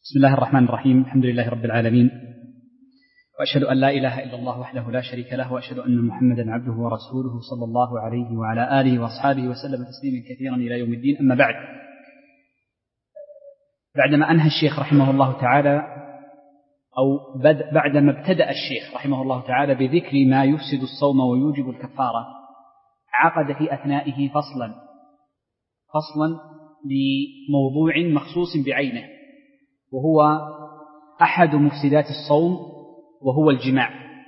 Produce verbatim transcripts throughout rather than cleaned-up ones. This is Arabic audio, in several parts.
بسم الله الرحمن الرحيم. الحمد لله رب العالمين، وأشهد أن لا إله إلا الله وحده لا شريك له، وأشهد أن محمدا عبده ورسوله صلى الله عليه وعلى آله وأصحابه وسلم تسليما كثيرا إلى يوم الدين. أما بعد، بعدما أنهى الشيخ رحمه الله تعالى أو بعدما ابتدأ الشيخ رحمه الله تعالى بذكر ما يفسد الصوم ويوجب الكفارة، عقد في أثنائه فصلا فصلا لموضوع مخصوص بعينه، وهو أحد مفسدات الصوم وهو الجماع.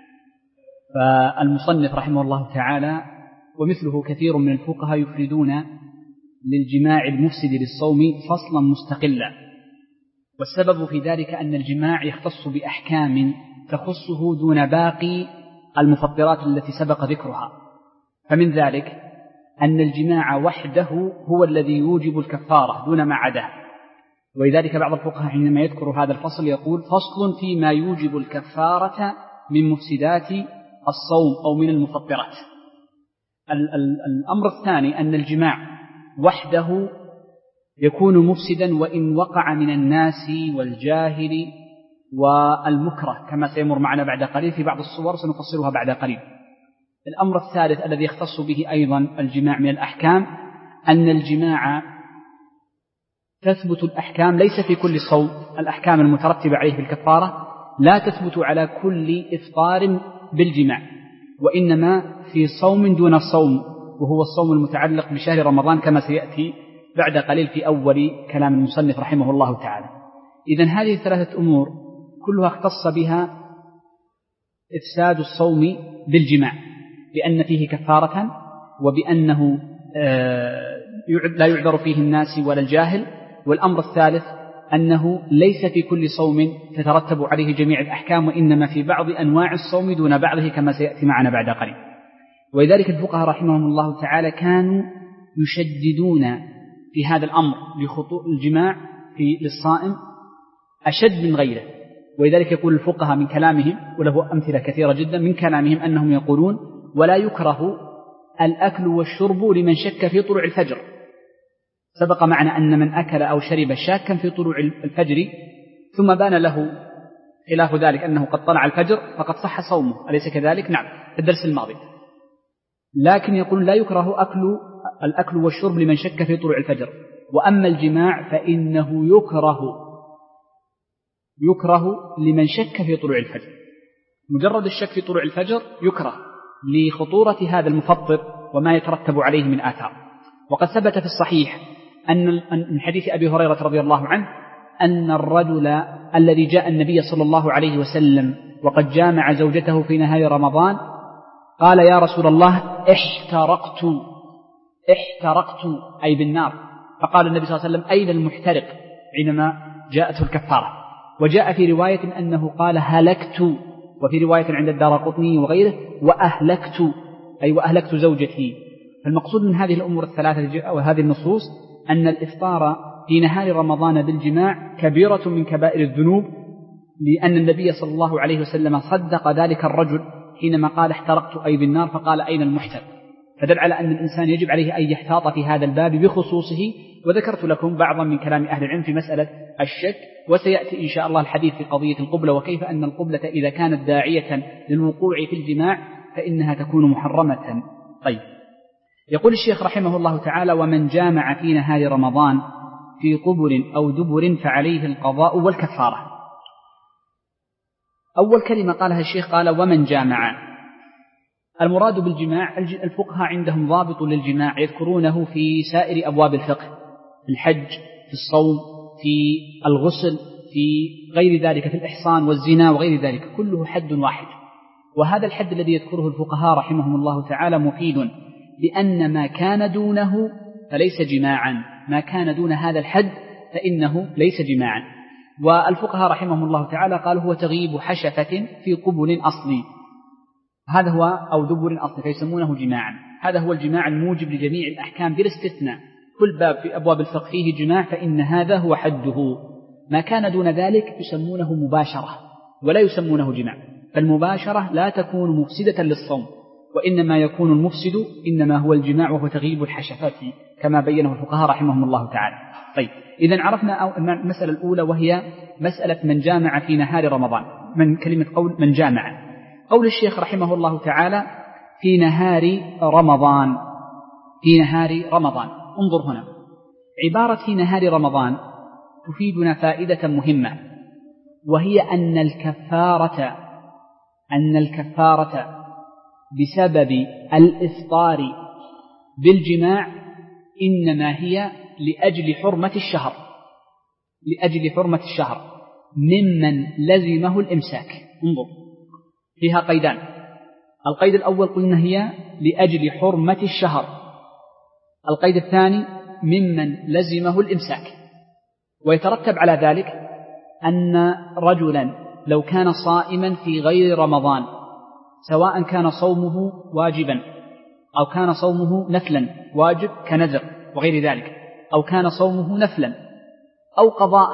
فالمصنف رحمه الله تعالى ومثله كثير من الفقهاء يفردون للجماع المفسد للصوم فصلا مستقلا، والسبب في ذلك أن الجماع يختص بأحكام تخصه دون باقي المفطرات التي سبق ذكرها. فمن ذلك أن الجماع وحده هو الذي يوجب الكفارة دون ما عداه، ولذلك بعض الفقهاء حينما يذكر هذا الفصل يقول فصل فيما يوجب الكفارة من مفسدات الصوم أو من المفطرات. الأمر الثاني أن الجماع وحده يكون مفسدا وإن وقع من الناس والجاهل والمكره، كما سيمر معنا بعد قليل في بعض الصور سنفصلها بعد قليل. الأمر الثالث الذي يختص به أيضا الجماع من الأحكام أن الجماع تثبت الأحكام ليس في كل صوم، الأحكام المترتبة عليه بالكفارة لا تثبت على كل إفطار بالجماع، وإنما في صوم دون صوم، وهو الصوم المتعلق بشهر رمضان كما سيأتي بعد قليل في أول كلام المصنف رحمه الله تعالى. إذن هذه الثلاثة أمور كلها اختص بها إفساد الصوم بالجماع، بأن فيه كفارة، وبأنه لا يعذر فيه الناس ولا الجاهل. والأمر الثالث أنه ليس في كل صوم تترتب عليه جميع الأحكام، وإنما في بعض أنواع الصوم دون بعضه كما سيأتي معنا بعد قليل. ولذلك الفقهاء رحمهم الله تعالى كانوا يشددون في هذا الأمر لخطوء الجماع في للصائم أشد من غيره. ولذلك يقول الفقهاء من كلامهم، وله أمثلة كثيرة جدا من كلامهم، أنهم يقولون ولا يكره الأكل والشرب لمن شك في طلوع الفجر. سبق معنا أن من أكل أو شرب شاكا في طلوع الفجر ثم بان له خلاف ذلك أنه قد طلع الفجر فقد صح صومه، أليس كذلك؟ نعم، في الدرس الماضي. لكن يقول لا يكره أكل الأكل والشرب لمن شك في طلوع الفجر، وأما الجماع فإنه يكره يكره لمن شك في طلوع الفجر. مجرد الشك في طلوع الفجر يكره لخطورة هذا المفطر وما يترتب عليه من آثار. وقد ثبت في الصحيح أن من حديث أبي هريرة رضي الله عنه أن الرجل الذي جاء النبي صلى الله عليه وسلم وقد جامع زوجته في نهاية رمضان قال يا رسول الله احترقت احترقت أي بالنار. فقال النبي صلى الله عليه وسلم أين المحترق حينما جاءته الكفارة. وجاء في رواية أنه قال هلكت، وفي رواية عند الدارقطني وغيره وأهلكت أي وأهلكت زوجتي. فالمقصود من هذه الأمور الثلاثة وهذه النصوص أن الإفطار في نهار رمضان بالجماع كبيرة من كبائر الذنوب، لأن النبي صلى الله عليه وسلم صدق ذلك الرجل حينما قال احترقت أي بالنار، فقال أين المحترق؟ فدل على أن الإنسان يجب عليه أن يحتاط في هذا الباب بخصوصه. وذكرت لكم بعضا من كلام أهل العلم في مسألة الشك، وسيأتي إن شاء الله الحديث في قضية القبلة، وكيف أن القبلة إذا كانت داعية للوقوع في الجماع فإنها تكون محرمة. طيب، يقول الشيخ رحمه الله تعالى ومن جامع في نهار رمضان في قبل أو دبر فعليه القضاء والكفارة. أول كلمة قالها الشيخ قال ومن جامع. المراد بالجماع الفقهاء عندهم ضابط للجماع يذكرونه في سائر أبواب الفقه، في الحج، في الصوم، في الغسل، في غير ذلك، في الإحصان والزنا وغير ذلك، كله حد واحد. وهذا الحد الذي يذكره الفقهاء رحمهم الله تعالى مفيد، لأن ما كان دونه فليس جماعا، ما كان دون هذا الحد فإنه ليس جماعا. والفقهاء رحمهم الله تعالى قالوا هو تغييب حشفة في قبل أصلي، هذا هو أو دبر أصلي فيسمونه جماعا. هذا هو الجماع الموجب لجميع الأحكام بلا استثناء، كل باب في أبواب الفقه فيه جماع فإن هذا هو حده. ما كان دون ذلك يسمونه مباشرة ولا يسمونه جماع، فالمباشرة لا تكون مفسدة للصوم، وإنما يكون المفسد إنما هو الجماع وهو تغيب الحشفات كما بينه الفقهاء رحمهم الله تعالى. طيب، إذن عرفنا المسألة الأولى وهي مسألة من جامع في نهار رمضان، من كلمة قول من جامع. قول الشيخ رحمه الله تعالى في نهار رمضان، في نهار رمضان، انظر هنا عبارة في نهار رمضان تفيدنا فائدة مهمة، وهي أن الكفارة أن الكفارة بسبب الإفطار بالجماع إنما هي لأجل حرمة الشهر، لأجل حرمة الشهر ممن لزمه الإمساك. انظر فيها قيدان، القيد الأول قلنا هي لأجل حرمة الشهر، القيد الثاني ممن لزمه الإمساك. ويترتب على ذلك أن رجلا لو كان صائما في غير رمضان، سواء كان صومه واجبا أو كان صومه نفلا واجب كنذر وغير ذلك، أو كان صومه نفلا أو قضاء،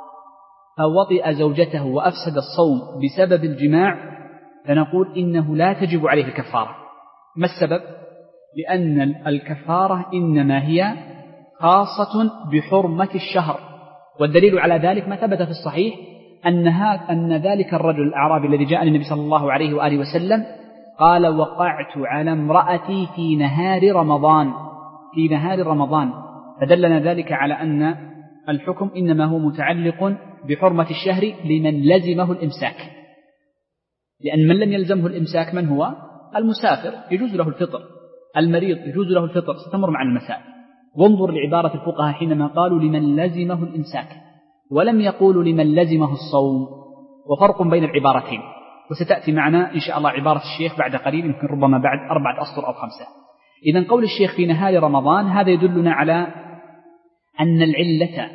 فوطئ زوجته وأفسد الصوم بسبب الجماع، فنقول إنه لا تجب عليه الكفارة. ما السبب؟ لأن الكفارة إنما هي خاصة بحرمة الشهر، والدليل على ذلك ما ثبت في الصحيح أنها أن ذلك الرجل الأعرابي الذي جاء النبي صلى الله عليه وآله وسلم قال: وقعت على امرأتي في نهار رمضان، في نهار رمضان، فدلنا ذلك على أن الحكم إنما هو متعلق بحرمة الشهر لمن لزمه الإمساك، لأن من لم يلزمه الإمساك من هو؟ المسافر يجوز له الفطر، المريض يجوز له الفطر، ستمر مع المسائل. وانظر لعبارة الفقهاء حينما قالوا لمن لزمه الإمساك ولم يقولوا لمن لزمه الصوم، وفرق بين العبارتين، وستأتي معنا إن شاء الله عبارة الشيخ بعد قليل، يمكن ربما بعد أربعة أسطر أو خمسة. إذن قول الشيخ في نهار رمضان هذا يدلنا على أن العلة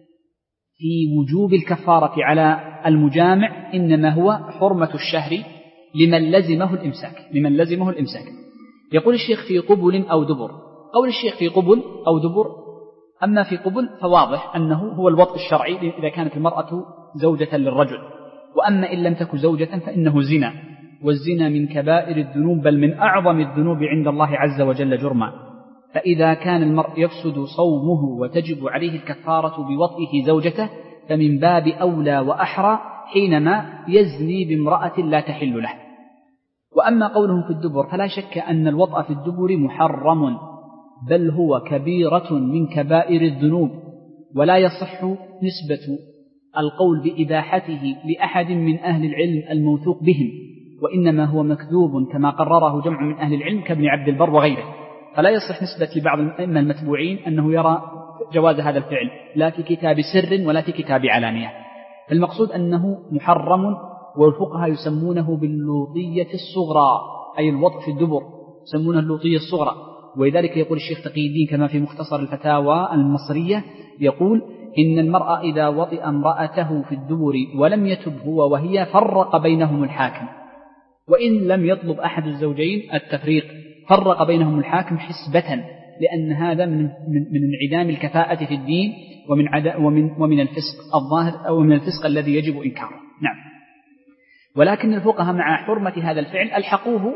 في وجوب الكفارة على المجامع إنما هو حرمة الشهر لمن لزمه الإمساك، لمن لزمه الإمساك. يقول الشيخ في قبل أو دبر. قول الشيخ في قبل أو دبر، أما في قبل فواضح أنه هو الوطء الشرعي إذا كانت المرأة زوجة للرجل، وأما إن لم تكن زوجة فإنه زنا، والزنا من كبائر الذنوب بل من أعظم الذنوب عند الله عز وجل جرما. فإذا كان المرء يفسد صومه وتجب عليه الكفارة بوطئه زوجته، فمن باب أولى وأحرى حينما يزني بامرأة لا تحل له. وأما قولهم في الدبر فلا شك أن الوطأ في الدبر محرم، بل هو كبيرة من كبائر الذنوب، ولا يصح نسبة القول بإباحته لأحد من أهل العلم الموثوق بهم، وإنما هو مكذوب كما قرره جمع من أهل العلم كابن عبد البر وغيره. فلا يصح نسبة لبعض الأئمة المتبوعين أنه يرى جواز هذا الفعل لا في كتاب سر ولا في كتاب علانية. المقصود أنه محرم، والفقهاء يسمونه باللوطية الصغرى، أي الوطء في الدبر يسمونه اللوطية الصغرى. ولذلك يقول الشيخ تقي الدين كما في مختصر الفتاوى المصرية، يقول إن المرأة إذا وطئ امرأته في الدبر ولم يتب هو وهي فرق بينهم الحاكم، وإن لم يطلب أحد الزوجين التفريق فرق بينهم الحاكم حسبة، لأن هذا من من من انعدام الكفاءة في الدين ومن عدا ومن ومن الفسق الظاهر أو من الفسق الذي يجب إنكاره. نعم. ولكن الفقهاء مع حرمة هذا الفعل ألحقوه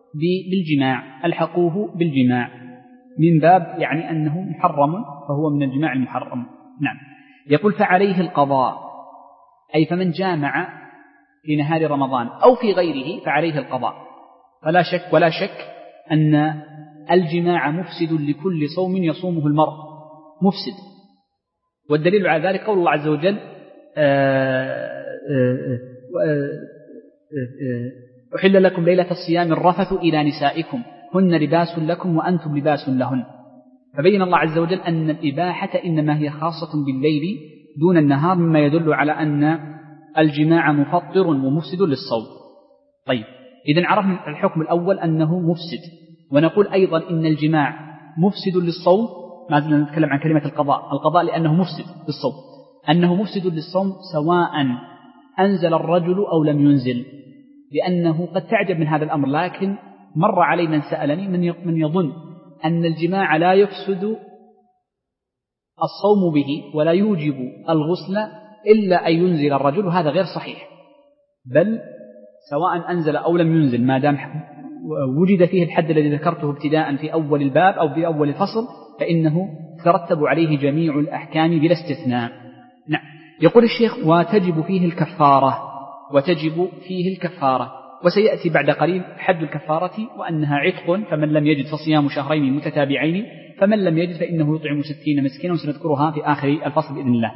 بالجماع، ألحقوه بالجماع من باب يعني أنه محرم، فهو من الجماع المحرم. نعم. يقول فعليه القضاء، أي فمن جامع في نهار رمضان أو في غيره فعليه القضاء، فلا شك ولا شك أن الجماع مفسد لكل صوم يصومه المرء، مفسد. والدليل على ذلك قول الله عز وجل: أحل لكم ليلة الصيام الرفث إلى نسائكم هن لباس لكم وأنتم لباس لهن. فبين الله عز وجل أن الإباحة إنما هي خاصة بالليل دون النهار، مما يدل على أن الجماع مفطر ومفسد للصوم. طيب، إذن عرفنا الحكم الأول أنه مفسد، ونقول أيضا إن الجماع مفسد للصوم. ما زلنا نتكلم عن كلمة القضاء، القضاء لأنه مفسد للصوم، أنه مفسد للصوم سواء أنزل الرجل أو لم ينزل، لأنه قد تعجب من هذا الأمر، لكن مر علي من سألني من يظن أن الجماع لا يفسد الصوم به ولا يوجب الغسل إلا أن ينزل الرجل، وهذا غير صحيح، بل سواء أنزل أو لم ينزل ما دام وجد فيه الحد الذي ذكرته ابتداء في أول الباب أو في أول الفصل فإنه ترتب عليه جميع الأحكام بلا استثناء. نعم. يقول الشيخ وتجب فيه الكفارة وتجب فيه الكفارة وسيأتي بعد قليل حد الكفارة وأنها عتق، فمن لم يجد فصيام شهرين متتابعين، فمن لم يجد فإنه يطعم ستين مسكينا، وسنذكرها في آخر الفصل بإذن الله.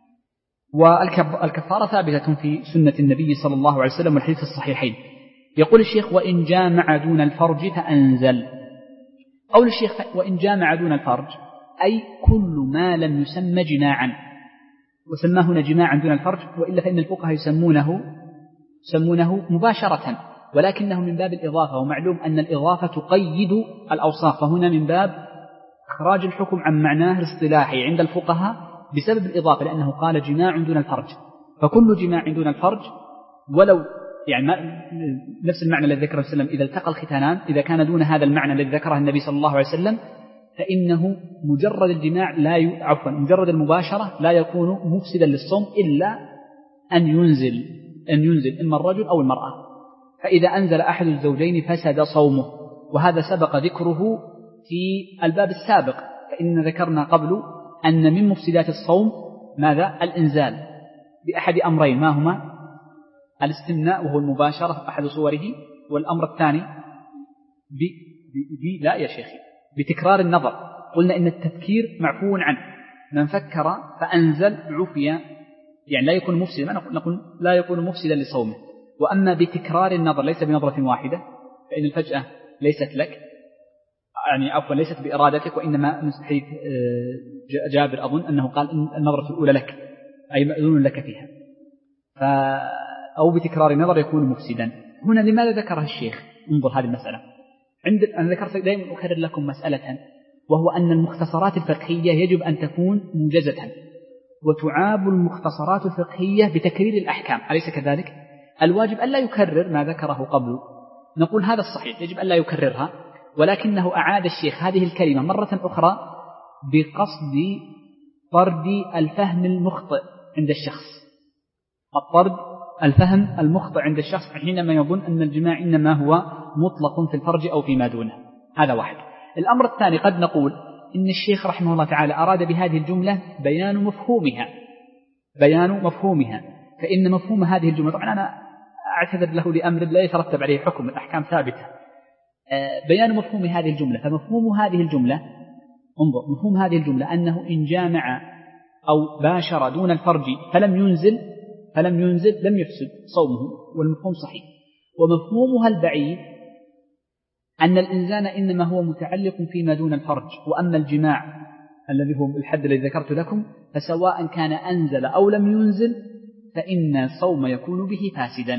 والكفارة ثابتة في سنة النبي صلى الله عليه وسلم والحديث الصحيحين. يقول الشيخ وإن جامع دون الفرج فأنزل. قول الشيخ وإن جامع دون الفرج أي كل ما لم يسمى جماعا، وسماه هنا جماعا دون الفرج، وإلا فإن الفقهاء يسمونه يسمونه مباشرة، ولكنه من باب الإضافة، ومعلوم أن الإضافة تقيد الأوصاف، فهنا من باب إخراج الحكم عن معناه الاصطلاحي عند الفقهاء بسبب الإضافة، لأنه قال جماع دون الفرج، فكل جماع دون الفرج ولو يعني ما نفس المعنى الذي ذكره السلام إذا التقى الختانان، إذا كان دون هذا المعنى الذي ذكره النبي صلى الله عليه وسلم فإنه مجرد الجماع لا ي... عفوا مجرد المباشرة لا يكون مفسدا للصوم إلا أن ينزل أن ينزل إما الرجل أو المرأة، فإذا أنزل أحد الزوجين فسد صومه، وهذا سبق ذكره في الباب السابق، فإن ذكرنا قبل أن من مفسدات الصوم ماذا؟ الإنزال بأحد أمرين، ما هما؟ الاستمناء وهو المباشرة أحد صوره، والأمر الثاني ب... ب... ب... لا يا شيخي بتكرار النظر. قلنا إن التذكير معفو عنه، من فكر فأنزل عفي، يعني لا يكون مفسدا، نقول لا يكون مفسدا لصومه. وأما بتكرار النظر ليس بنظرة واحدة، فإن الفجأة ليست لك، يعني عفوا ليست بإرادتك، وإنما من حديث جابر أظن أنه قال إن النظرة الأولى لك أي مأذون لك فيها، ف أو بتكرار النظر يكون مفسدا. هنا لماذا ذكرها الشيخ؟ انظر هذه المسألة. عند أنا ذكرت دائما أكرر لكم مسألة، وهو أن المختصرات الفقهية يجب أن تكون موجزة، وتعاب المختصرات الفقهية بتكرير الأحكام، أليس كذلك؟ الواجب ألا يكرر ما ذكره قبل، نقول هذا الصحيح يجب ألا يكررها، ولكنه أعاد الشيخ هذه الكلمة مرة أخرى بقصد طرد الفهم المخطئ عند الشخص، الطرد الفهم المخطئ عند الشخص حينما يظن أن الجماع إنما هو مطلق في الفرج أو فيما دونه. هذا واحد. الأمر الثاني قد نقول إن الشيخ رحمه الله تعالى أراد بهذه الجملة بيان مفهومها، بيان مفهومها، فإن مفهوم هذه الجملة، طبعا أنا أعتذر له لأمر لا يترتب عليه حكم، الأحكام ثابتة، بيان مفهوم هذه الجملة. فمفهوم هذه الجملة، انظر مفهوم هذه الجملة أنه إن جامع أو باشر دون الفرج فلم ينزل فلم ينزل لم يفسد صومه، والمفهوم صحيح. ومفهومها البعيد أن الإنزال إنما هو متعلق فيما دون الفرج، وأما الجماع الذي هو الحد الذي ذكرت لكم فسواء كان أنزل أو لم ينزل فإن الصوم يكون به فاسدا.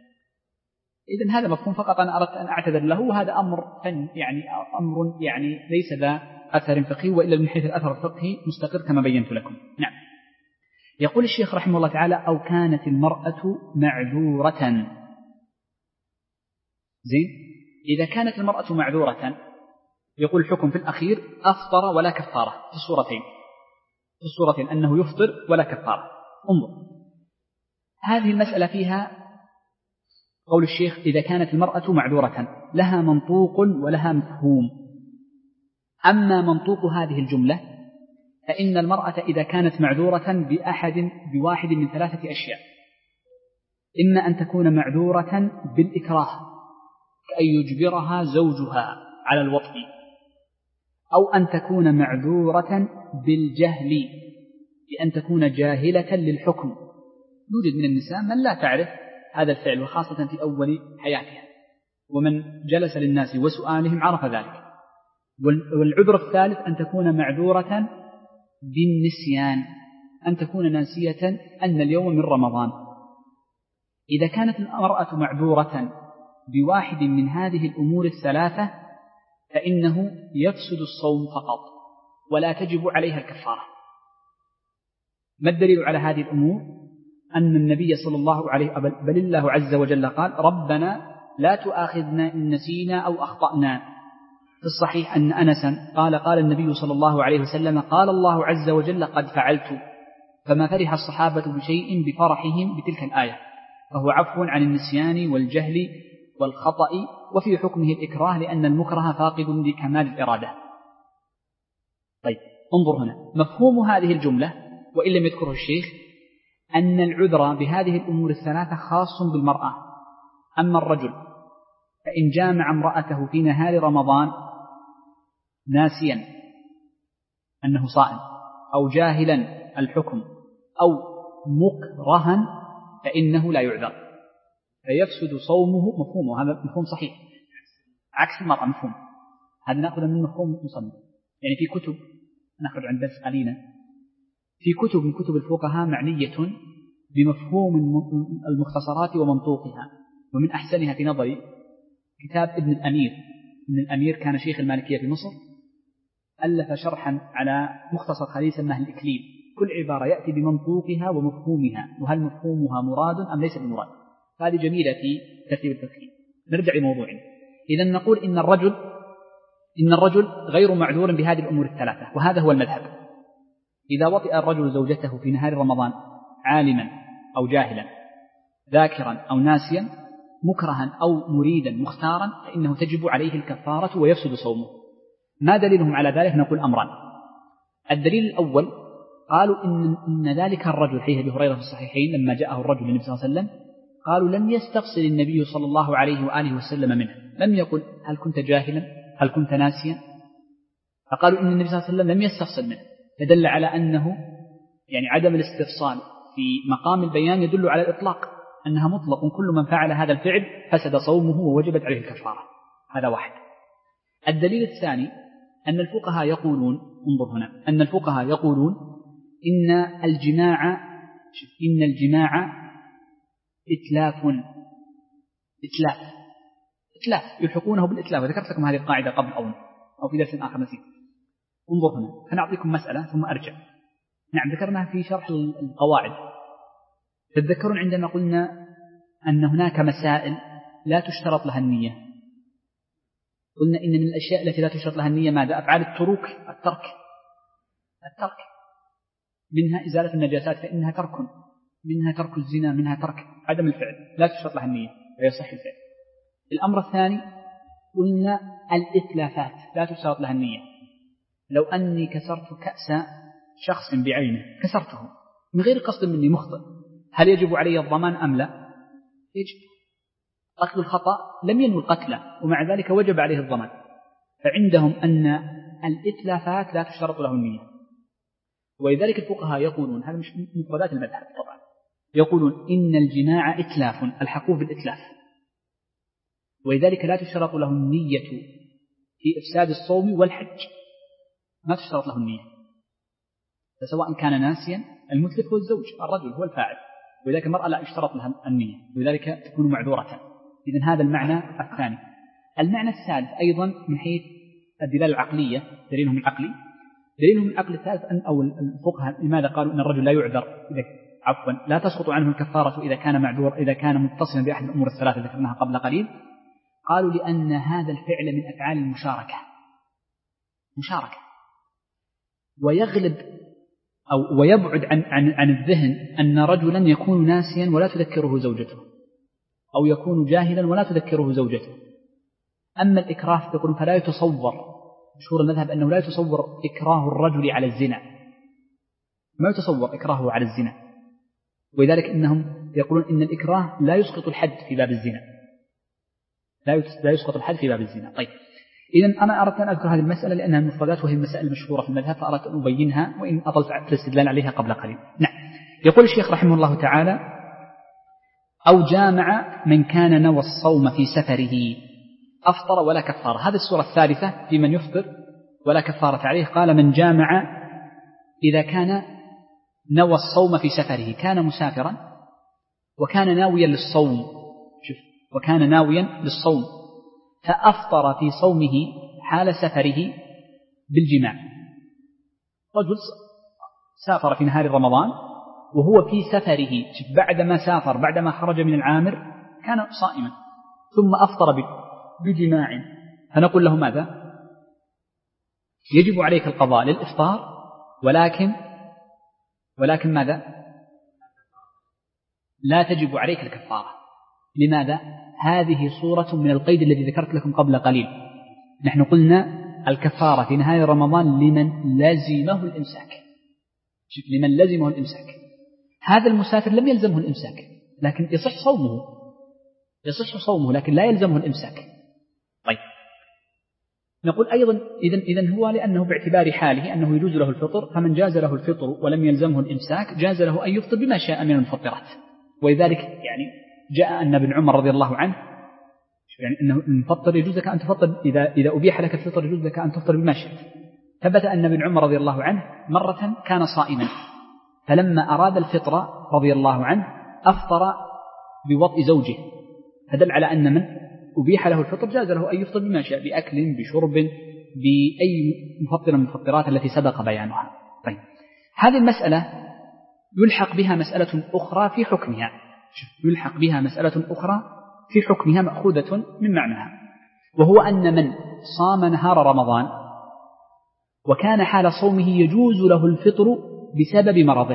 إذن هذا مفهوم فقط أنا أردت أن أعتذر له، وهذا أمر يعني أمر يعني ليس ذا أثر فقهي، وإلا من حيث الأثر الفقهي مستقر كما بينت لكم. نعم. يقول الشيخ رحمه الله تعالى أو كانت المرأة معذورة. زين، إذا كانت المرأة معذورة يقول الحكم في الأخير أفطر ولا كفارة في الصورتين، في الصورتين أنه يفطر ولا كفارة. انظر هذه المسألة فيها قول الشيخ إذا كانت المرأة معذورة لها منطوق ولها مفهوم. أما منطوق هذه الجملة فإن المرأة إذا كانت معذورة بأحد بواحد من ثلاثة أشياء، إما أن تكون معذورة بالإكراه كأن يجبرها زوجها على الوطء، أو أن تكون معذورة بالجهل بأن تكون جاهلة للحكم. يوجد من النساء من لا تعرف هذا الفعل، وخاصة في أول حياتها، ومن جلس للناس وسؤالهم عرف ذلك. والعذر الثالث أن تكون معذورة بالنسيان، أن تكون ناسية أن اليوم من رمضان. إذا كانت المرأة معذورة بواحد من هذه الأمور الثلاثة فإنه يفسد الصوم فقط ولا تجب عليها الكفارة. ما الدليل على هذه الأمور؟ أن النبي صلى الله عليه بل الله عز وجل قال ربنا لا تؤاخذنا إن نسينا أو أخطأنا. في الصحيح أن أنسا قال قال النبي صلى الله عليه وسلم قال الله عز وجل قد فعلت، فما فرح الصحابة بشيء بفرحهم بتلك الآية، فهو عفو عن النسيان والجهل والخطأ وفي حكمه الإكراه لأن المكره فاقد لكمال الإرادة. طيب انظر هنا مفهوم هذه الجملة وإن لم يذكره الشيخ أن العذر بهذه الأمور الثلاثة خاص بالمرأة. أما الرجل فإن جامع امرأته في نهار رمضان ناسيا أنه صائم أو جاهلا الحكم أو مكرها فإنه لا يعذر فيفسد صومه. مفهومه هذا مفهوم صحيح عكس المرأة مفهوم. هذا نأخذ من مفهوم مصنف. يعني في كتب نخرج عن درس قليلا في كتب من كتب الفقهاء معنية بمفهوم المختصرات ومنطوقها، ومن أحسنها في نظري كتاب ابن الأمير. ابن الأمير كان شيخ المالكية في مصر، ألف شرحا على مختصر خليل سماه الإكليل. كل عبارة يأتي بمنطوقها ومفهومها وهل مفهومها مراد أم ليس بمراد. هذه جميلة في ترتيب التفكير. نرجع لموضوعنا. إذا نقول إن الرجل إن الرجل غير معذور بهذه الأمور الثلاثة، وهذا هو المذهب. إذا وطئ الرجل زوجته في نهار رمضان عالما أو جاهلا ذاكرا أو ناسيا مكرها أو مريدا مختارا فإنه تجب عليه الكفارة ويفسد صومه. ما دليلهم على ذلك؟ نقول أمران. الدليل الأول قالوا إن, إن ذلك الرجل حديث أبي هريرة في الصحيحين لما جاءه الرجل للنبي صلى الله عليه وسلم قالوا لم يستفصل النبي صلى الله عليه وآله وسلم منه، لم يقل هل كنت جاهلا هل كنت ناسيا، فقالوا إن النبي صلى الله عليه وسلم لم يستفصل منه، فدل على أنه يعني عدم الاستفصال في مقام البيان يدل على الإطلاق أنها مطلق كل من فعل هذا الفعل فسد صومه ووجبت عليه الكفارة. هذا واحد. الدليل الثاني أن الفقهاء يقولون انظر هنا أن الفقهاء يقولون إن الجماع إن الجماع إتلاف إتلاف إتلاف يلحقونه بالإتلاف. وذكرت لكم هذه القاعدة قبل أو أو في درس آخر نسيت. انظر هنا فنعطيكم مسألة ثم أرجع. نعم ذكرناها في شرح القواعد. تتذكرون عندما قلنا أن هناك مسائل لا تشترط لها النية، قلنا إن من الأشياء التي لا تشترط لها النية ماذا؟ أفعال التروك الترك الترك منها إزالة النجاسات فإنها ترك، منها ترك الزنا، منها ترك عدم الفعل لا تشترط لها النية ويصح الفعل. الأمر الثاني قلنا الإتلافات لا تشترط لها النية. لو أني كسرت كأس شخص بعينه كسرته من غير قصد مني مخطئ، هل يجب علي الضمان أم لا؟ يجب. قتل الخطأ لم ينوي القتل ومع ذلك وجب عليه الضمان. فعندهم أن الإتلافات لا تشترط له النية، ولذلك الفقهاء يقولون هذا مش مفردات المذهب طبعا، يقولون إن الجماع إتلاف الحقوه بالإتلاف، ولذلك لا تشترط له النية في إفساد الصوم والحج، ما تشترط له النية. فسواء كان ناسيا المتلف هو الزوج، الرجل هو الفاعل، ولذلك المرأة لا يشترط لها النية، ولذلك تكون معذورة. إذن هذا المعنى الثاني. المعنى الثالث أيضا من حيث الدلالة العقلية، دليلهم العقلي دليلهم العقل الثالث أن أو الفقهاء لماذا قالوا أن الرجل لا يعذر إذا عفوا لا تسقط عنه الكفارة إذا كان معذور إذا كان متصلا بأحد الأمور الثلاثة ذكرناها قبل قليل؟ قالوا لأن هذا الفعل من أفعال المشاركة مشاركة ويغلب أو ويبعد عن عن عن الذهن أن رجلا يكون ناسيا ولا تذكره زوجته أو يكون جاهلا ولا تذكره زوجته. أما الإكراه يقولون فلا يتصور، مشهور المذهب أنه لا يتصور إكراه الرجل على الزنا، ما يتصور إكراهه على الزنا، ولذلك إنهم يقولون إن الإكراه لا يسقط الحد في باب الزنا، لا يسقط الحد في باب الزنا. طيب إذن أنا أردت أن أذكر هذه المسألة لأنها مفردات وهي المسائل المشهورة في المذهب، فأردت أن أبينها وإن أطلت في الاستدلال عليها قبل قليل. نعم. يقول الشيخ رحمه الله تعالى: أو جامع من كان نوى الصوم في سفره أفطر ولا كفارة. هذه الصورة الثالثة في من يفطر ولا كفارة عليه. قال: من جامع إذا كان نوى الصوم في سفره، كان مسافرا وكان ناويا للصوم، شوف، وكان ناويا للصوم فأفطر في صومه حال سفره بالجماع. رجل سافر في نهار رمضان وهو في سفره، بعدما سافر بعدما خرج من العامر كان صائما ثم أفطر بجماع، فنقول له ماذا؟ يجب عليك القضاء للإفطار، ولكن ولكن ماذا؟ لا تجب عليك الكفارة. لماذا؟ هذه صورة من القيد الذي ذكرت لكم قبل قليل. نحن قلنا الكفارة في نهاية رمضان لمن لزمه الإمساك. شوف، لمن لزمه الإمساك. هذا المسافر لم يلزمه الإمساك لكن يصح صومه، يصح صومه لكن لا يلزمه الإمساك. طيب، نقول أيضا إذن, إذن هو لأنه باعتبار حاله أنه يجوز له الفطر، فمن جاز له الفطر ولم يلزمه الإمساك جاز له أن يفطر بما شاء من المفطرات. ولذلك يعني جاء أن ابن عمر رضي الله عنه يعني أنه المفطر يجوز لك أن تفطر إذا, إذا أبيح لك الفطر يجوز لك أن تفطر بما شئت. ثبت أن ابن عمر رضي الله عنه مرة كان صائما، فلما أراد الفطر رضي الله عنه أفطر بوطء زوجه، فدل على أن من أبيح له الفطر جاز له أن يفطر بما شاء، بأكل بشرب بأي مفطر من المفطرات التي سبق بيانها. طيب، هذه المسألة يلحق بها مسألة أخرى في حكمها، يلحق بها مسألة أخرى في حكمها مأخوذة من معناها، وهو أن من صام نهار رمضان وكان حال صومه يجوز له الفطر بسبب مرضه،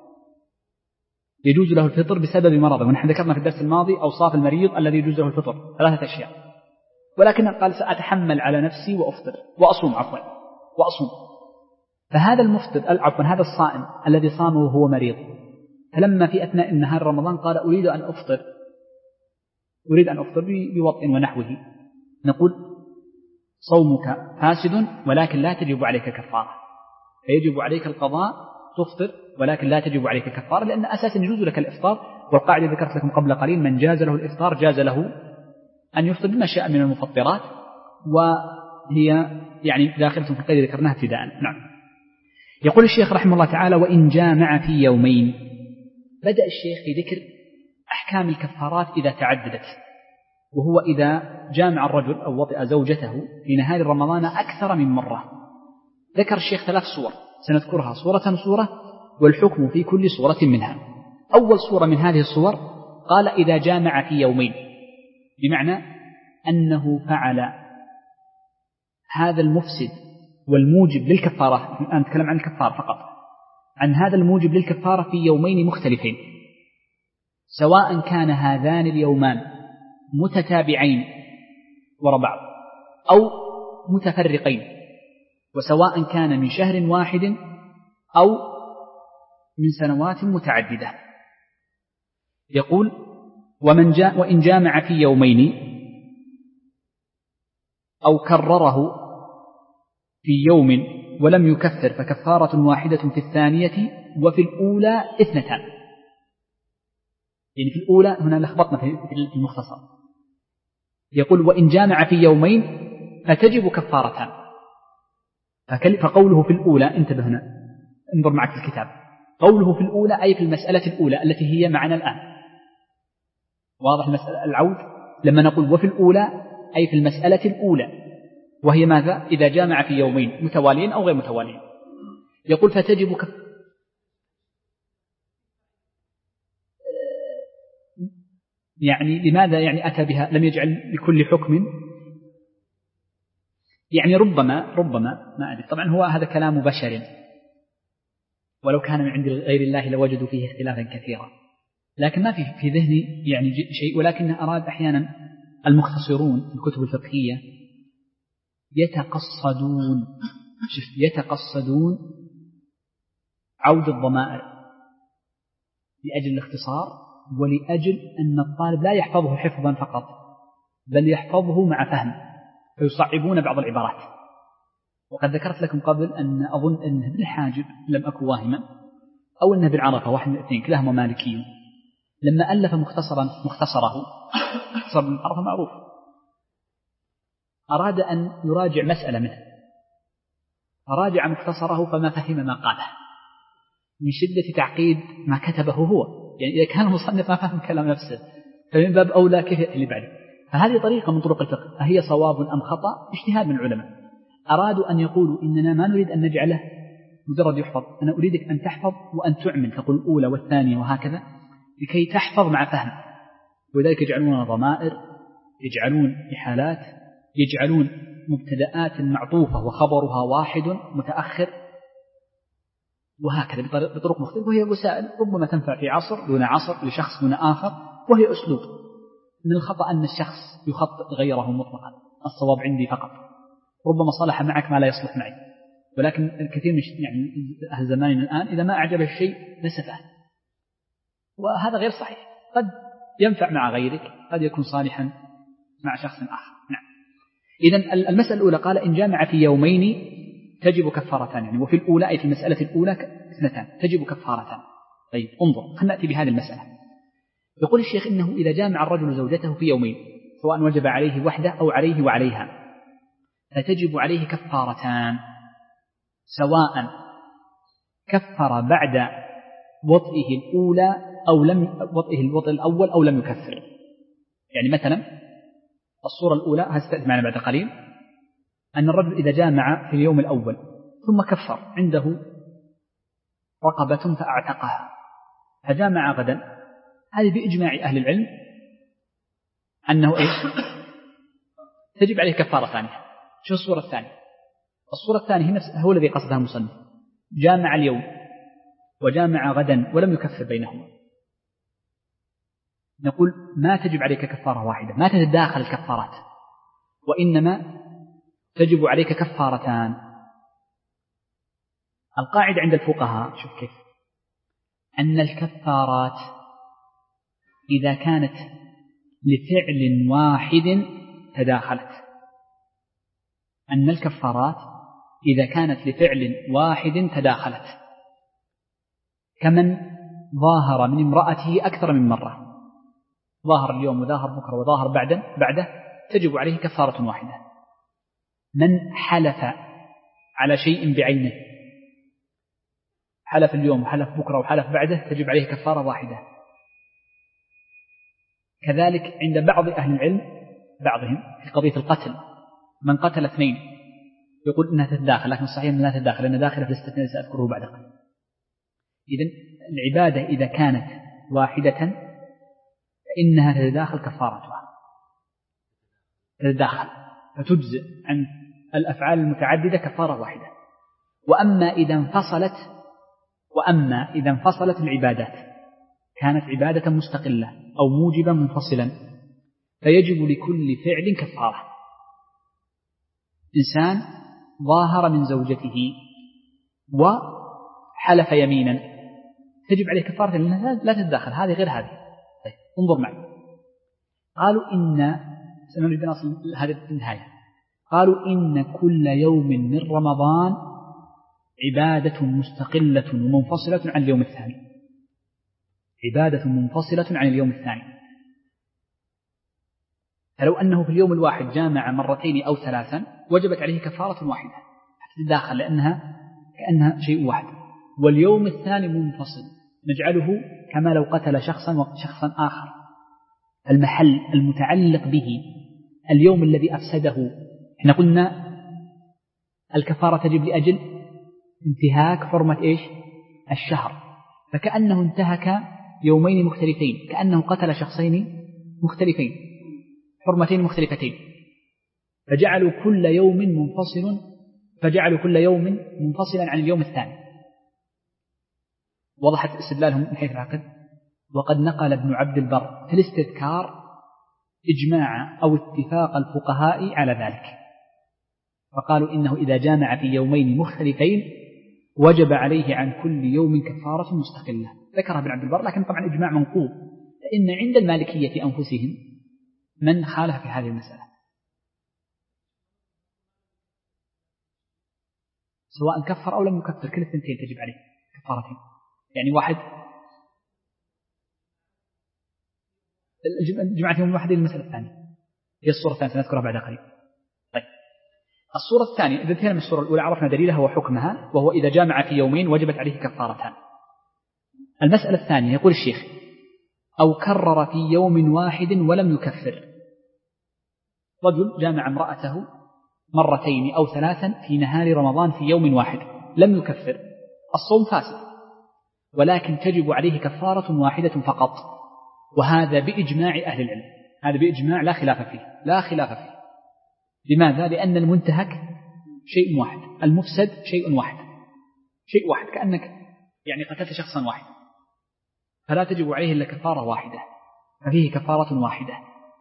يجوز له الفطر بسبب مرضه. ونحن ذكرنا في الدرس الماضي أوصاف المريض الذي يجوز له الفطر ثلاثة أشياء، ولكن قال سأتحمل على نفسي وأفطر وأصوم عفوا وأصوم. فهذا المفطر عفوا هذا الصائم الذي صام وهو مريض، فلما في أثناء النهار رمضان قال أريد أن أفطر أريد أن أفطر بوطء ونحوه، نقول صومك فاسد ولكن لا تجب عليك كفارة، فيجب عليك القضاء تفطر ولكن لا تجب عليك كفارة، لأن أساسا يجوز لك الإفطار. والقاعدة ذكرت لكم قبل قليل من جاز له الإفطار جاز له أن يفطر بما شاء من المفطرات، وهي يعني داخلة في القاعدة ذكرناها ابتداء. نعم. يقول الشيخ رحمه الله تعالى: وإن جامع في يومين. بدأ الشيخ في ذكر أحكام الكفارات إذا تعددت، وهو إذا جامع الرجل أو وطئ زوجته في نهار رمضان أكثر من مرة. ذكر الشيخ ثلاث صور سنذكرها صورة صورة، والحكم في كل صورة منها. أول صورة من هذه الصور قال إذا جامع في يومين، بمعنى أنه فعل هذا المفسد والموجب للكفارة، الآن نتكلم عن الكفارة فقط، عن هذا الموجب للكفارة في يومين مختلفين، سواء كان هذان اليومان متتابعين وراء بعض أو متفرقين، وسواء كان من شهر واحد أو من سنوات متعددة. يقول: ومن جاء وإن جامع في يومين أو كرره في يوم ولم يكفر فكفارة واحدة في الثانية وفي الأولى اثنتان. يعني في الأولى هنا لخبطنا في المختصر. يقول: وإن جامع في يومين فتجب كفارتان. فقوله في الأولى، انتبه هنا انظر معك في الكتاب، قوله في الأولى أي في المسألة الأولى التي هي معنا الآن. واضح المسألة العود؟ لما نقول وفي الأولى أي في المسألة الأولى، وهي ماذا؟ إذا جامع في يومين متواليين أو غير متواليين. يقول فتجب كف... يعني لماذا يعني أتى بها؟ لم يجعل لكل حكم، يعني ربما ربما ما أدري، طبعا هو هذا كلام بشر، ولو كان من عند غير الله لوجدوا فيه اختلافا كثيرا، لكن ما في في ذهني يعني شيء، ولكن أراد أحيانا المختصرون في الكتب الفقهية يتقصدون يتقصدون عود الضمائر لأجل الاختصار، ولأجل أن الطالب لا يحفظه حفظا فقط بل يحفظه مع فهم، فيصعبون بعض العبارات. وقد ذكرت لكم قبل أن أظن أنه بالحاجب لم أكن واهما، أو أنه بالعرفة، واحد من الاثنين كلاهما مالكي، لما ألف مختصرا مختصره مختصر بالعرفة معروف، أراد أن يراجع مسألة منه، فراجع مختصره فما فهم ما قاله من شدة تعقيد ما كتبه هو. يعني إذا كان المصنف ما فهم كلام نفسه فمن باب أولى كيف يأتي اللي بعده. فهذه طريقة من طرق الفقه، أهي صواب أم خطأ؟ اجتهاد من العلماء. أرادوا أن يقولوا إننا ما نريد أن نجعله مجرد يحفظ، أنا أريدك أن تحفظ وأن تعمل، تقول الأولى والثانية وهكذا لكي تحفظ مع فهم. وذلك يجعلون ضمائر، يجعلون إحالات، يجعلون مبتدآت معطوفة وخبرها واحد متأخر، وهكذا بطرق مختلفة، وهي وسائل ربما تنفع في عصر دون عصر لشخص دون آخر، وهي أسلوب من الخطأ أن الشخص يخطئ غيره مطلقا، الصواب عندي فقط، ربما صلح معك ما لا يصلح معي، ولكن الكثير من يعني أهل زماننا الآن إذا ما أعجب الشيء نسفه، وهذا غير صحيح. قد ينفع مع غيرك، قد يكون صالحا مع شخص آخر. نعم. إذن المسألة الأولى قال إن جامع في يومين تجب كفارتان، يعني وفي الأولى أي في المسألة الأولى اثنتان تجب كفارتان. طيب انظر، خلنا نأتي بهذه المسألة. يقول الشيخ إنه إذا جامع الرجل زوجته في يومين سواء وجب عليه وحده أو عليه وعليها فتجب عليه كفارتان، سواء كفر بعد وطئه الأولى أو لم وطئه الوطئ الأول أو لم يكفر. يعني مثلا الصورة الأولى هستأتي معنا بعد قليل، أن الرجل إذا جامع في اليوم الأول ثم كفر، عنده رقبة فأعتقها فجامع غدا، هذه بإجماع أهل العلم أنه إيش؟ تجب عليه كفارة ثانية. شو الصورة الثانية؟ الصورة الثانية نفس هو الذي قصدها المصنف، جامع اليوم وجامع غدا ولم يكفر بينهما، نقول ما تجب عليك كفارة واحدة، ما تتداخل الكفارات، وإنما تجب عليك كفارتان. القاعدة عند الفقهاء شوف كيف، أن الكفارات إذا كانت لفعل واحد تداخلت، أن الكفارات إذا كانت لفعل واحد تداخلت، كمن ظاهر من امرأته أكثر من مرة، ظاهر اليوم وظاهر بكرة وظاهر بعده بعده تجب عليه كفارة واحدة. من حلف على شيء بعينه، حلف اليوم وحلف بكرة وحلف بعده تجب عليه كفارة واحدة. كذلك عند بعض أهل العلم بعضهم في قضية القتل، من قتل اثنين يقول إنها تتداخل، لكن الصحيح أنها لا تتداخل لأن داخلة في الاستثناء سأذكره بعد قليل. إذن العبادة إذا كانت واحدة فإنها تتداخل كفارتها، تتداخل فتجزئ عن الأفعال المتعددة كفارة واحدة. وأما إذا انفصلت وأما إذا انفصلت العبادات كانت عبادة مستقلة أو موجبا منفصلا فيجب لكل فعل كفارة. إنسان ظاهر من زوجته وحلف يمينا تجب عليه كفارة لأنها لا تتداخل، هذه غير هذه. طيب انظر معي، قالوا إن سنريد أن نصل هذه النهاية، قالوا إن كل يوم من رمضان عبادة مستقلة ومنفصلة عن اليوم الثاني، عبادة منفصلة عن اليوم الثاني. فلو أنه في اليوم الواحد جامع مرتين أو ثلاثا وجبت عليه كفارة واحدة تتداخل لأنها كأنها شيء واحد. واليوم الثاني منفصل نجعله كما لو قتل شخصا وشخصا آخر، المحل المتعلق به اليوم الذي أفسده. احنا قلنا الكفارة تجب لأجل انتهاك حرمة إيش؟ الشهر، فكأنه انتهك يومين مختلفين، كأنه قتل شخصين مختلفين حرمتين مختلفتين، فجعلوا كل يوم منفصل فجعلوا كل يوم منفصلا عن اليوم الثاني. وضحت استدلالهم من حيث العقد. وقد نقل ابن عبد البر في الاستذكار إجماع أو اتفاق الفقهاء على ذلك، فقالوا إنه إذا جامع في يومين مختلفين وجب عليه عن كل يوم كفارة مستقلة. ذكرها ابن عبد البر، لكن طبعا إجماع منقول، فإن عند المالكية أنفسهم من خالف في هذه المسألة، سواء كفر أو لم يكفر كل الثنتين تجب عليه كفارتين. يعني واحد جمعت يوم واحد المسألة الثانية هي الصورة الثانية سنذكرها بعد قليل. طيب الصورة الثانية إذا انتهينا من الصورة الأولى عرفنا دليلها وحكمها، وهو إذا جامع في يومين وجبت عليه كفارتان. المسألة الثانية يقول الشيخ أو كرر في يوم واحد ولم يكفر، رجل جامع امرأته مرتين أو ثلاثا في نهار رمضان في يوم واحد لم يكفر، الصوم فاسد، ولكن تجب عليه كفارة واحدة فقط، وهذا بإجماع أهل العلم، هذا بإجماع لا خلاف فيه، لا خلاف فيه. لماذا؟ لأن المنتهك شيء واحد، المفسد شيء واحد، شيء واحد كأنك يعني قتلت شخصا واحد، فلا تجب عليه إلا كفارة واحدة، ففيه كفارة واحدة.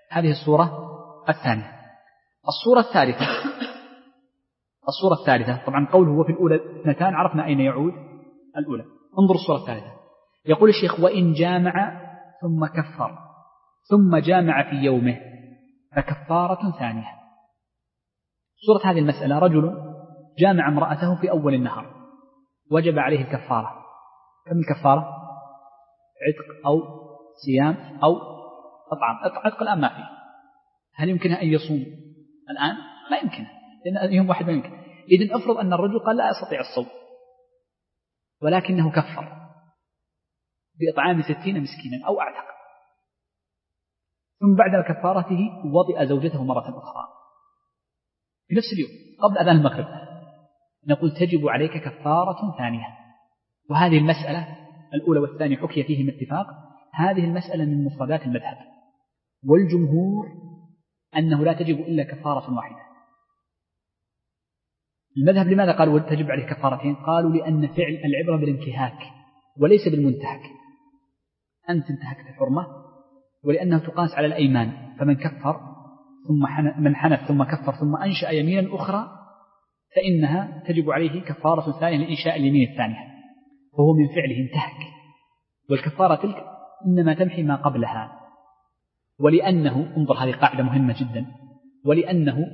هذه الصورة الثانية. الصورة الثالثة الصورة الثالثة طبعا قوله هو في الأولى اثنتان، عرفنا أين يعود الأولى. انظر الصورة الثالثة، يقول الشيخ: وإن جامع ثم كفر ثم جامع في يومه فكفارة ثانية. صورة هذه المسألة: رجل جامع امرأته في أول النهار، وجب عليه الكفارة. كم الكفارة؟ عتق أو صيام أو إطعام. عتق الآن ما فيه. هل يمكنه أن يصوم الآن؟ ما يمكنه، لأن يوم واحد ما يمكن. إذن أفرض أن الرجل قال لا أستطيع الصوم، ولكنه كفر بإطعام ستين مسكينا أو أعتق، ثم بعد كفارته وطئ زوجته مرة أخرى في نفس اليوم قبل أذان المغرب، نقول تجب عليك كفارة ثانية. وهذه المسألة الأولى والثانية حكي فيهم اتفاق. هذه المسألة من مفردات المذهب، والجمهور أنه لا تجب إلا كفارة واحدة. المذهب لماذا قالوا تجب عليه كفارتين؟ قالوا لأن فعل العبرة بالانتهاك وليس بالمنتهك. أنت انتهكت الحرمة، ولأنه تقاس على الأيمان، فمن كفر ثم حنف من حنف ثم كفر ثم أنشأ يمينا أخرى فإنها تجب عليه كفارة ثانية لإنشاء اليمين الثانية، فهو من فعله انتهك، والكفارة تلك إنما تمحي ما قبلها. ولأنه انظر هذه قاعدة مهمة جدا، ولأنه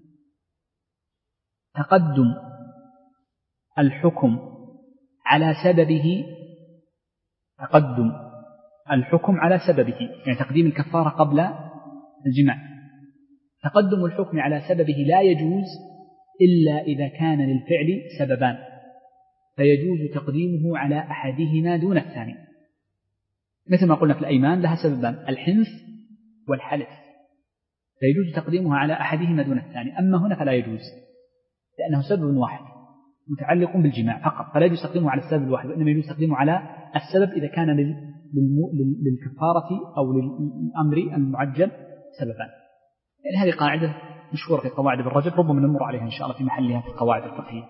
تقدم الحكم على سببه تقدم الحكم على سببه يعني تقديم الكفارة قبل الجماع. تقدم الحكم على سببه لا يجوز إلا إذا كان للفعل سببان، فيجوز تقديمه على أحدهما دون الثاني. مثل ما قلنا في الأيمان لها سببان: الحنث والحلف، فيجوز تقديمها على أحدهما دون الثاني. أما هنا فلا يجوز، لأنه سبب واحد متعلق بالجماع فقط، فلا يجوز تقديمه على السبب الواحد، وإنما يجوز تقديمه على السبب إذا كان للكفارة أو للأمر المعجل سببان. يعني هذه قاعدة مشهورة في قواعد ابن رجب، ربما نمر عليها إن شاء الله في محلها في القواعد الفقهية.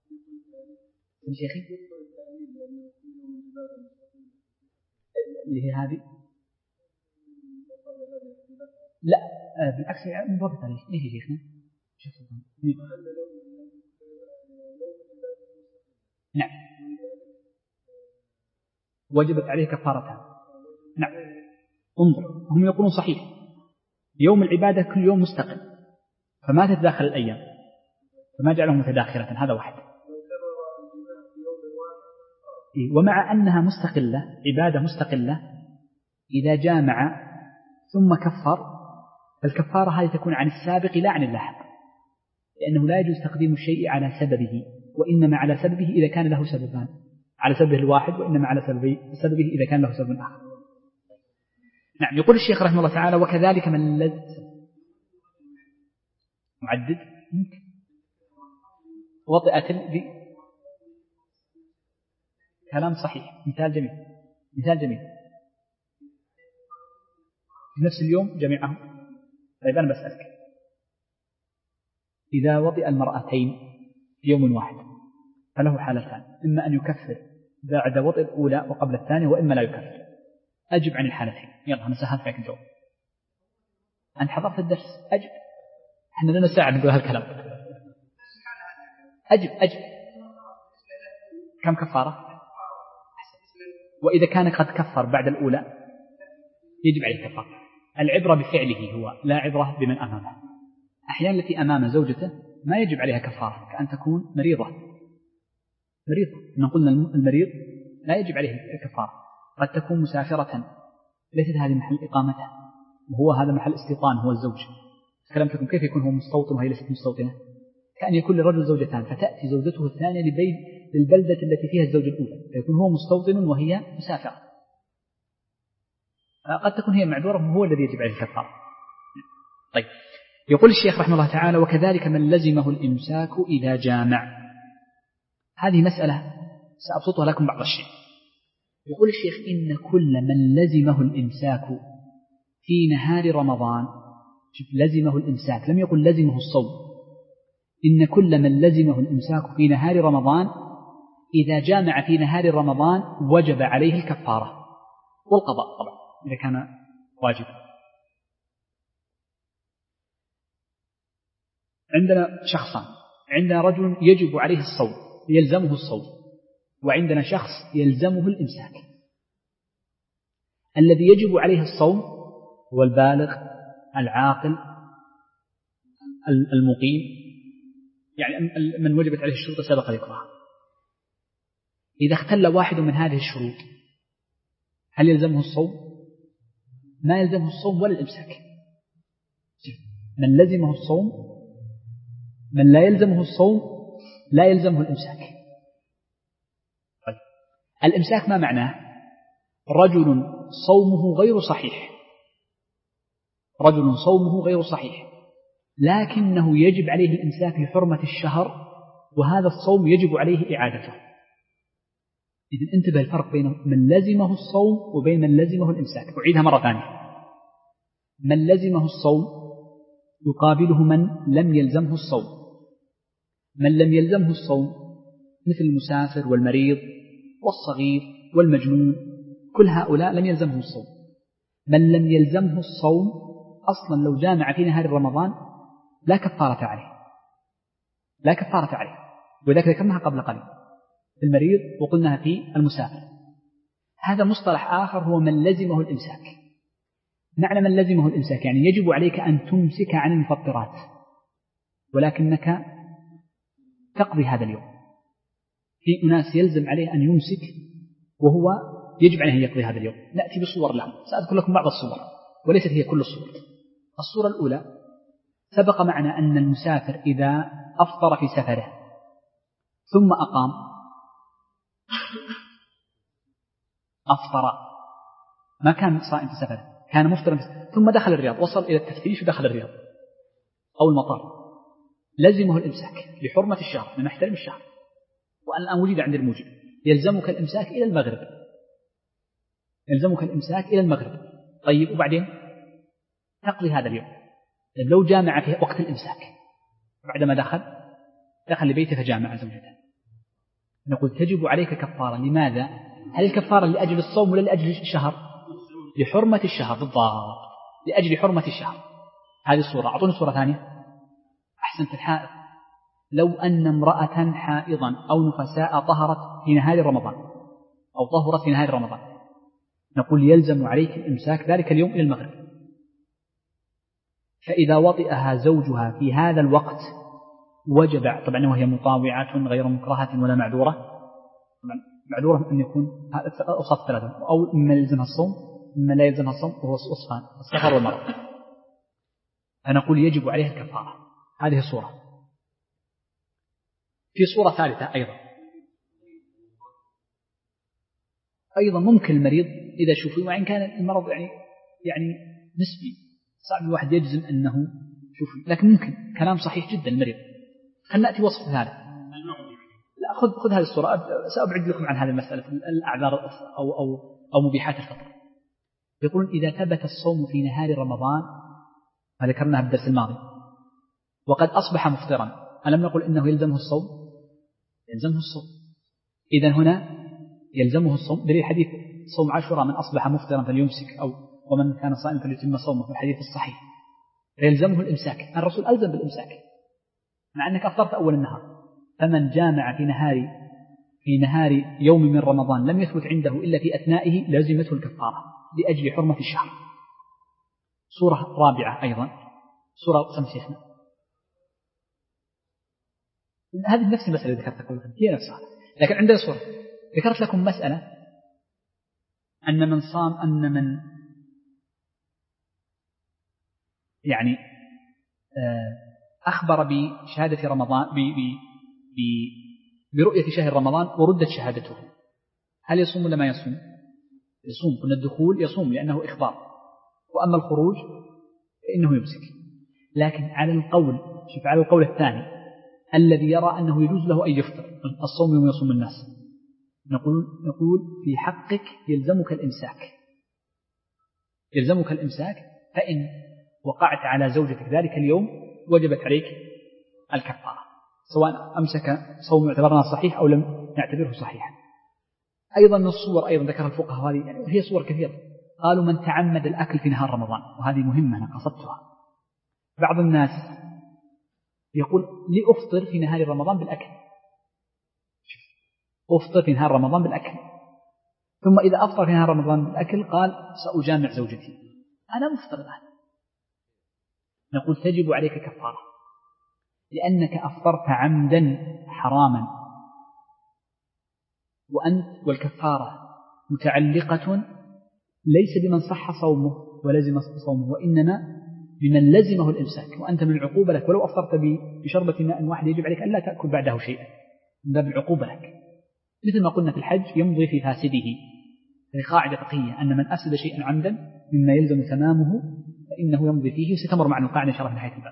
شيخي اللي هي هذه لا بالعكس انضبط عليه. ليه يا شيخنا؟ نعم وجبت عليه كفارتها. نعم انظر، هم يقولون صحيح يوم العبادة كل يوم مستقل، فما تتداخل الأيام، فما جعله متداخلة. هذا واحد. ومع أنها مستقلة، عبادة مستقلة، إذا جامع ثم كفر فالكفارة هذه تكون عن السابق لا عن اللاحق، لأنه لا يجوز تقديم الشيء على سببه، وإنما على سببه إذا كان له سببان، على سببه الواحد، وإنما على سببه إذا كان له سبب آخر. نعم. يقول الشيخ رحمه الله تعالى: وكذلك من لذ معدد وطئة ذي. كلام صحيح، مثال جميل، مثال جميل في نفس اليوم جميعهم. طيب أنا بسألك، إذا وطئ المرأتين في يوم واحد فله حالتان: إما أن يكفر بعد وطئ الأولى وقبل الثانية، وإما لا يكفر. أجب عن الحالتين. يلا أنا سهلت لك الجواب، أنت حضرت الدرس، أجب. إحنا لنا ساعة نقول هالكلام. أجب أجب كم كفارة؟ وإذا كان قد كفر بعد الأولى يجب عليه كفارة. العبرة بفعله هو، لا عبرة بمن أمامه. أحيانا التي أمام زوجته ما يجب عليها كفارة، كأن تكون مريضة مريضة إن قلنا المريض لا يجب عليه كفارة. قد تكون مسافرة ليست هذه محل إقامتها، وهو هذا محل استيطان، هو الزوج. كلامتكم كيف يكون هو مستوطن وهي ليست مستوطنة؟ كأن يكون للرجل زوجتان، فتأتي زوجته الثانية لبيت للبلدة التي فيها الزوج الأولى، فيكون هو مستوطن وهي مسافرة. قد تكون هي معذورة وهو الذي يجب عليه الكفارة. طيب يقول الشيخ رحمه الله تعالى: وكذلك من لزمه الإمساك إذا جامع. هذه مسألة سأبسطها لكم بعض الشيء. يقول الشيخ: إن كل من لزمه الإمساك في نهار رمضان، شوف لزمه الإمساك، لم يقل لزمه الصوم. إن كل من لزمه الإمساك في نهار رمضان إذا جامع في نهار رمضان وجب عليه الكفارة والقضاء طبعا إذا كان واجب. عندنا شخصان، عندنا رجل يجب عليه الصوم يلزمه الصوم، وعندنا شخص يلزمه الإمساك. الذي يجب عليه الصوم هو البالغ العاقل المقيم، يعني من وجبت عليه الشروط سبق ذكرها. إذا اختل واحد من هذه الشروط هل يلزمه الصوم؟ ما يلزمه الصوم ولا الإمساك. من لزمه الصوم، من لا يلزمه الصوم لا يلزمه الإمساك. طيب. الإمساك ما معناه؟ رجل صومه غير صحيح، رجل صومه غير صحيح لكنه يجب عليه الإمساك لحرمة الشهر، وهذا الصوم يجب عليه إعادته. إذن انتبه الفرق بين من لزمه الصوم وبين من لزمه الإمساك. أعيدها مرة ثانية. من لزمه الصوم يقابله من لم يلزمه الصوم. من لم يلزمه الصوم مثل المسافر والمريض والصغير والمجنون، كل هؤلاء لم يلزمهم الصوم. من لم يلزمه الصوم أصلا لو جامع في نهار رمضان لا كفارة عليه، لا كفارة عليه، وذلك ذكرناها قبل قليل في المريض وقلناها في المسافر. هذا مصطلح آخر هو من لزمه الإمساك. معنى من لزمه الإمساك يعني يجب عليك أن تمسك عن المفطرات ولكنك تقضي هذا اليوم. في أناس يلزم عليه أن يمسك وهو يجب عليه أن يقضي هذا اليوم. نأتي بصور لهم، سأذكر لكم بعض الصور وليست هي كل الصور. الصورة الأولى سبق معنا أن المسافر إذا أفطر في سفره ثم أقام، أفطر ما كان صائم في سفره، كان مفطرا ثم دخل الرياض، وصل إلى التفتيش ودخل الرياض أو المطار، لزمه الإمساك لحرمة الشهر، نحترم الشهر، والآن وجد عند الموجب، يلزمك الإمساك إلى المغرب، يلزمك الإمساك إلى المغرب. طيب وبعدين تقضي هذا اليوم. لو جامع في وقت الإمساك بعدما دخل دخل لبيته فجامع زوجته، نقول تجب عليك كفارة. لماذا؟ هل الكفارة لأجل الصوم ولا لأجل الشهر؟ لحرمة الشهر بالضبط، لأجل حرمة الشهر. هذه الصورة. أعطوني صورة ثانية. أحسنت. الحائض، لو أن امرأة حائضا أو نفساء طهرت في نهار رمضان أو طهرت في نهار رمضان، نقول يلزم عليك الإمساك ذلك اليوم إلى المغرب. فإذا وطئها زوجها في هذا الوقت وجب، طبعا وهي مطاوعة غير مكرهة ولا معذورة، طبعا معذورة أن يكون أوصاف ثلاثة، أو مما يلزمها الصوم مما لا يلزمها الصوم وهو وصفان: السفر والمرض. فنقول يجب عليها الكفارة. هذه الصورة. في صورة ثالثة أيضا أيضا ممكن المريض إذا شوفي، وإن كان المرض يعني يعني نسبي، صعب الواحد يجزم أنه شوفي، لكن ممكن كلام صحيح جدا المريض. خلنا نأتي وصف ثالث. لا خذ خذ هذه الصورة، سأبعد لكم عن هذه المسألة الأعذار أو أو أو مبيحات الفطر. يقولون إذا ثبت الصوم في نهار رمضان، ما ذكرناها بالدرس الماضي، وقد أصبح مفطرا، ألم نقل إنه يلزمه الصوم؟ يلزمه الصوم. إذن هنا يلزمه الصوم دليل حديث صوم عاشوراء: من أصبح مفطرا فليمسك، أو ومن كان صائما فليتم صومه، في الحديث الصحيح. فيلزمه الإمساك. الرسول ألزم بالإمساك مع أنك أفطرت أول النهار. فمن جامع في نهار في نهار يوم من رمضان لم يثبت عنده إلا في أثنائه لازمته الكفارة لأجل حرمة الشهر. صورة رابعة أيضا، صورة سمسيحنا، هذه نفس المسألة اللي ذكرتها كلها، هي نفسها، لكن عندنا صورة. ذكرت لكم مسألة أن من صام أن من يعني أخبر بشهادة رمضان برؤية شهر رمضان وردت شهادته، هل يصوم ولا ما يصوم؟ يصوم. قلنا الدخول يصوم لأنه إخبار، وأما الخروج فإنه يمسك. لكن على القول شوف على القول الثاني الذي يرى أنه يجوز له أن يفطر الصوم يوم يصوم الناس، نقول نقول في حقك يلزمك الإمساك، يلزمك الإمساك. فإن وقعت على زوجتك ذلك اليوم وجبت عليك الكفارة، سواء أمسك صوم يعتبرنا صحيح أو لم نعتبره صحيحا. أيضا من الصور أيضا ذكر الفقهاء هذه، يعني هي صور كثيرة. قالوا من تعمد الأكل في نهار رمضان، وهذه مهمة أنا قصدتها. بعض الناس يقول لأفطر في نهار رمضان بالأكل، أفطر في نهار رمضان بالأكل، ثم إذا أفطر في نهار رمضان بالأكل قال سأجامع زوجتي، أنا مفطر الآن. نقول تجب عليك كفارة، لأنك أفطرت عمدا حراما، وأنت والكفارة متعلقة ليس بمن صح صومه ولزم صومه، وإنما بمن لزمه الإمساك، وأنت من العقوبة لك ولو أفطرت بشربة ماء واحد يجب عليك أن لا تأكل بعده شيئا من باب العقوبة لك. مثل ما قلنا في الحج يمضي في فاسده، هذه قاعدة فقهية أن من أفسد شيئا عمدا مما يلزم تمامه فإنه يمضي فيه، وستمر معنا القاعدة إن شاء الله في نهاية الباب.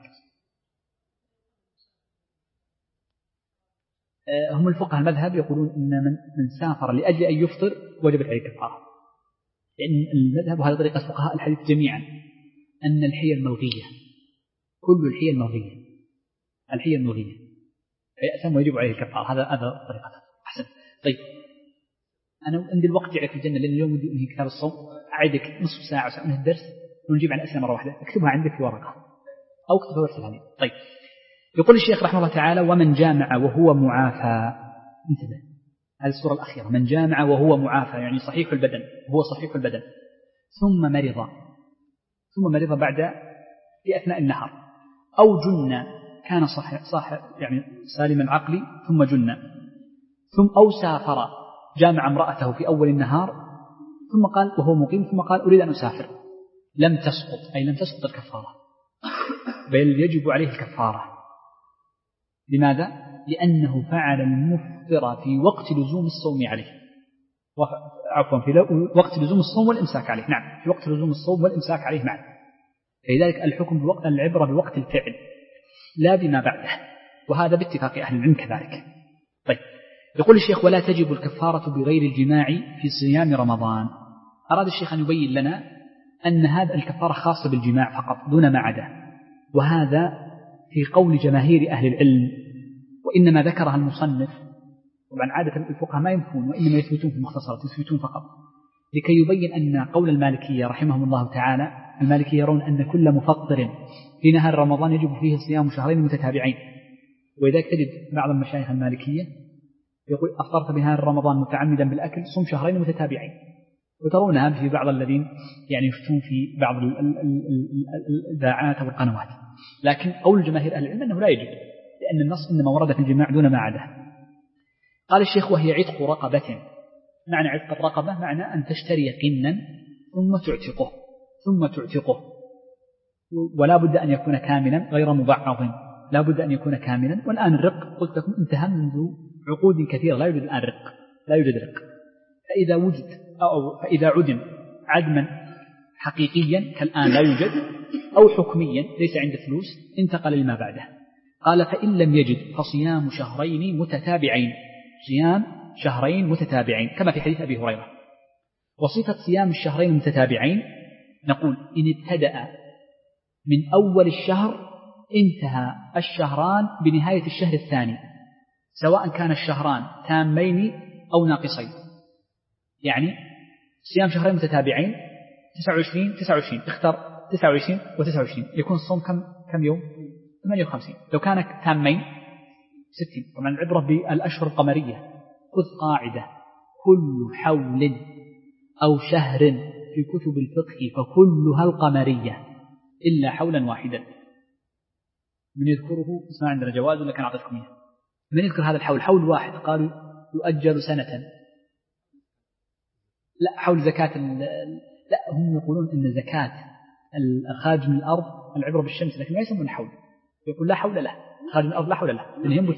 هم الفقهاء المذهب يقولون إن من من سافر لأجل أن يفطر وجبت عليه كفارة، لأن المذهب وهذا طريقة فقهاء الحديث جميعا أن الحيل ملغية، كل الحيل ملغية، الحيل ملغية فيأثم ويجب عليه الكفارة. هذا هذا طريقته. أحسن. طيب أنا عندي الوقت يعني في الجنة، لأن اليوم بدي أنهي كتاب الصوم، أعيدك نصف ساعة ساعة من الدرس ونجيب عن الأسئلة مرة واحدة، اكتبها عندك في ورقة أو اكتبها وارسلها لي. طيب يقول الشيخ رحمه الله تعالى: ومن جامع وهو معافى، انتبه هذه الصورة الأخيرة، من جامع وهو معافى يعني صحيح البدن، هو صحيح البدن، ثم مرض ثم مرض بعد في أثناء النهار، أو جن كان صحيح صاحب يعني سالم العقل ثم جن، ثم أو سافر جامع امرأته في أول النهار ثم قال وهو مقيم ثم قال أريد أن أسافر، لم تسقط أي لم تسقط الكفارة، بل يجب عليه الكفارة. لماذا؟ لأنه فعل المفطر في وقت لزوم الصوم عليه، عفوا في وقت لزوم الصوم والإمساك عليه، نعم في وقت لزوم الصوم والإمساك عليه معا، فلذلك الحكم بوقت العبرة بوقت الفعل لا بما بعده، وهذا باتفاق أهل العلم كذلك. طيب يقول الشيخ: ولا تجب الكفارة بغير الجماع في صيام رمضان. أراد الشيخ أن يبين لنا أن هذا الكفارة خاصة بالجماع فقط دون ما عدا، وهذا في قول جماهير أهل العلم، وإنما ذكرها المصنف، طبعا عادة الفقهاء ما ينفون وإنما يثبتون في المختصرات، يثبتون فقط لكي يبين أن قول المالكية رحمهم الله تعالى، المالكية يرون أن كل مفطر في نهار رمضان يجب فيه صيام شهرين متتابعين، ولذلك تجد بعض المشايخ المالكية يقول أفطرت بنهار رمضان متعمدا بالأكل صم شهرين متتابعين، وترونها في بعض الذين يعني يفتون في بعض الإذاعات أو القنوات، لكن قول جماهير أهل العلم أنه لا يجب، لأن النص إنما ورد في الجماع دون ما عدا. قال الشيخ: وهي عتق رقبة. معنى عتق الرقبة معنى أن تشتري قنا ثم تعتقه ثم تعتقه ولا بد أن يكون كاملا غير مبعض، لا بد أن يكون كاملا. والآن الرق قلت لكم انتهى منذ عقود كثيرة، لا يوجد الآن رق، لا يوجد رق. فإذا وجد أو فإذا عدم عدما حقيقيا كالآن لا يوجد، أو حكميا ليس عند فلوس، انتقل لما بعده. قال: فإن لم يجد فصيام شهرين متتابعين، صيام شهرين متتابعين كما في حديث أبي هريرة. وصفة صيام الشهرين المتتابعين نقول إن ابتدأ من أول الشهر انتهى الشهران بنهاية الشهر الثاني، سواء كان الشهران تامين أو ناقصين. يعني صيام شهرين متتابعين تسعة وعشرين تسعة وعشرين، اختر تسعة وعشرين وتسعة وعشرين، يكون الصوم كم كم يوم؟ ثمانية وخمسين. لو كان تامين ستين. طبعا العبرة بالأشهر القمرية. خذ قاعدة: كل حول أو شهر في كتب الفقه فكلها القمرية إلا حولا واحدا. من يذكره اسمع عندنا جواز ولا كان أعطيكم إياه؟ من يذكر هذا الحول؟ حول واحد قالوا يؤجل سنة. لا حول زكاة، لا هم يقولون إن زكاة الخارج من الأرض العبرة بالشمس، لكن ما يسمون حول، يقول لا حول له، خارج من الأرض لا حول له، لأنه ينبت.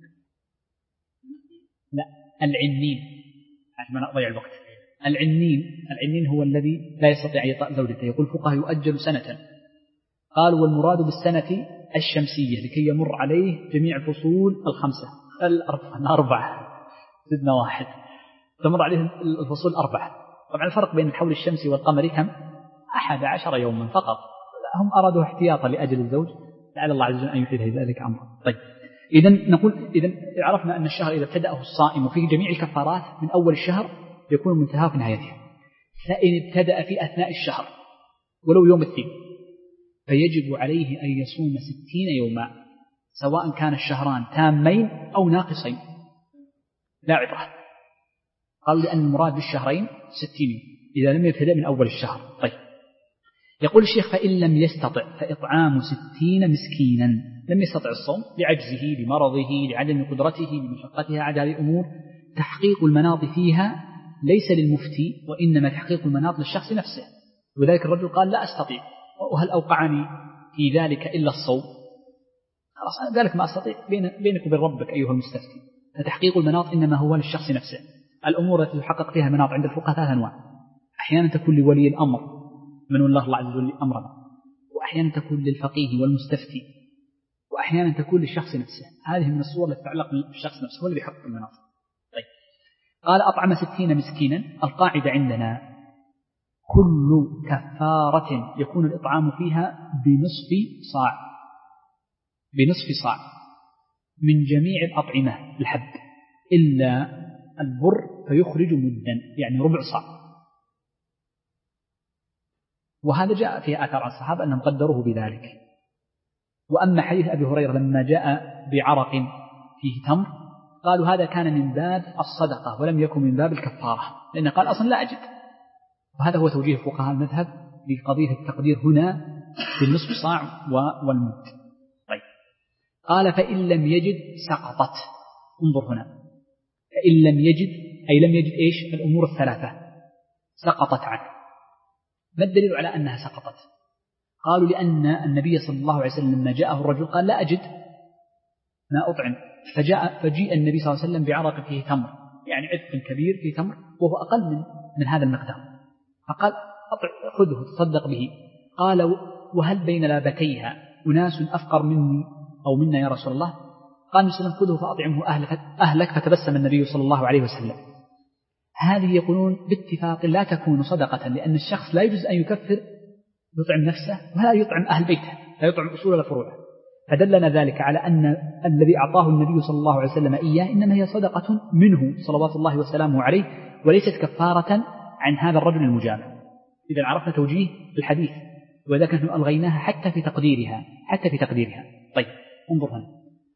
لا العنين، عشان ما نضيع الوقت. العنين العنين هو الذي لا يستطيع يطأ زوجته، يقول فقهاء يؤجل سنة. قالوا والمراد بالسنة الشمسية لكي يمر عليه جميع الفصول الخمسة الأربعة، زدنا واحد تمر عليه الفصول الأربعة. طبعا الفرق بين الحول الشمسي والقمري كم؟ أحد عشر يوما فقط. هم أرادوا احتياطا لأجل الزوج، لعل الله عز وجل أن يحيل ذلك أمره. طيب إذن نقول إذن عرفنا أن الشهر إذا ابتدأه الصائم وفيه جميع الكفارات من أول الشهر يكون منتهى في نهايته. فإن ابتدأ في أثناء الشهر ولو يوم الاثنين فيجب عليه أن يصوم ستين يوما سواء كان الشهران تامين أو ناقصين لا عبرة. قالوا لأن المراد بالشهرين ستين إذا لم يبتدأ من أول الشهر. طيب يقول الشيخ فإن لم يستطع فإطعام ستين مسكينا. لم يستطع الصوم لعجزه لمرضه لعدم قدرته لمشقتها على هذه الأمور. تحقيق المناط فيها ليس للمفتي وإنما تحقيق المناط للشخص نفسه. وذلك الرجل قال لا أستطيع وهل أوقعني في ذلك إلا الصوم؟ خلاص ذلك ما أستطيع بينك وبين ربك أيها المستفتي. فتحقيق المناط إنما هو للشخص نفسه. الأمور التي تحقق فيها المناط عند الفقهاء ثلاث أنواع. أحيانا تكون لولي الأمر من والله الله عز وجل أمرنا، وأحيانا تكون للفقيه والمستفتي، وأحيانا تكون للشخص نفسه. هذه من الصور التي تتعلق بالشخص نفسه هو الذي يحقق المناط. طيب قال أطعم ستين مسكينا. القاعدة عندنا كل كفارة يكون الإطعام فيها بنصف صاع بنصف صاع من جميع الأطعمة الحب إلا البر فيخرج مدا يعني ربع صاع. وهذا جاء في آثار عن الصحابة أنهم قدروه بذلك. وأما حديث أبي هريرة لما جاء بعرق فيه تمر قالوا هذا كان من باب الصدقة ولم يكن من باب الكفارة لأنه قال أصلا لا أجد. وهذا هو توجيه فقهاء المذهب لقضية التقدير هنا بالنصف صاع والمد. طيب قال فإن لم يجد سقطت. انظر هنا فإن لم يجد أي لم يجد إيش الأمور الثلاثة سقطت عنه. ما الدليل على أنها سقطت؟ قالوا لأن النبي صلى الله عليه وسلم لما جاءه الرجل قال لا أجد ما أطعم فجاء فجيء النبي صلى الله عليه وسلم بعرق فيه تمر يعني عدق كبير فيه تمر وهو أقل من, من هذا المقدار فقال خذه تصدق به. قال وهل بين لابتيها أناس أفقر مني أو منا يا رسول الله؟ قال النبي صلى الله عليه وسلم خذه فأطعمه أهلك, أهلك فتبسم النبي صلى الله عليه وسلم. هذه يقولون باتفاق لا تكون صدقة لأن الشخص لا يجوز أن يكفر يطعم نفسه ولا يطعم أهل بيته لا يطعم أصول الفروع. فدلنا ذلك على أن الذي أعطاه النبي صلى الله عليه وسلم إياه إنما هي صدقة منه صلوات الله وسلامه عليه وليست كفارة عن هذا الرجل المجامع. إذا عرفنا توجيه الحديث وذلك نحن ألغيناها حتى في تقديرها حتى في تقديرها. طيب انظر هنا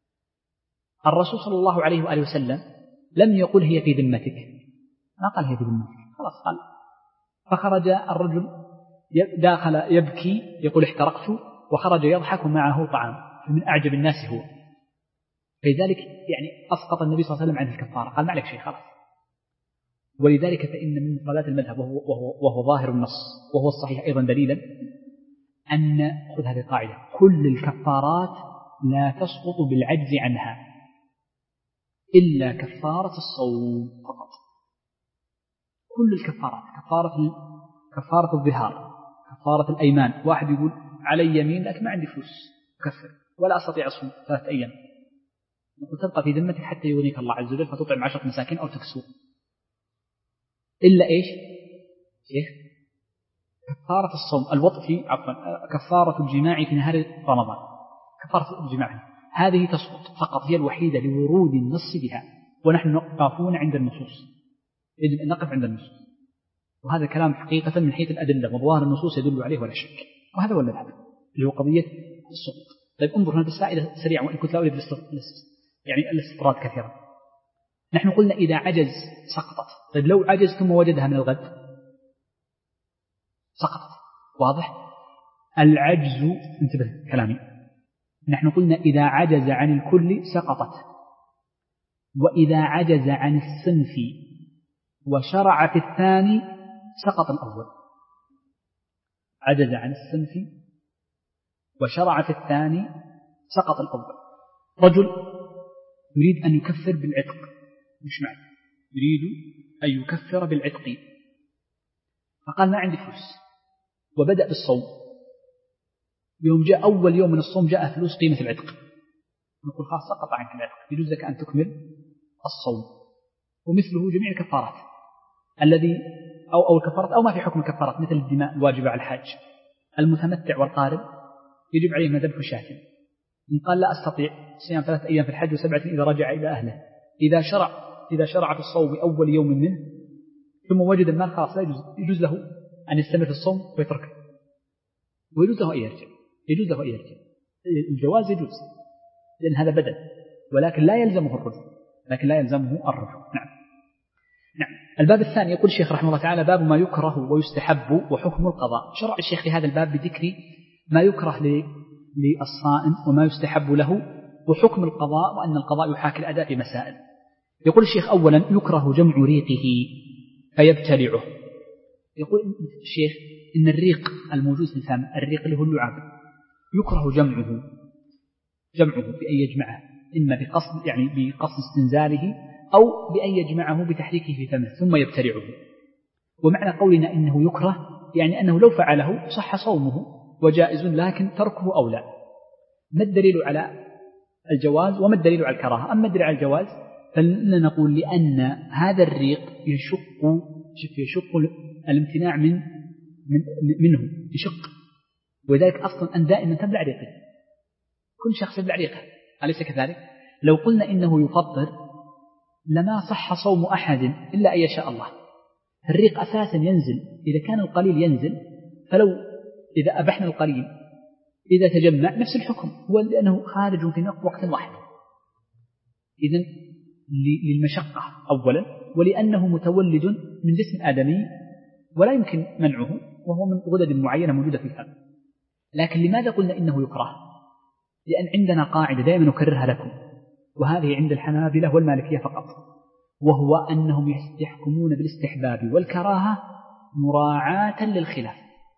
الرسول صلى الله عليه وآله وسلم لم يقل هي في ذمتك ما قال هي في ذمتك خلاص قال. فخرج الرجل داخل يبكي يقول احترقت وخرج يضحك معه طعام فمن أعجب الناس هو. فلذلك يعني أسقط النبي صلى الله عليه وسلم عن الكفارة قال ما عليك شيء خلاص. ولذلك فإن من مفردات المذهب وهو, وهو, وهو ظاهر النص وهو الصحيح أيضا دليلا أن خذ هذه القاعدة كل الكفارات لا تسقط بالعجز عنها إلا كفارة الصوم فقط. كل الكفارات كفارة كفارة الظهار كفارة الأيمان. واحد يقول علي يمين لكن ما عندي فلوس أكفر ولا أستطيع أصوم ثلاثة أيام نقول تبقى في ذمتك حتى يغنيك الله عز وجل فتطعم عشرة مساكين أو تكسو إلا إيش إيش كفارة الصوم الوطء في عفوا كفارة الجماع في نهار رمضان كفارة الجماع هذه تسقط فقط هي الوحيدة لورود النص بها ونحن نقفون عند النصوص يجب أن نقف عند النصوص. وهذا كلام حقيقة من حيث الأدلة وظواهر النصوص يدل عليه ولا شك. وهذا هو المذهب اللي هو قضية السقوط. طيب انظر هنا بالسائلة سريعا وإن كنت لا أريد يعني الاستطراد كثيرا. نحن قلنا إذا عجز سقطت. طيب لو عجز ثم وجدها من الغد سقطت. واضح؟ العجز انتبه كلامي نحن قلنا إذا عجز عن الكل سقطت وإذا عجز عن الصنف وشرع في الثاني سقط الأول. عجز عن الصنف وشرع في الثاني سقط الأول. رجل يريد أن يكفر بالعتق مش معنى يريد أن يكفر بالعتق فقال ما عندي فلوس وبدأ بالصوم. يوم جاء أول يوم من الصوم جاء فلوس قيمة العتق نقول خلاص سقط عنك العتق يجوز لك أن تكمل الصوم. ومثله جميع الكفارات الذي أو أو الكفارات أو ما في حكم الكفارات مثل الدماء الواجبة على الحاج. المتمتع والقارب يجب عليه ما ذبح شاة. إن قال لا أستطيع صيام ثلاثة أيام في الحج وسبعة إذا رجع إلى أهله إذا شرع إذا شرع في الصوم أول يوم منه ثم وجد المال خلاص لا يجوز, يجوز له أن يستمر في الصوم ويتركه ويجوز له أن يرجع يجوز له أن يرجع الجواز يجوز لأن هذا بدل، ولكن لا يلزمه الرجوع، لكن لا يلزمه الرجوع. نعم. نعم. الباب الثاني يقول الشيخ رحمه الله تعالى: باب ما يكره ويستحب وحكم القضاء. شرع الشيخ في هذا الباب بذكر ما يكره للصائم وما يستحب له وحكم القضاء، وأن القضاء يحاكي الأداء في مسائل. يقول الشيخ: أولا يكره جمع ريقه فيبتلعه. يقول الشيخ إن الريق الموجود في الفم، الريق اللي هو اللعاب، يكره جمعه جمعه بأن يجمعه، إما بقصد يعني بقصد استنزاله أو بأن يجمعه بتحريكه في فمه ثم يبتلعه. ومعنى قولنا إنه يكره يعني أنه لو فعله صح صومه وجائز، لكن تركه أولى. ما الدليل على الجواز وما الدليل على الكراهة؟ أما الدليل على الجواز فلنا نقول لأن هذا الريق يشق يشق الامتناع من, من منه يشق، وذلك أصلا أن دائما تبلع ريقه، كل شخص يبلع ريقه، أليس كذلك؟ لو قلنا إنه يفطر لما صح صوم أحد إلا أن يشاء الله. الريق أساسا ينزل، إذا كان القليل ينزل، فلو إذا أبحنا القليل إذا تجمع نفس الحكم، هو لأنه خارج في وقت واحد. إذن للمشقة أولا، ولأنه متولد من جسم آدمي ولا يمكن منعه، وهو من غدد معينة موجودة في الفم. لكن لماذا قلنا إنه يكره؟ لأن عندنا قاعدة دائما نكررها لكم، وهذه عند الحنابلة والمالكية فقط، وهو أنهم يحكمون بالاستحباب والكراهة مراعاة للخلاف.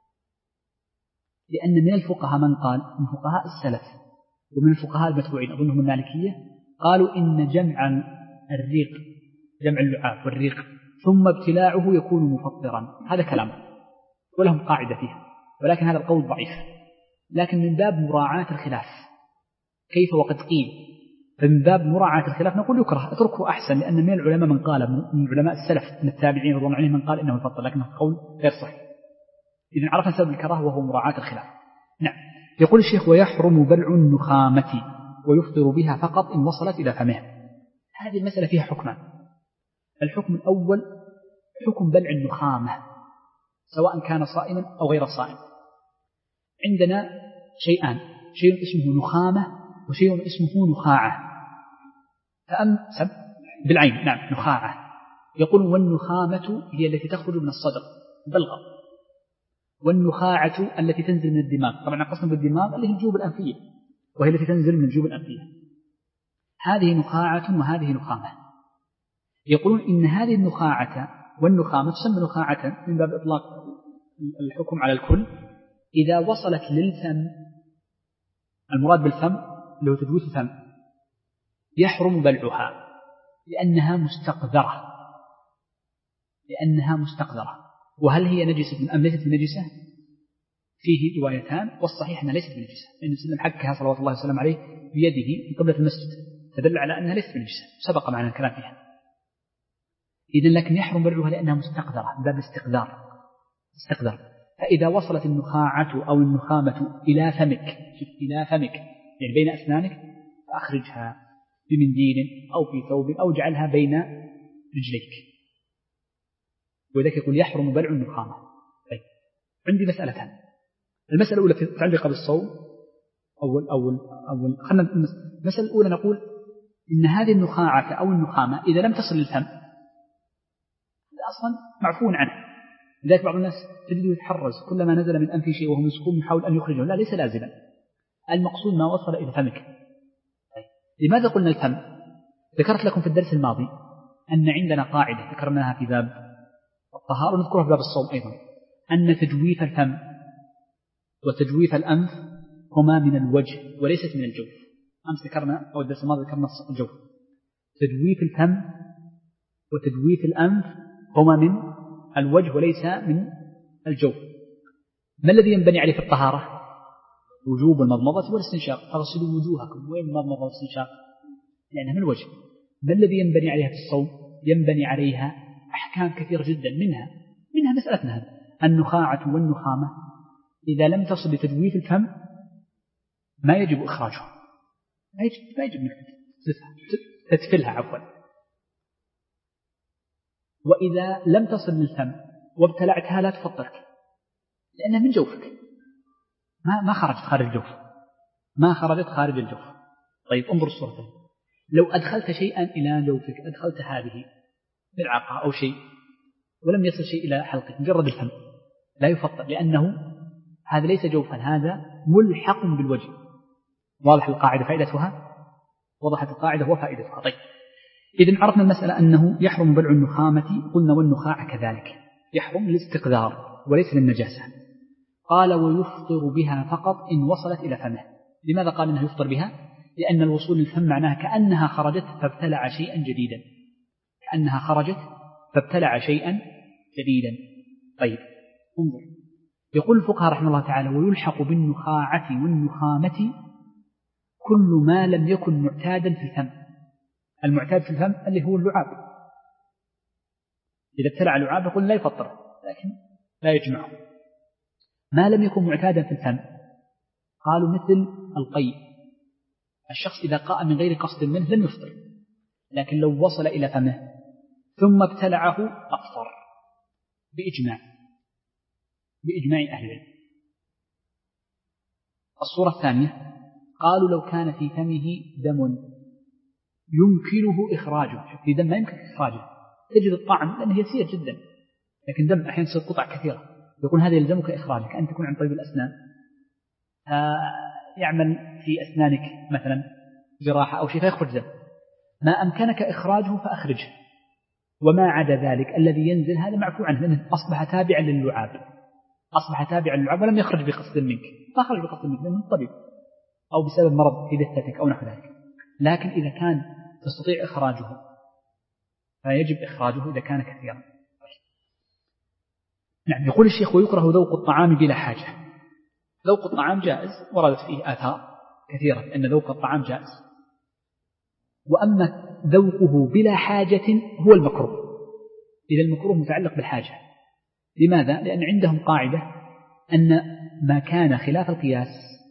لأن من الفقهاء من قال، من فقهاء السلف ومن الفقهاء المتبوعين أظنهم المالكية، قالوا إن جمع الريق، جمع اللعاب والريق ثم ابتلاعه يكون مفطرا. هذا كلام ولهم قاعدة فيها، ولكن هذا القول ضعيف. لكن من باب مراعاة الخلاف كيف وقد قيل، فمن باب مراعاة الخلاف نقول يكره، اتركه أحسن، لأن من العلماء من قال، من علماء السلف من التابعين رضوان الله عليهم من قال إنه يفطر، لكن القول غير صحيح. إذن عرفنا سبب الكراهة وهو مراعاة الخلاف. نعم. يقول الشيخ: ويحرم بلع النخامة ويفطر بها فقط إن وصلت إلى فمه. هذه المسألة فيها حكمان. الحكم الأول حكم بلع النخامة سواء كان صائما أو غير صائم. عندنا شيئان، شيء اسمه نخامة وشيء اسمه نخاعة. فأم سب بالعين، نعم، نخاعة. يقول: والنخامة هي التي تخرج من الصدر بلغة، والنخاعة التي تنزل من الدماغ. طبعا قسم بالدماغ اللي هي الجيوب الأنفية، وهي التي تنزل من الجيوب الأنفية. هذه نخاعة وهذه نخامة. يقولون إن هذه النخاعة والنخامة تسمى نخاعة من باب إطلاق الحكم على الكل إذا وصلت للفم. المراد بالفم اللي هو تجويف الفم، يحرم بلعها لأنها مستقذرة، لأنها مستقذرة. وهل هي نجسة أم ليست بنجسة؟ فيه روايتان، والصحيح أنها ليست بنجسة، لأن وسلم حكها صلوات الله وسلم عليه بيده في قبلة المسجد، تدل على أنها ليست بنجسة، سبق معنا الكلام فيها. إذن لكن يحرم بلعها لأنها مستقذرة، باب الاستقذار، استقذر. فإذا وصلت النخاعة أو النخامة إلى فمك، إلى فمك يعني بين أسنانك، فأخرجها بمنديل أو في ثوب أو اجعلها بين رجليك. وذلك يقول يحرم بلع النخامة. طيب، عندي مسألتان. المسألة الأولى تتعلق بالصوم. أول أول أول خلنا المسألة الأولى نقول إن هذه النخاعة أو النخامة إذا لم تصل للفم أصلا معفون عنه. لذلك بعض الناس تجده يتحرز كلما نزل من أنف شيء وهو مسكون يحاول أن يخرجه، لا، ليس لازما. المقصود ما وصل إلى فمك. طيب، لماذا قلنا الفم؟ ذكرت لكم في الدرس الماضي أن عندنا قاعدة ذكرناها في باب الطهارة ونذكرها في باب الصوم أيضا، أن تجويف الفم وتجويف الأنف هما من الوجه وليست من الجوف. أمس ذكرنا أو الدرس الماضي ذكرنا الجوف. تجويف الفم وتجويف الأنف هما من الوجه وليس من الجوف. ما الذي ينبني عليه في الطهارة؟ وجوب المضمضة والاستنشاق. فاغسلوا وجوهكم. وين المضمضة والاستنشاق؟ لأنها من الوجه. ما الذي ينبني عليها في الصوم؟ ينبني عليها أحكام كثيرة جدا، منها منها مسألتنا هذه النخاعة والنخامة إذا لم تصل لتجويف الفم ما يجب إخراجها، ما يجب ما يجب تدفلها عفوا. وإذا لم تصل للفم وابتلعتها لا تفطرك، لأنها من جوفك، ما ما خرجت خارج الجوف، ما خرجت خارج الجوف. طيب انظر الصورة. لو أدخلت شيئا إلى جوفك، أدخلت هذه ملعقة أو شيء ولم يصل شيء إلى حلقك، مجرد الفم، لا يفطر، لأنه هذا ليس جوفا، هذا ملحق بالوجه. واضح القاعدة فائدتها؟ وضحت القاعدة وفائدتها. طيب إذن عرفنا المسألة أنه يحرم بلع النخامة، قلنا والنخاع كذلك يحرم للاستقذار وليس للنجاسة. قال ويفطر بها فقط إن وصلت إلى فمه. لماذا قال إنه يفطر بها؟ لأن الوصول للفم معناها كأنها خرجت فابتلع شيئا جديدا، كأنها خرجت فابتلع شيئا جديدا. طيب انظر، يقول الفقهاء رحمه الله تعالى ويلحق بالنخاعة والنخامة كل ما لم يكن معتادا في الفم. المعتاد في الفم اللي هو اللعاب، إذا ابتلع اللعاب يقول لا يفطر، لكن لا يجمعه. ما لم يكن معتادا في الفم قالوا مثل القيء، الشخص إذا قاء من غير قصد منه لم يفطر، لكن لو وصل إلى فمه ثم ابتلعه أفطر بإجماع بإجماع أهل العلم. الصورة الثانية قالوا لو كان في فمه دم يمكنه إخراجه. في دم ما يمكن إخراجه، تجد الطعم لأنه يسير جدا، لكن دم أحيانا تصير قطع كثيرة، يقول هذا يلزمك إخراجك، أن تكون عن طيب الأسنان يعمل في أسنانك مثلا جراحة أو شيء فيخرج دم، ما أمكنك إخراجه فأخرجه، وما عدا ذلك الذي ينزل هذا معفو عنه لأنه أصبح تابعا للعاب، أصبح تابعا للعاب ولم يخرج بقصد منك، فأخرج بقصد منك لأنه طبيب أو بسبب مرض في دثتك أو نحو ذلك. لكن إذا كان تستطيع إخراجه فيجب إخراجه إذا كان كثيرا. نعم. يقول الشيخ ويكره ذوق الطعام بلا حاجة. ذوق الطعام جائز، وردت فيه آثار كثيرة أن ذوق الطعام جائز، وأما ذوقه بلا حاجة هو المكروه، إذا المكروه متعلق بالحاجة. لماذا؟ لأن عندهم قاعدة أن ما كان خلاف القياس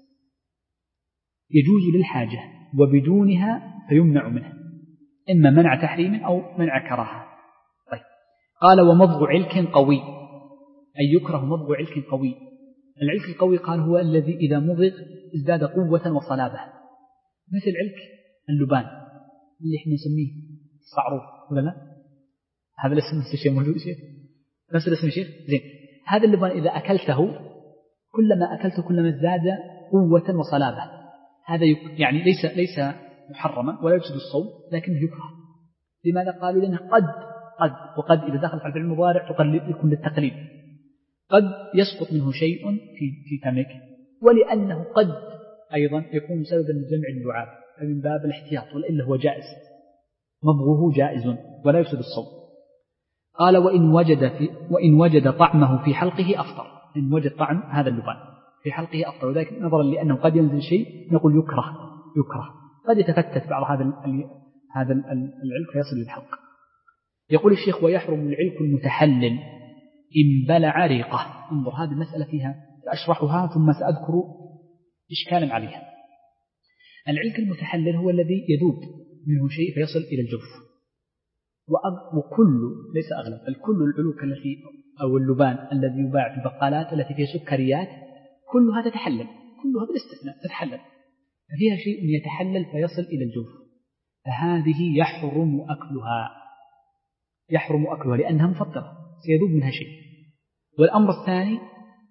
يجوز للحاجة وبدونها فيمنع منه، إما منع تحريم أو منع كراهة. طيب. قال ومضغ علك قوي، أي يكره مضغ علك قوي. العلك القوي قال هو الذي إذا مضغ ازداد قوة وصلابة، مثل علك اللبان اللي احنا نسميه الصعروف ولا لا؟ هذا الاسم نفس الشيء موجود شيء نفس الاسم شيخ زين. هذا اللبان إذا أكلته كلما أكلته كلما ازداد قوة وصلابة. هذا يعني ليس ليس محرما ولا يفسد الصوم، لكنه يكره. لماذا؟ قالوا لأنه قد قد وقد إذا دخل على المضارع تقلل يكون للتقليل، قد يسقط منه شيء في في فمك، ولأنه قد أيضا يكون سببا لجمع اللعاب من باب الاحتياط، وإلا هو جائز، مضغه جائز ولا يفسد الصوم. قال وإن وجد في وإن وجد طعمه في حلقه أفطر، إن وجد طعم هذا اللبان في حلقه أفطر، وذلك نظرا لأنه قد ينزل شيء نقول يكره يكره قد يتفتت بعض هذا هذا العلك فيصل للحلق. يقول الشيخ ويحرم العلك المتحلل إن بلع ريقه. انظر هذه المسألة فيها سأشرحها ثم سأذكر إشكالا عليها. العلك المتحلل هو الذي يذوب منه شيء فيصل إلى الجوف، وكل ليس أغلب الكل العلوك التي أو اللبان الذي يباع في البقالات التي فيها سكريات كلها تتحلل، كلها بالاستثناء تتحلل، ففيها شيء يتحلل فيصل إلى الجوف، فهذه يحرم أكلها يحرم أكلها لأنها مفطرة سيذوب منها شيء. والأمر الثاني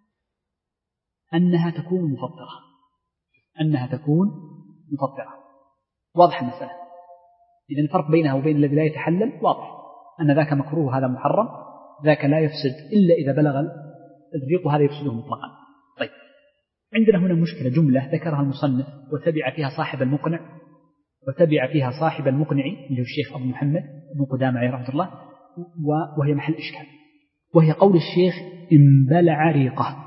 أنها تكون مفطرة أنها تكون مفطرة واضح المسألة. إذن الفرق بينها وبين الذي لا يتحلل واضح، أن ذاك مكروه هذا محرم، ذاك لا يفسد إلا إذا بلغ الريق وهذا يفسده مطلقا. طيب عندنا هنا مشكلة، جملة ذكرها المصنف وتبع فيها صاحب المقنع وتبع فيها صاحب المقنع اللي هو الشيخ أبو محمد بن قدامة عليه رحمة الله، وهي محل إشكال، وهي قول الشيخ إن بلع ريقه.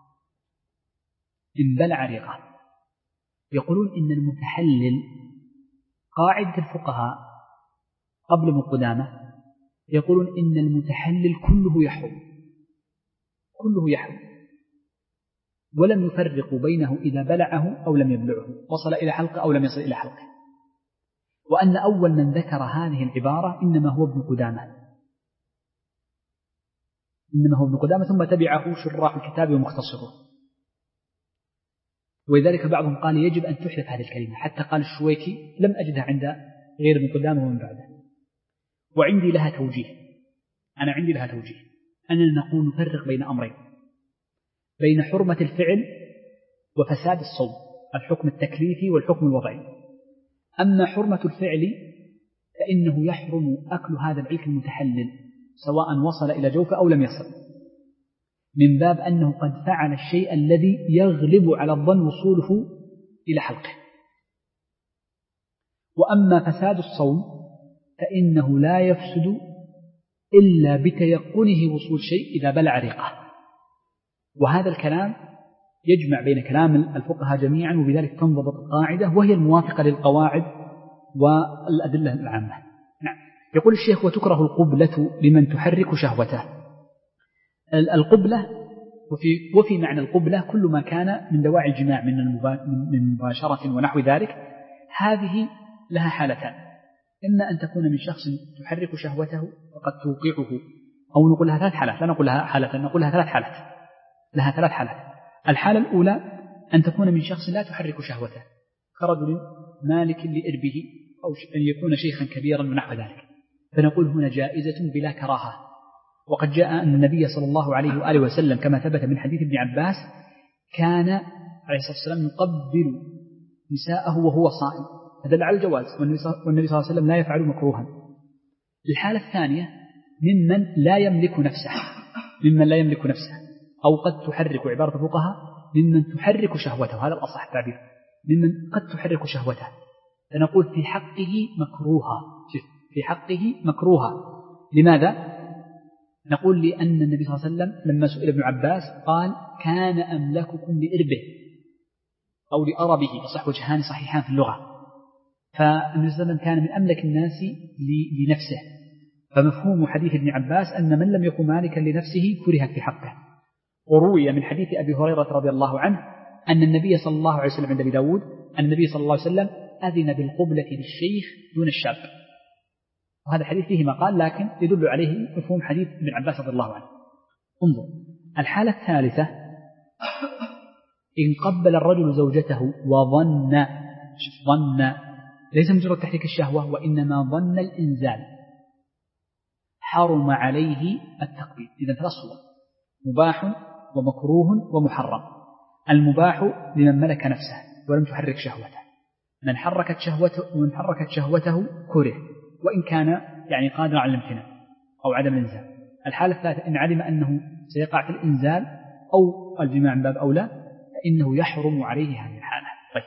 إن بلع ريقه يقولون إن المتحلل قاعدة الفقهاء قبل ابن قدامة يقولون إن المتحلل كله يحرم كله يحرم ولم يفرقوا بينه إذا بلعه أو لم يبلعه، وصل إلى حلقه أو لم يصل إلى حلقه، وأن أول من ذكر هذه العبارة إنما هو ابن قدامة إنما هو ابن قدامة ثم تبعه شراح الكتاب ومختصره. ولذلك بعضهم قال يجب أن تحذف هذه الكلمة، حتى قال الشويكي لم أجدها عند غير من قدامه ومن بعده. وعندي لها توجيه، أنا عندي لها توجيه، أننا نقول نفرق بين أمرين، بين حرمة الفعل وفساد الصوم، الحكم التكليفي والحكم الوضعي. أما حرمة الفعل فإنه يحرم أكل هذا العلك المتحلل سواء وصل إلى جوفه أو لم يصل، من باب أنه قد فعل الشيء الذي يغلب على الظن وصوله إلى حلقه. وأما فساد الصوم فإنه لا يفسد إلا بتيقنه وصول شيء إذا بلع ريقه. وهذا الكلام يجمع بين كلام الفقهاء جميعا، وبذلك تنضبط القاعدة وهي الموافقة للقواعد والأدلة العامة. نعم. يقول الشيخ: وتكره القبلة لمن تحرك شهوته. القبلة وفي, وفي معنى القبلة كل ما كان من دواعي الجماع من مباشرة ونحو ذلك. هذه لها حالتان: إما أن تكون من شخص تحرك شهوته وقد توقعه، أو نقول لها ثلاث حالات، لا نقول لها حالتان، نقول لها ثلاث حالات، لها ثلاث حالات. الحالة الأولى أن تكون من شخص لا تحرك شهوته، كرجل مالك لإربه أو أن يكون شيخا كبيرا ونحو ذلك، فنقول هنا جائزة بلا كراهة. وقد جاء أن النبي صلى الله عليه وآله وسلم كما ثبت من حديث ابن عباس كان عليه الصلاة والسلام يقبل نساءه وهو صائم، فدل على الجواز، والنبي صلى الله عليه وسلم لا يفعل مكروها. الحالة الثانية ممن لا يملك نفسه، ممن لا يملك نفسه أو قد تحرك، عبارة الفقهاء ممن تحرك شهوته، هذا الأصح التعبير، ممن قد تحرك شهوته، فنقول في حقه مكروها، في حقه مكروها. لماذا؟ نقول لأن النبي صلى الله عليه وسلم لما سئل ابن عباس قال: كان أملككم لإربه أو لأربه، أصح وجهان صحيحان في اللغة، فالنبي صلى الله عليه وسلم كان من أملك الناس لنفسه، فمفهوم حديث ابن عباس أن من لم يكن مالكا لنفسه كره في حقه. وروي من حديث أبي هريرة رضي الله عنه أن النبي صلى الله عليه وسلم عند أبي داود أن النبي صلى الله عليه وسلم أذن بالقبلة للشيخ دون الشاب، وهذا الحديث فيه مقال لكن يدل عليه مفهوم حديث ابن عباس رضي الله عنه. انظر الحالة الثالثة: إن قبل الرجل زوجته وظن، ظن ليس مجرد تحريك الشهوة وإنما ظن الإنزال، حرم عليه التقبيل. إذن ثلاث صور: مباح ومكروه ومحرم. المباح لمن ملك نفسه ولم تحرك شهوته، من حركت شهوته ومن حركت شهوته كره وإن كان يعني قادر على الامتناع أو عدم الإنزال. الحالة الثالثة: إن علم أنه سيقع في الإنزال أو الجماع من باب أولى فإنه يحرم عليه هذه الحالة. طيب.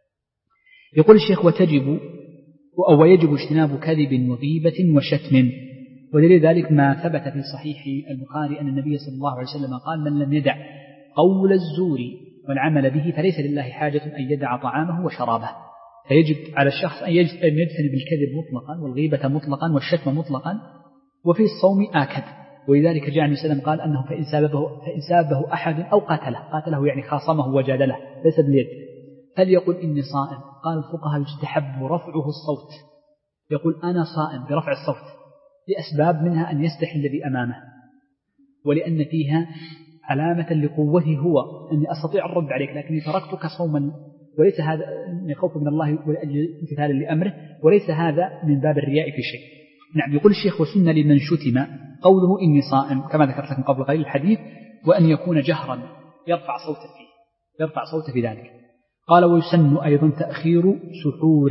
يقول الشيخ: وتجب أو يجب اجتناب كذب وغيبة وشتم. ودليل ذلك ما ثبت في صحيح البخاري أن النبي صلى الله عليه وسلم قال: من لم يدع قول الزور والعمل به فليس لله حاجة أن يدع طعامه وشرابه. فيجب على الشخص أن يجتنب الكذب مطلقا والغيبة مطلقا والشتم مطلقا، وفي الصوم آكد. ولذلك جاء النبي صلى الله عليه وسلم قال أنه فإن سابه, فإن سابه أحد أو قاتله، قاتله يعني خاصمه وجادله ليس باليد، فليقل إني صائم. قال الفقهاء يستحب رفعه الصوت، يقول أنا صائم برفع الصوت، لأسباب منها أن يستحي الذي أمامه، ولأن فيها علامة لقوته هو أني أستطيع الرد عليك لكني تركتك صوما، وليس هذا من خوف من الله ولأجل امتثال لأمره، وليس هذا من باب الرياء في شيء. نعم. يقول الشيخ: وسن لمن شتم قوله إني صائم، كما ذكرت لكم قبل قليل الحديث، وأن يكون جهرا يرفع صوته فيه، يرفع صوته في ذلك. قال: ويسن أيضا تأخير سحور.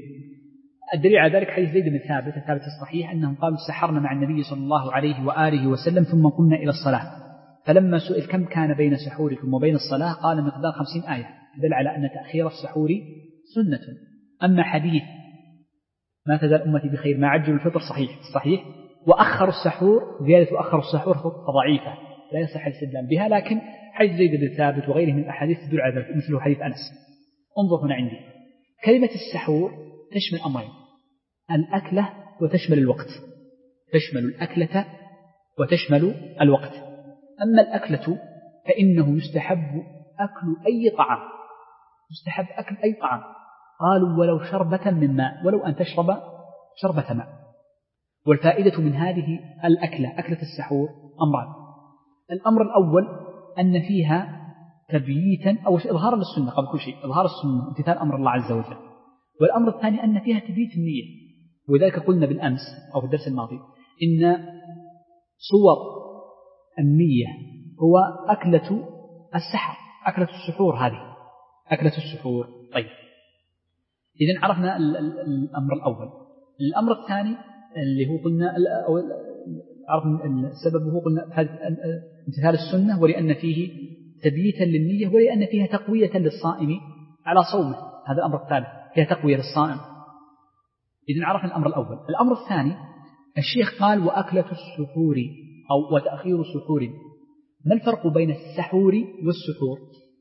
الدليل على ذلك حديث زيد بن ثابت الثابت الصحيح أنهم قالوا: سحرنا مع النبي صلى الله عليه وآله وسلم ثم قمنا إلى الصلاة، فلما سئل كم كان بين سحوركم وبين الصلاة قال: مقدار خمسين آية، دل على أن تأخير السحور سنة. أما حديث ما تزال أمتي بخير ما عجل الفطر صحيح صحيح وأخر السحور، زيادة أخر السحور فضعيفة لا يصح الاستدلال بها، لكن حديث زيد بن ثابت وغيره من الأحاديث تدل على ذلك، مثل حديث أنس. انظر هنا عندي كلمة السحور تشمل أمرين: الأكلة وتشمل الوقت، تشمل الأكلة وتشمل الوقت. أما الأكلة فإنه يستحب أكل أي طعام، يستحب أكل أي طعام، قالوا ولو شربة من ماء، ولو أن تشرب شربة ماء. والفائدة من هذه الأكلة، أكلة السحور، أمران: الأمر الأول أن فيها تبييتا أو إظهارا للسنة قبل كل شيء، إظهار السنة امتثال أمر الله عز وجل. والأمر الثاني أن فيها تبييت النية، وذلك قلنا بالأمس أو في الدرس الماضي إن صور النية هو أكلة السحر، أكلة السحور، هذه أكلة السحور. طيب، إذن عرفنا الأمر الأول. الأمر الثاني اللي هو قلنا عرفنا السبب هو قلنا امتثال السنة، ولأن فيه تبييتا للنية، ولأن فيها تقوية للصائم على صومه، هذا الأمر الثالث، فيها تقوية للصائم. إذن عرفنا الأمر الأول. الأمر الثاني الشيخ قال وأكلة السحور أو وتأخير السحور. ما الفرق بين السحور والسحور؟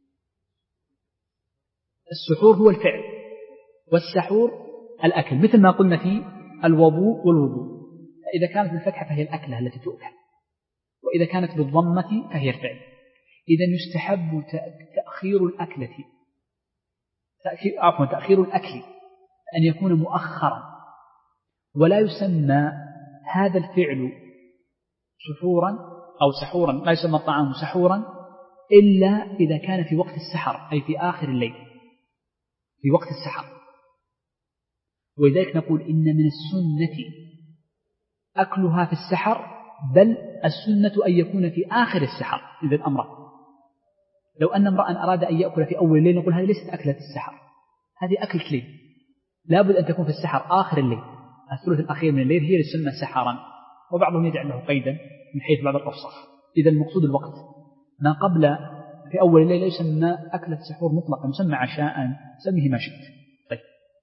السحور هو الفعل، والسحور الأكل، مثل ما قلنا في الوضوء والوضوء. إذا كانت بالفتحة فهي الأكلة التي تؤكل، وإذا كانت بالضمة فهي الفعل. إذا يستحب تأخير الأكلة تأخير عفوا تأخير الأكل أن يكون مؤخرا، ولا يسمى هذا الفعل سحورا أو سحورا، لا يسمى الطعام سحورا إلا إذا كان في وقت السحر، أي في آخر الليل، في وقت السحر. ولذلك نقول إن من السنة أكلها في السحر، بل السنة أن يكون في آخر السحر. إذا الأمر لو أن امرأ أراد أن يأكل في أول الليل نقول هذه ليست أكلة السحر، هذه أكلة ليل، لابد أن تكون في السحر آخر الليل، الثلث الأخير من الليل هي يسمى سحرا. وبعضهم يجعل له قيدا من حيث بعض الأوصاف. إذا المقصود الوقت، ما قبل في أول الليل يسمى أكلة سحور مطلقا، يسمى عشاء، سميه ما شئت. طيب،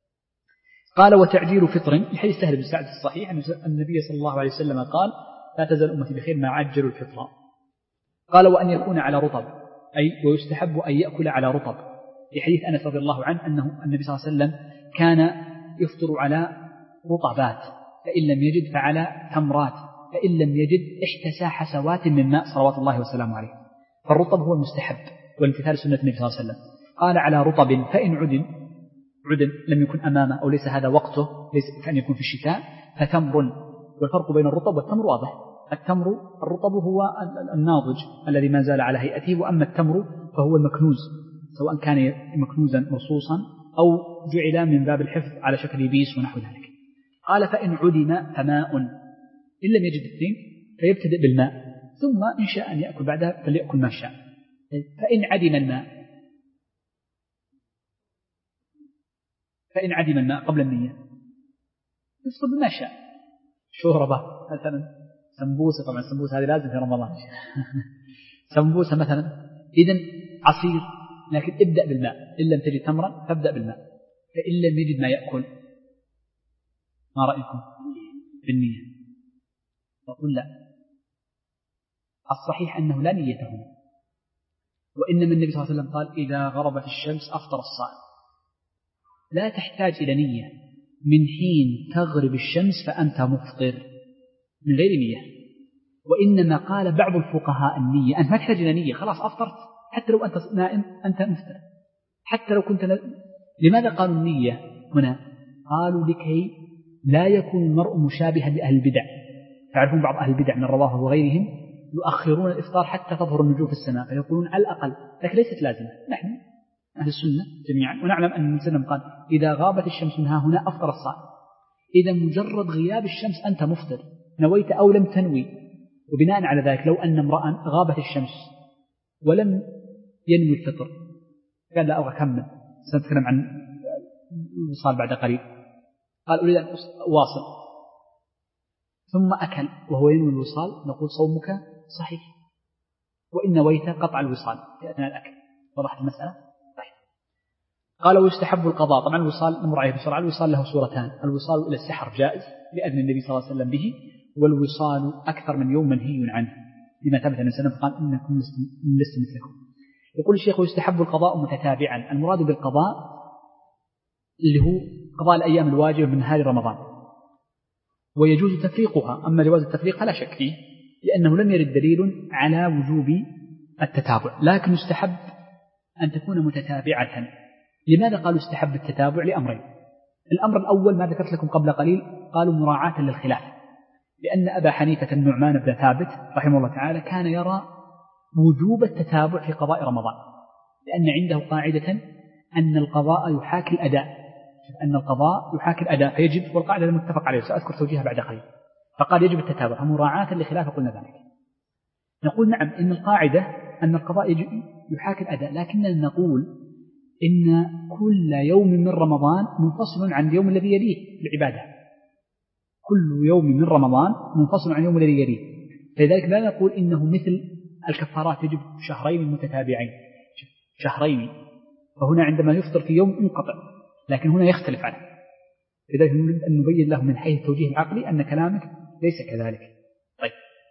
قال وتعجيل فطر، الحديث سهل بن سعد الصحيح أن النبي صلى الله عليه وسلم قال لا تزال أمتي بخير ما عجلوا الفطر. قال وأن يكون على رطب، أي ويستحب أن يأكل على رطب، في حديث أنس رضي الله عنه أنه النبي صلى الله عليه وسلم كان يفطر على رطبات، فإن لم يجد فعلى تمرات، فإن لم يجد احتسى حسوات من ماء صلوات الله وسلامه عليه. فالرطب هو المستحب والامتثال سنة النبي صلى الله عليه وسلم. قال على رطب، فإن عدن عدن لم يكن أمامه أو ليس هذا وقته، ليس كأن يكون في الشتاء، فتمر. والفرق بين الرطب والتمر واضح. التمر الرطب هو الناضج الذي ما زال على هيئته، وأما التمر فهو المكنوز، سواء كان مكنوزا رصوصا أو جعل من باب الحفظ على شكل بيس ونحو ذلك. قال فإن عدم فماء، إن لم يجد اثنين فيبتدئ بالماء، ثم إن شاء أن يأكل بعدها فليأكل ما شاء. فإن عدم الماء فإن عدم الماء قبل النية يفطر بما شاء، شوربة مثلا، سمبوسة، طبعا السمبوسة هذه لازم في رمضان سمبوسة مثلا. إذن عصير، لكن ابدأ بالماء، إن لم تجد تمرا فابدأ بالماء، فإن لم يجد ما يأكل ما رأيكم بالنية؟ نقول لا، الصحيح أنه لا نية هنا، وإنما النبي صلى الله عليه وسلم قال إذا غربت الشمس أفطر الصائم. لا تحتاج إلى نية، من حين تغرب الشمس فأنت مفطر من غير نية. وإنما قال بعض الفقهاء النية، أنت ما تحتاج إلى نية، خلاص أفطرت، حتى لو أنت نائم أنت مفطر، حتى لو كنت ن... لماذا قالوا النية هنا؟ قالوا لكي لا يكون المرء مشابها لأهل البدع. تعرفون بعض أهل البدع من الروافض وغيرهم يؤخرون الإفطار حتى تظهر النجوم في السماء، فيقولون على الأقل، لكن ليست لازمة. نحن أهل السنة جميعا ونعلم أن النبي صلى الله عليه وسلم قال إذا غابت الشمس منها هنا أفطر الصائم. إذا مجرد غياب الشمس أنت مفطر، نويت أو لم تنوي. وبناء على ذلك لو أن امرأ غابت الشمس ولم ينوي الفطر قال لا أبغى أكمل، سنتكلم عن الوصال بعد قليل، قال أريد أن أواصل ثم أكل وهو ينوي الوصال، نقول صومك صحيح، وإن نويت قطع الوصال في أثناء الأكل. وضحت المسألة؟ طيب. قال ويستحب القضاء. طبعا الوصال نمر عليه بسرعة. الوصال له صورتان، الوصال إلى السحر جائز لأذن النبي صلى الله عليه وسلم به، والوصال أكثر من يوم منهي عنه لما ثبت أن النبي قال إنكم لست مثلكم. يقول الشيخ ويستحب القضاء متتابعا. المراد بالقضاء اللي هو قضاء الأيام الواجبة من نهار رمضان، ويجوز تفريقها. أما جواز التفريق فلا شك فيه، لأنه لم يرد دليل على وجوب التتابع، لكن يستحب أن تكون متتابعة. لماذا قالوا يستحب التتابع؟ لأمرين. الأمر الأول ما ذكرت لكم قبل قليل، قالوا مراعاة للخلاف، لأن أبا حنيفة النعمان بن ثابت رحمه الله تعالى كان يرى وجوب التتابع في قضاء رمضان، لأن عنده قاعدة أن القضاء يحاكي الأداء، أن القضاء يحاكي الأداء فيجب، والقاعدة المتفق عليها سأذكر توجيهها بعد قليل، فقال يجب التتابع مراعاة لخلاف قلنا ذلك. نقول نعم إن القاعدة أن القضاء يجب يحاكي الأداء، لكننا نقول إن كل يوم من رمضان منفصل عن اليوم الذي يليه العبادة، كل يوم من رمضان منفصل عن اليوم الذي يليه، فلذلك لا نقول إنه مثل الكفارات يجب شهرين متتابعين شهرين، فهنا عندما يفطر في يوم انقطع، لكن هنا يختلف عنه. لذلك نريد أن نبين له من حيث التوجيه العقلي أن كلامك ليس كذلك. طيب،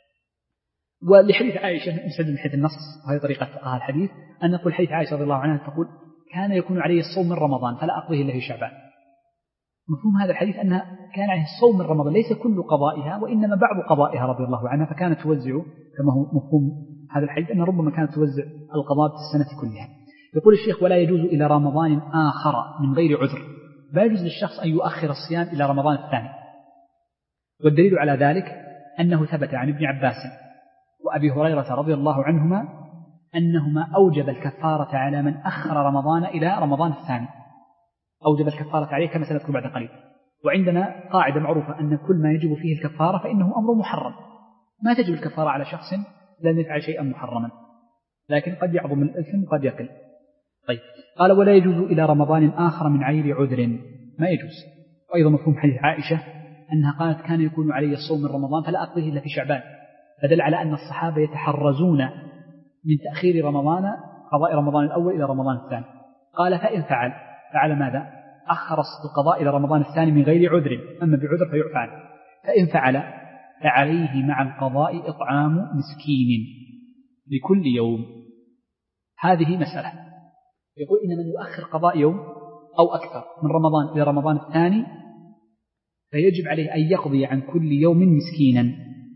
ولحديث عائشة نستدل من حيث النص، وهذه طريقة هذا الحديث، أن نقول حديث عائشة رضي الله عنها تقول كان يكون عليه الصوم من رمضان فلا أقضيه إلا في شعبان. مفهوم هذا الحديث أنها كان عليه الصوم من رمضان ليس كل قضائها وإنما بعض قضائها رضي الله عنها، فكانت توزع كما هو مفهوم هذا الحديث أن ربما كانت توزع القضاء في السنة كلها. يقول الشيخ ولا يجوز إلى رمضان آخر من غير عذر، لا يجوز للشخص أن يؤخر الصيام إلى رمضان الثاني، والدليل على ذلك أنه ثبت عن ابن عباس وأبي هريرة رضي الله عنهما أنهما أوجب الكفارة على من أخر رمضان إلى رمضان الثاني، أوجب الكفارة عليه كما سنذكر بعد قليل. وعندنا قاعدة معروفة أن كل ما يجب فيه الكفارة فإنه أمر محرم، ما تجب الكفارة على شخص لم يفعل شيئا محرما، لكن قد يعظم الإثم وقد يقل. طيب، قال ولا يجوز إلى رمضان آخر من غير عذر، ما يجوز. وأيضا مفهوم حديث عائشة أنها قالت كان يكون علي الصوم من رمضان فلا أقضيه إلا في شعبان، فدل على أن الصحابة يتحرزون من تأخير رمضان قضاء رمضان الأول إلى رمضان الثاني. قال فإن فعل فعل ماذا؟ أخر القضاء إلى رمضان الثاني من غير عذر، أما بعذر فيعفى عنه. فإن فعل فعليه مع القضاء إطعام مسكين لكل يوم. هذه مسألة، يقول إن من يؤخر قضاء يوم أو أكثر من رمضان إلى رمضان الثاني فيجب عليه أن يقضي عن كل يوم مسكينا،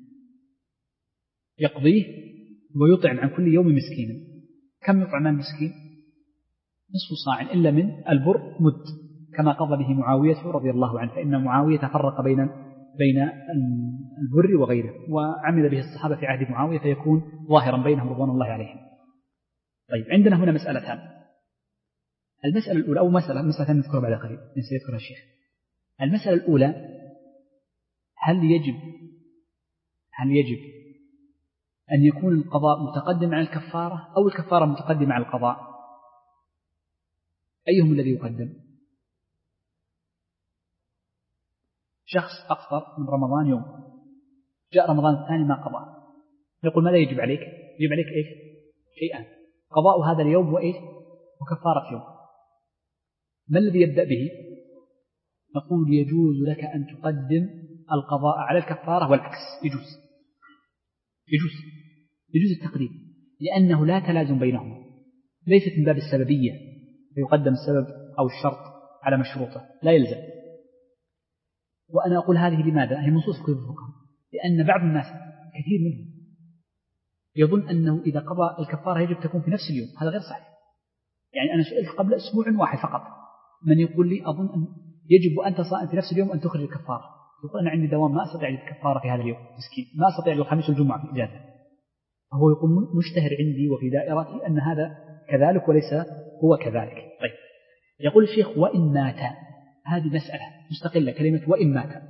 يقضيه ويطعم عن كل يوم مسكينا. كم يطعم المسكين؟ نصف صاع إلا من البر مد، كما قضى به معاوية رضي الله عنه، فإن معاوية فرق بين بين البر وغيره، وعمل به الصحابة في عهد معاوية فيكون ظاهرا بينهم رضوان الله عليهم. طيب، عندنا هنا مسألتان. المسألة الأولى أو مسألة مسألة نذكرها بعد قليل سيذكرها الشيخ. المسألة الأولى هل يجب هل يجب أن يكون القضاء متقدم على الكفارة أو الكفارة متقدمة على القضاء؟ أيهم الذي يقدم؟ شخص أفطر من رمضان يوم، جاء رمضان الثاني ما قضى، نقول ماذا يجب عليك؟ يجب عليك إيش؟ شيئان، قضاء هذا اليوم وإيش؟ وكفارة يوم. ما الذي يبدأ به؟ نقول يجوز لك أن تقدم القضاء على الكفارة والعكس، يجوز يجوز يجوز التقديم، لأنه لا تلازم بينهما، ليست من باب السببية فيقدم السبب أو الشرط على مشروطه، لا يلزم. وأنا أقول هذه لماذا؟ هي نصوص كتب الفقهاء، لأن بعض الناس كثير منهم يظن أنه إذا قضى الكفارة يجب تكون في نفس اليوم، هذا غير صحيح. يعني أنا سئلت قبل أسبوع واحد فقط من يقول لي أظن أن يجب وأنت صائم في نفس اليوم أن تخرج الكفارة، يقول أنا عندي دوام ما أستطيع الكفارة في هذا اليوم مسكين، ما أستطيع الخميس والجمعة في إجازة، فهو يقول مشتهر عندي وفي دائرتي أن هذا كذلك وليس هو كذلك. طيب، يقول الشيخ وإن مات، هذه مسألة مستقلة كلمة وإن مات،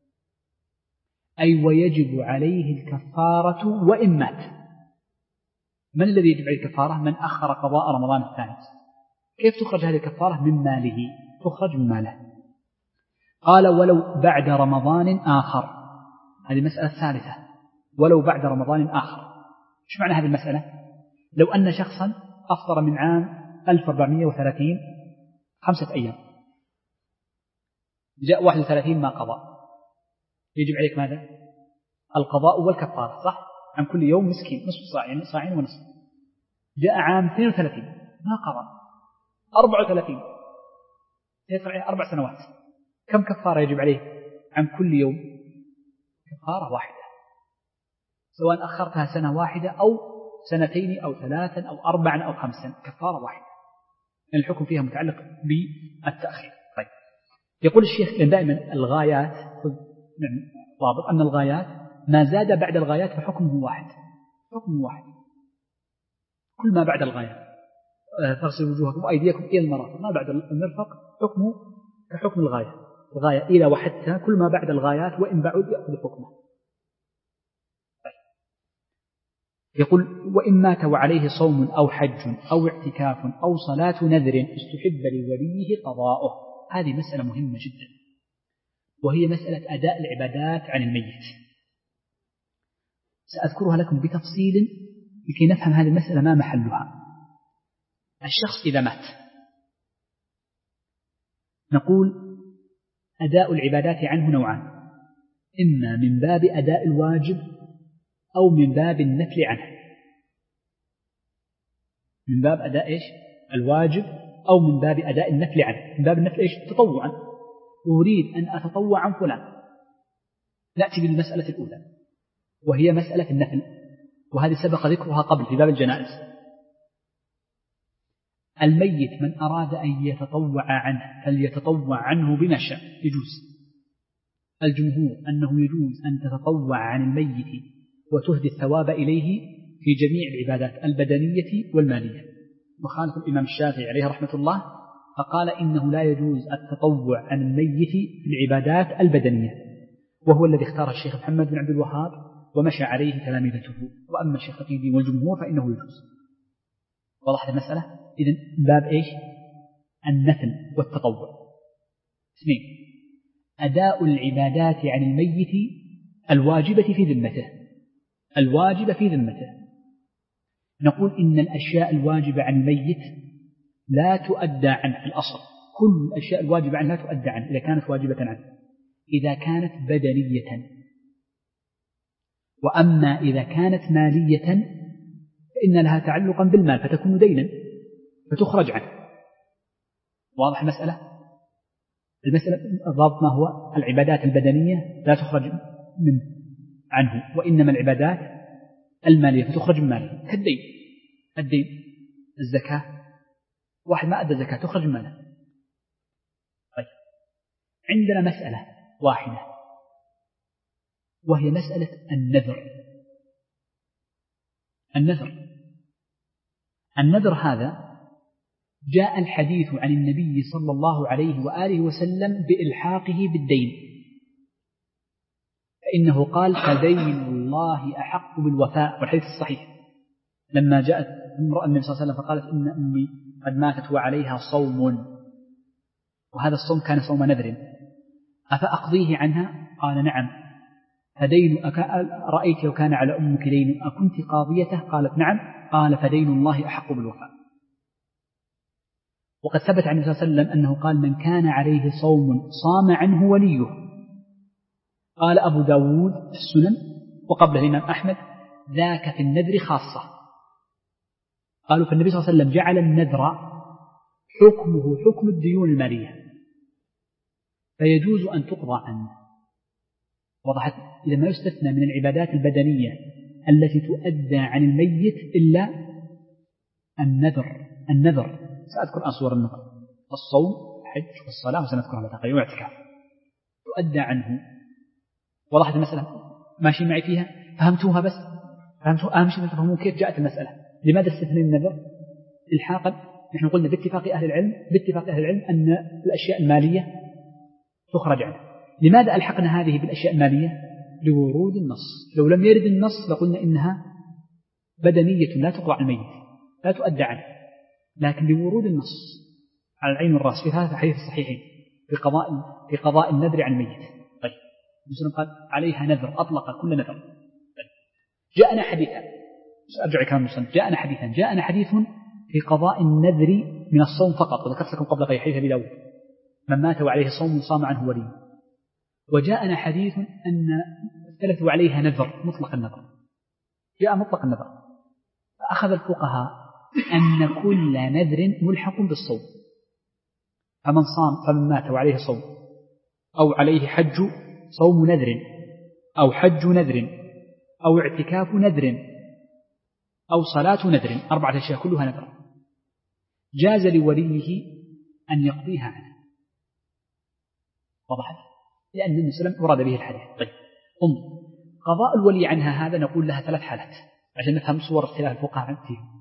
أي ويجب عليه الكفارة وإن مات. من الذي يجب عليه الكفارة؟ من أخر قضاء رمضان الثاني. كيف تخرج هذه الكفارة؟ من ماله، تخرج من ماله. قال ولو بعد رمضان آخر، هذه المسألة الثالثة، ولو بعد رمضان آخر. إيش معنى هذه المسألة؟ لو أن شخصا أفطر من عام ألف وأربعمائة وثلاثين خمسة أيام، جاء واحد وثلاثين ما قضى، يجب عليك ماذا؟ القضاء والكفارة، صح؟ عن كل يوم مسكين، نصف صاع، يعني صاعين ونصف. جاء عام اثنين وثلاثين ما قضى، أربعة وثلاثين يدفع أربع سنوات، كم كفارة يجب عليه عن كل يوم؟ كفارة واحدة، سواء أخرتها سنة واحدة أو سنتين أو ثلاثا أو أربعا أو خمسا، كفارة واحدة، لأن الحكم فيها متعلق بالتأخير. طيب، يقول الشيخ دائما الغايات ضابط أن الغايات ما زاد بعد الغايات فحكمه واحد، حكمه واحد كل ما بعد الغايات. فاغسلوا وجوهكم وأيديكم إلى المرافق، ما بعد المرفق حكمه كحكم الغاية، الغاية إلى وحتى كل ما بعد الغايات وإن بعد يأخذ حكمه. يقول وإن مات وعليه صوم أو حج أو اعتكاف أو صلاة نذر استحب لوليه قضاؤه. هذه مسألة مهمة جدا، وهي مسألة أداء العبادات عن الميت. سأذكرها لكم بتفصيل لكي نفهم هذه المسألة ما محلها. الشخص إذا مات نقول أداء العبادات عنه نوعان، إما من باب أداء الواجب أو من باب النفل عنه. من باب أداء إيش؟ الواجب أو من باب أداء النفل عنه. من باب النفل إيش؟ تطوعا، أريد أن أتطوع عن فلان. نأتي بالمسألة الأولى وهي مسألة النفل، وهذه سبق ذكرها قبل في باب الجنائز. الميت من أراد أن يتطوع عنه فليتطوع عنه بما شاء، يجوز. الجمهور أنه يجوز أن تتطوع عن الميت وتهدي الثواب إليه في جميع العبادات البدنية والمالية، وخالف الإمام الشافعي عليه رحمة الله فقال إنه لا يجوز التطوع عن الميت في العبادات البدنية، وهو الذي اختار الشيخ محمد بن عبد الوهاب ومشى عليه تلامذته. وأما الشيخ القيدي والجمهور فإنه يجوز. وضحت المسألة؟ إذن باب إيش؟ النفل والتطوع. اثنين، أداء العبادات عن الميت الواجبة في ذمته. الواجبة في ذمته نقول إن الأشياء الواجبة عن الميت لا تؤدى عنه. الأصل كل الأشياء الواجبة عنه لا تؤدى عنه إذا كانت واجبة عنه، إذا كانت بدنية. وأما إذا كانت مالية فإن لها تعلقا بالمال فتكون دينا فتخرج عنه. واضح المسألة؟ المسألة الضابط ما هو؟ العبادات البدنية لا تخرج منه عنه، وإنما العبادات المالية فتخرج من ماله، كالدين. الدين، الزكاة، واحد ما أدى الزكاة تخرج من ماله. طيب، عندنا مسألة واحدة وهي مسألة النذر. النذر النذر هذا جاء الحديث عن النبي صلى الله عليه وآله وسلم بإلحاقه بالدين، فإنه قال فدين الله أحق بالوفاء، والحديث الصحيح لما جاءت امرأة النبي صلى الله عليه وسلم فقالت إن أمي قد ماتت وعليها صوم، وهذا الصوم كان صوم نذر، أفأقضيه عنها؟ قال نعم. فدين رأيت لو كان على أمك دين أكنت قاضيته؟ قالت نعم. قال فدين الله أحق بالوفاء. وقد ثبت عن النبي صلى الله عليه وسلم أنه قال من كان عليه صوم صام عنه وليه. قال أبو داود في السنن وقبله الإمام أحمد ذاك في النذر خاصة. قالوا فالنبي صلى الله عليه وسلم جعل النذر حكمه حكم الديون المالية فيجوز أن تقضى عنه. وضحت؟ إذا ما يستثنى من العبادات البدنية التي تؤدى عن الميت إلا النذر. النذر سأذكر أن صور النذر: الصوم، الحج، والصلاة، وسنذكرها بتقريب، واعتكاف تؤدى عنه. وضحت المسألة؟ ماشي معي فيها؟ فهمتوها؟ بس فهمتوا؟ أهم شيء تفهمون كيف جاءت المسألة. لماذا استثنى النذر الحاقا؟ نحن قلنا باتفاق أهل العلم باتفاق أهل العلم أن الأشياء المالية تخرج عنه. لماذا ألحقنا هذه بالأشياء المالية؟ لورود النص. لو لم يرد النص لقلنا إنها بدنية لا تقضى عن الميت لا تؤدى عنه، لكن لورود النص على العين والرأس في هذا الحديث الصحيحين في قضاء في قضاء النذر عن الميت. طيب، المسلم قال عليها نذر، أطلق كل نذر. طيب، جاءنا حديثا، أرجع كلام المسلم، جاءنا حديثا جاءنا حديث في قضاء النذر من الصوم فقط، وذكرت لكم قبل قليل حديث أبي داود من مات وعليه صوم صام عنه ولي. وجاءنا حديث أن ثلاثوا عليها نذر مطلق النذر، جاء مطلق النذر، فأخذ الفقهاء أن كل نذر ملحق بالصوم، فمن صام فمن مات وعليه صوم أو عليه حج صوم نذر أو حج نذر أو اعتكاف نذر أو صلاة نذر، أربعة أشياء كلها نذر، جاز لوليه أن يقضيها عنه. وضحت؟ لأن النبي صلى الله عليه وسلم ورد به الحديث. طيب، انظر، قضاء الولي عنها هذا نقول لها ثلاث حالات عشان نفهم صور اختلاف الفقهاء فيه.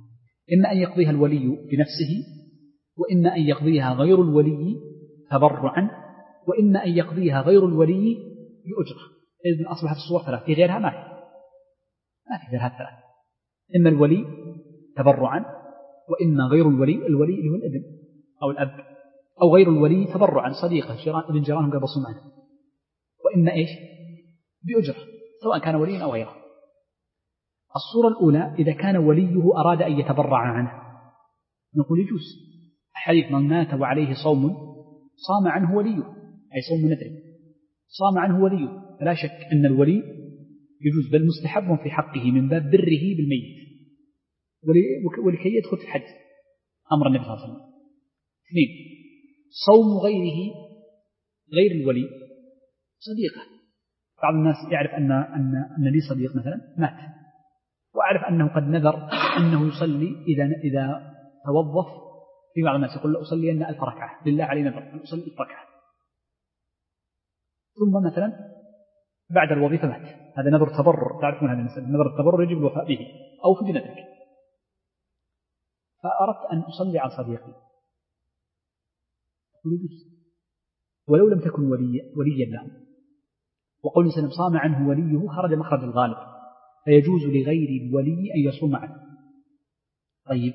إما أن يقضيها الولي بنفسه، وإما أن يقضيها غير الولي تبرعا، وإما أن يقضيها غير الولي بأجرة. إذن أصبحت الصور ثلاث، في غيرها ما في ما في غيرها ثلاث، إما الولي تبرعا، وإما غير الولي، الولي اللي هو الابن أو الأب، أو غير الولي تبرعا صديقه جيران ابن جيرانهم قبصوا معه، وإما إيش بأجرة سواء كان وليا أو غيره. الصورة الأولى إذا كان وليه أراد أن يتبرع عنه نقول يجوز. حديث من مات وعليه صوم صام عنه وليه، أي صوم ندري صام عنه وليه، فلا شك أن الولي يجوز، بل مستحب في حقه من باب بره بالميت ولكي يدخل في الحج أمر النبي صلى الله عليه وسلم. اثنين، صوم غيره غير الولي صديقه. بعض الناس يعرف أن أن أن لي صديق مثلا مات، وأعرف أنه قد نذر أنه يصلي إذا إذا توظف. في بعض الناس يقول أصلي أن ألف ركعة لله علي نذر أن أصلي ألف ركعة، ثم مثلا بعد الوظيفة مات، هذا نذر تبرر، تعرفون هذا المثل، نذر التبرر يجب الوفاء به أو في بنذرك. فأردت أن أصلي على صديقي ولو لم تكن ولي وليا له، وقول النبي صام عنه وليه خرج مخرج الغالب، فيجوز لغير الولي أن يصوم عنه. طيب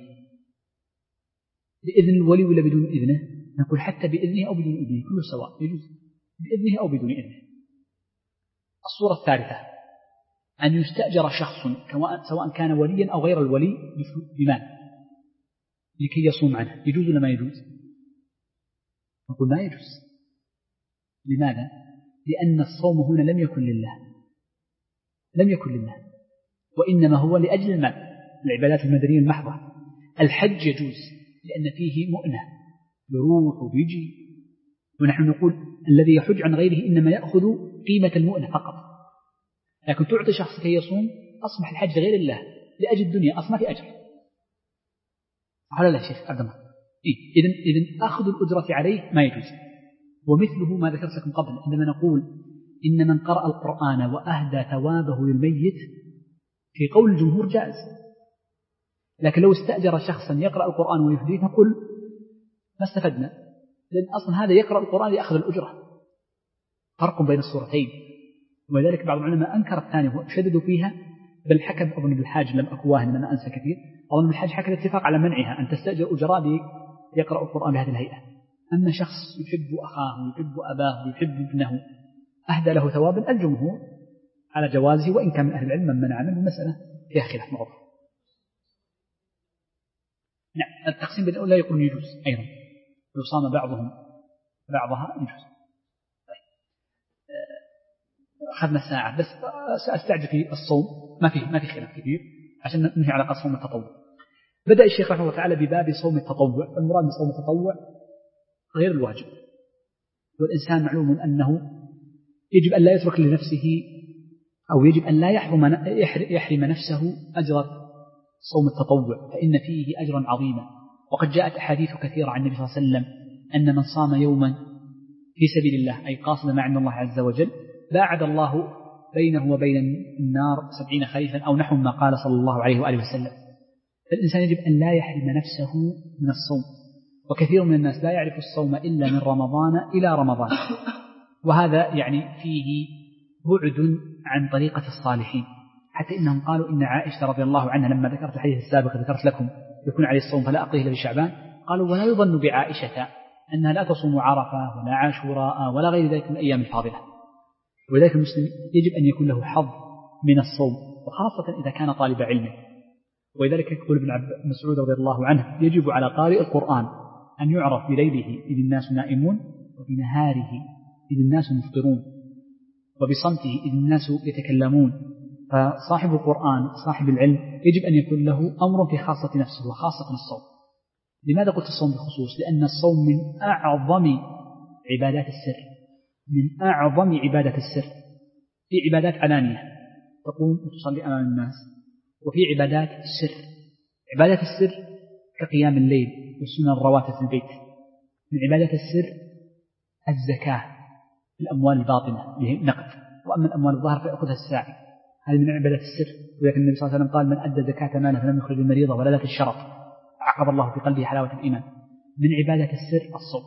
بإذن الولي ولا بدون إذنه؟ نقول حتى بإذنه أو بدون إذنه كله سواء، يجوز بإذنه أو بدون إذنه. الصورة الثالثة أن يستأجر شخص سواء كان وليا أو غير الولي بمال لكي يصوم عنه، يجوز ولا ما يجوز؟ نقول ما يجوز. لماذا؟ لأن الصوم هنا لم يكن لله، لم يكن لله، وإنما هو لأجل المال، العبادات المدنية المحضة. الحج يجوز لأن فيه مؤنة، يروح ويجي، ونحن نقول الذي يحج عن غيره إنما يأخذ قيمة المؤنة فقط، لكن تعطي شخص كي يصوم أصبح الحج غير الله لأجل الدنيا، أصلا في أجر. على لا شيخ عبد الله إيه؟ إذن, إذن أخذ الأجرة عليه ما يجوز. ومثله ما ذكرت لكم قبل عندما نقول إن من قرأ القرآن وأهدى ثوابه للميت، في قول الجمهور جائز، لكن لو استأجر شخصا يقرأ القرآن ويهديه نقول ما استفدنا، لأن أصلا هذا يقرأ القرآن ليأخذ الأجرة، فرق بين الصورتين. ولذلك بعض العلماء أنكر الثاني وشددوا فيها، بل حكم أظن بالحاج لم أكن واهن لما أنسى كثير، أظن بالحاج حكم الاتفاق على منعها أن تستأجر أجراء ليقرأ القرآن بهذه الهيئة. أما شخص يحب أخاه ويحب أباه ويحب ابنه أهدى له ثوابا، الجمهور على جوازه، وإن كان من أهل العلم من منع منه، المسألة فيها خلاف موضوع. نعم، التقسيم بين الأولى يقول يجوز أيضا، لو صام بعضهم بعضها يجوز. طيب. أخذنا ساعة بس سأستعجل في الصوم، ما فيه ما في خلاف كثير عشان ننهي على صوم التطوع. بدأ الشيخ رحمه الله تعالى بباب صوم التطوع، والمراد بصوم التطوع غير الواجب. والإنسان معلوم أنه يجب أن لا يترك لنفسه، أو يجب أن لا يحرم يحرم نفسه أجر صوم التطوع، فإن فيه أجرا عظيما. وقد جاءت أحاديث كثيرة عن النبي صلى الله عليه وسلم أن من صام يوما في سبيل الله أي قاصد ما عند الله عز وجل باعد الله بينه وبين النار سبعين خريفا أو نحو ما قال صلى الله عليه وآله وسلم. فالإنسان يجب أن لا يحرم نفسه من الصوم، وكثير من الناس لا يعرف الصوم إلا من رمضان إلى رمضان، وهذا يعني فيه بعد عن طريقة الصالحين، حتى إنهم قالوا إن عائشة رضي الله عنها لما ذكرت الحديث السابق ذكرت لكم يكون عليه الصوم فلا أقضيه إلا بشعبان، قالوا ولا يظن بعائشة أنها لا تصوم عرفة ولا عاشوراء ولا غير ذلك من الأيام الفاضلة. ولذلك المسلم يجب أن يكون له حظ من الصوم، وخاصة إذا كان طالب علم. ولذلك يقول ابن مسعود رضي الله عنه يجب على قارئ القرآن أن يعرف بليله إذ الناس نائمون، وبنهاره إذ الناس مفطرون، وبصمته إذ الناس يتكلمون. فصاحب القرآن صاحب العلم يجب أن يكون له أمر في خاصة نفسه وخاصة الصوم. لماذا قلت الصوم بخصوص؟ لأن الصوم من أعظم عبادات السر، من أعظم عبادات السر. في عبادات علانية تقوم وتصلي أمام الناس، وفي عبادات السر. عبادات السر كقيام الليل والسنن الرواتب في البيت. من عبادات السر الزكاة في الأموال الباطنة به نقد، وأما الأموال الظاهرة فيأخذها الساعي، هذه من عبادات السر. ولكن النبي صلى الله عليه وسلم قال من أدى زكاة ماله فلم يخرج المريضة ولا ذات الشرط عقب الله في قلبه حلاوة الإيمان. من عبادة السر الصوم،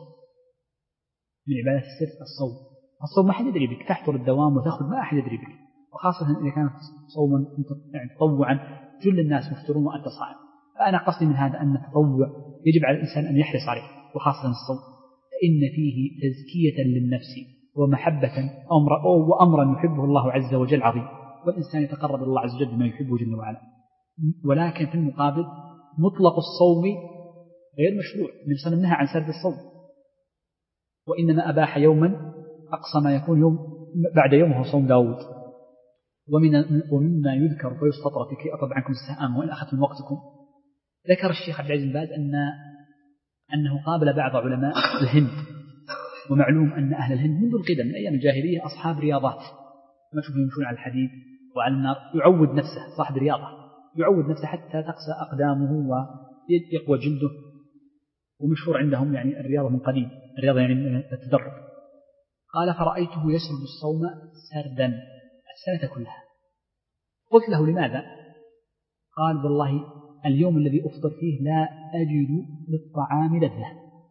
من عبادة السر الصوم. الصوم ما أحد يدري بك، تحضر الدوام وتأخذ ما أحد يدري بك، وخاصة إذا كانت صوما يعني تطوعا جل الناس مفطرون وأنت صائم. فأنا قصدي من هذا أن التطوع يجب على الإنسان أن يحرص عليه، وخاصة الصوم، فإن فيه تزكية للنفس ومحبة أمر وأمرا يحبه الله عز وجل عظيم، والإنسان يتقرب الله عز وجل بما يحبه جل وعلا. ولكن في المقابل مطلق الصوم غير مشروع، النبي صلى الله عليه وسلم نهى عن سرد الصوم، وإنما أباح يوما أقصى ما يكون يوم بعد يوم هو صوم داود. ومن ومما يذكر ويستطرد لكي أطلب عنكم السهام وإن أخذت من وقتكم، ذكر الشيخ عبد العزيز بن باز أن أنه قابل بعض علماء الهند، ومعلوم أن أهل الهند منذ القدم من أيام الجاهلية أصحاب رياضات، ما تشوفوا يمشون على الحديد وعلى النار، يعود نفسه صاحب رياضة، يعود نفسه حتى تقسى أقدامه ويقوى جلده، ومشهور عندهم يعني الرياضة من قديم، الرياضة يعني التدرب. قال فرأيته يسرد الصوم سردا السنة كلها. قلت له لماذا؟ قال والله اليوم الذي أفطر فيه لا أجد للطعام لذة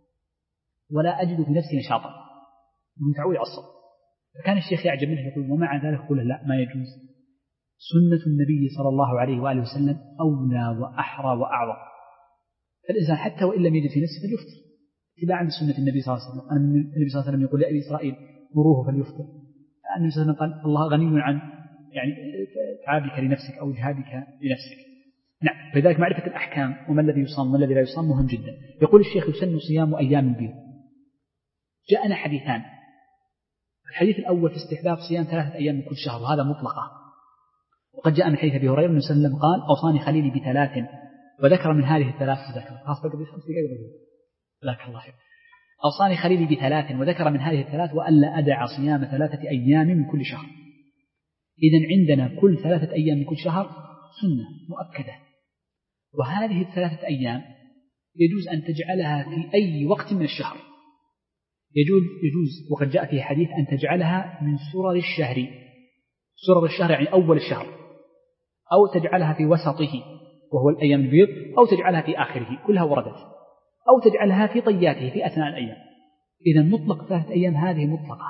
ولا أجد في نفسي نشاطا، متعود على الصوم. فكان الشيخ يعجب منه يقول ومع ذلك يقول لا، ما يجوز، سنة النبي صلى الله عليه وآله وسلم أولى وأحرى وأعظم. فالإنسان حتى وإن لم يجد في نفسه فليفطر اتباعا لسنة النبي صلى الله عليه وسلم. النبي صلى الله عليه وسلم يقول لأبي إسرائيل مروه فليفطر، النبي صلى الله عليه وسلم قال الله غني عن يعني تعابك لنفسك أو جهادك لنفسك. نعم، فلذلك معرفة الأحكام وما الذي يصام وما الذي لا يصام مهم جدا. يقول الشيخ يسن صيام أيام البيض. جاءنا حديثان، الحديث الأول في استحباب صيام ثلاثة أيام من كل شهر، وهذا مطلقة، وقد جاء من حديث أبي هريرة النبي صلى الله عليه وسلم قال أوصاني خليلي بثلاث، وذكر من هذه الثلاث ذكر خاصة قبل خمس دقائق ذاك الله خير. أوصاني خليلي بثلاث وذكر من هذه الثلاث وألا أدع صيام ثلاثة أيام من كل شهر. إذن عندنا كل ثلاثة أيام من كل شهر سنة مؤكدة، وهذه الثلاثة أيام يجوز أن تجعلها في أي وقت من الشهر، يجوز, يجوز وقد جاء في حديث أن تجعلها من سرر الشهر، سرر الشهر يعني أول الشهر، أو تجعلها في وسطه وهو الأيام البيض، أو تجعلها في آخره، كلها وردت، أو تجعلها في طياته في أثناء الأيام. إذا مطلق ثلاثة أيام هذه مطلقة،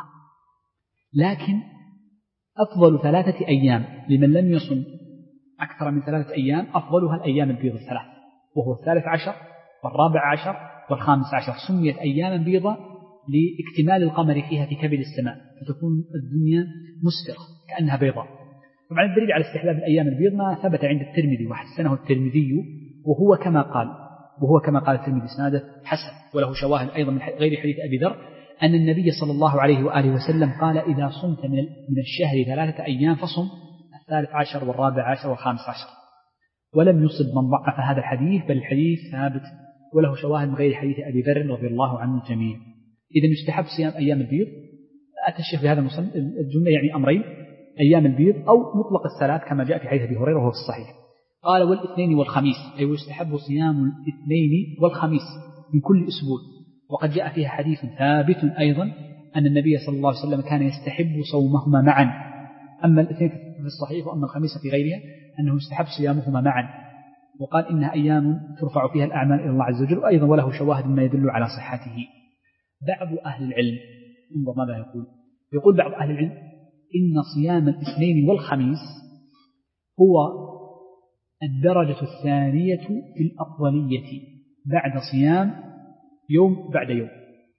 لكن أفضل ثلاثة أيام لمن لم يصم أكثر من ثلاثة أيام أفضلها الأيام البيض الثلاث، وهو الثالث عشر والرابع عشر والخامس عشر، سميت أياما بيضة لاكتمال القمر فيها في كبد السماء، فتكون الدنيا مسفرة كأنها بيضاء. طبعا الدليل على استحباب الأيام البيض ما ثبت عند الترمذي وحسنه الترمذي، وهو كما قال وهو كما قال الترمذي إسناده حسن، وله شواهد أيضا من غير حديث أبي ذر أن النبي صلى الله عليه وآله وسلم قال إذا صمت من الشهر ثلاثة أيام فصم الثالث عشر والرابع عشر والخامس عشر، ولم يصب من ضعف هذا الحديث، بل الحديث ثابت وله شواهد من غير حديث أبي ذر رضي الله عنه الجميع. إذا يستحب صيام أيام البيض. أتى الشيخ بهذا الجملة يعني أمرين، أيام البيض أو مطلق الثلاث كما جاء في حديث أبي هريرة وهو في الصحيح. قال والاثنين والخميس، أي ويستحب صيام الاثنين والخميس من كل أسبوع، وقد جاء فيها حديث ثابت أيضا أن النبي صلى الله عليه وسلم كان يستحب صومهما معا، أما الاثنين في الصحيح وأما الخميس في غيرها أنه يستحب صيامهما معا، وقال إنها أيام ترفع فيها الأعمال إلى الله عز وجل، وأيضا وله شواهد ما يدل على صحته. بعض أهل العلم انظر ماذا يقول، يقول بعض أهل العلم إن صيام الاثنين والخميس هو الدرجة الثانية في الأفضلية بعد صيام يوم بعد يوم،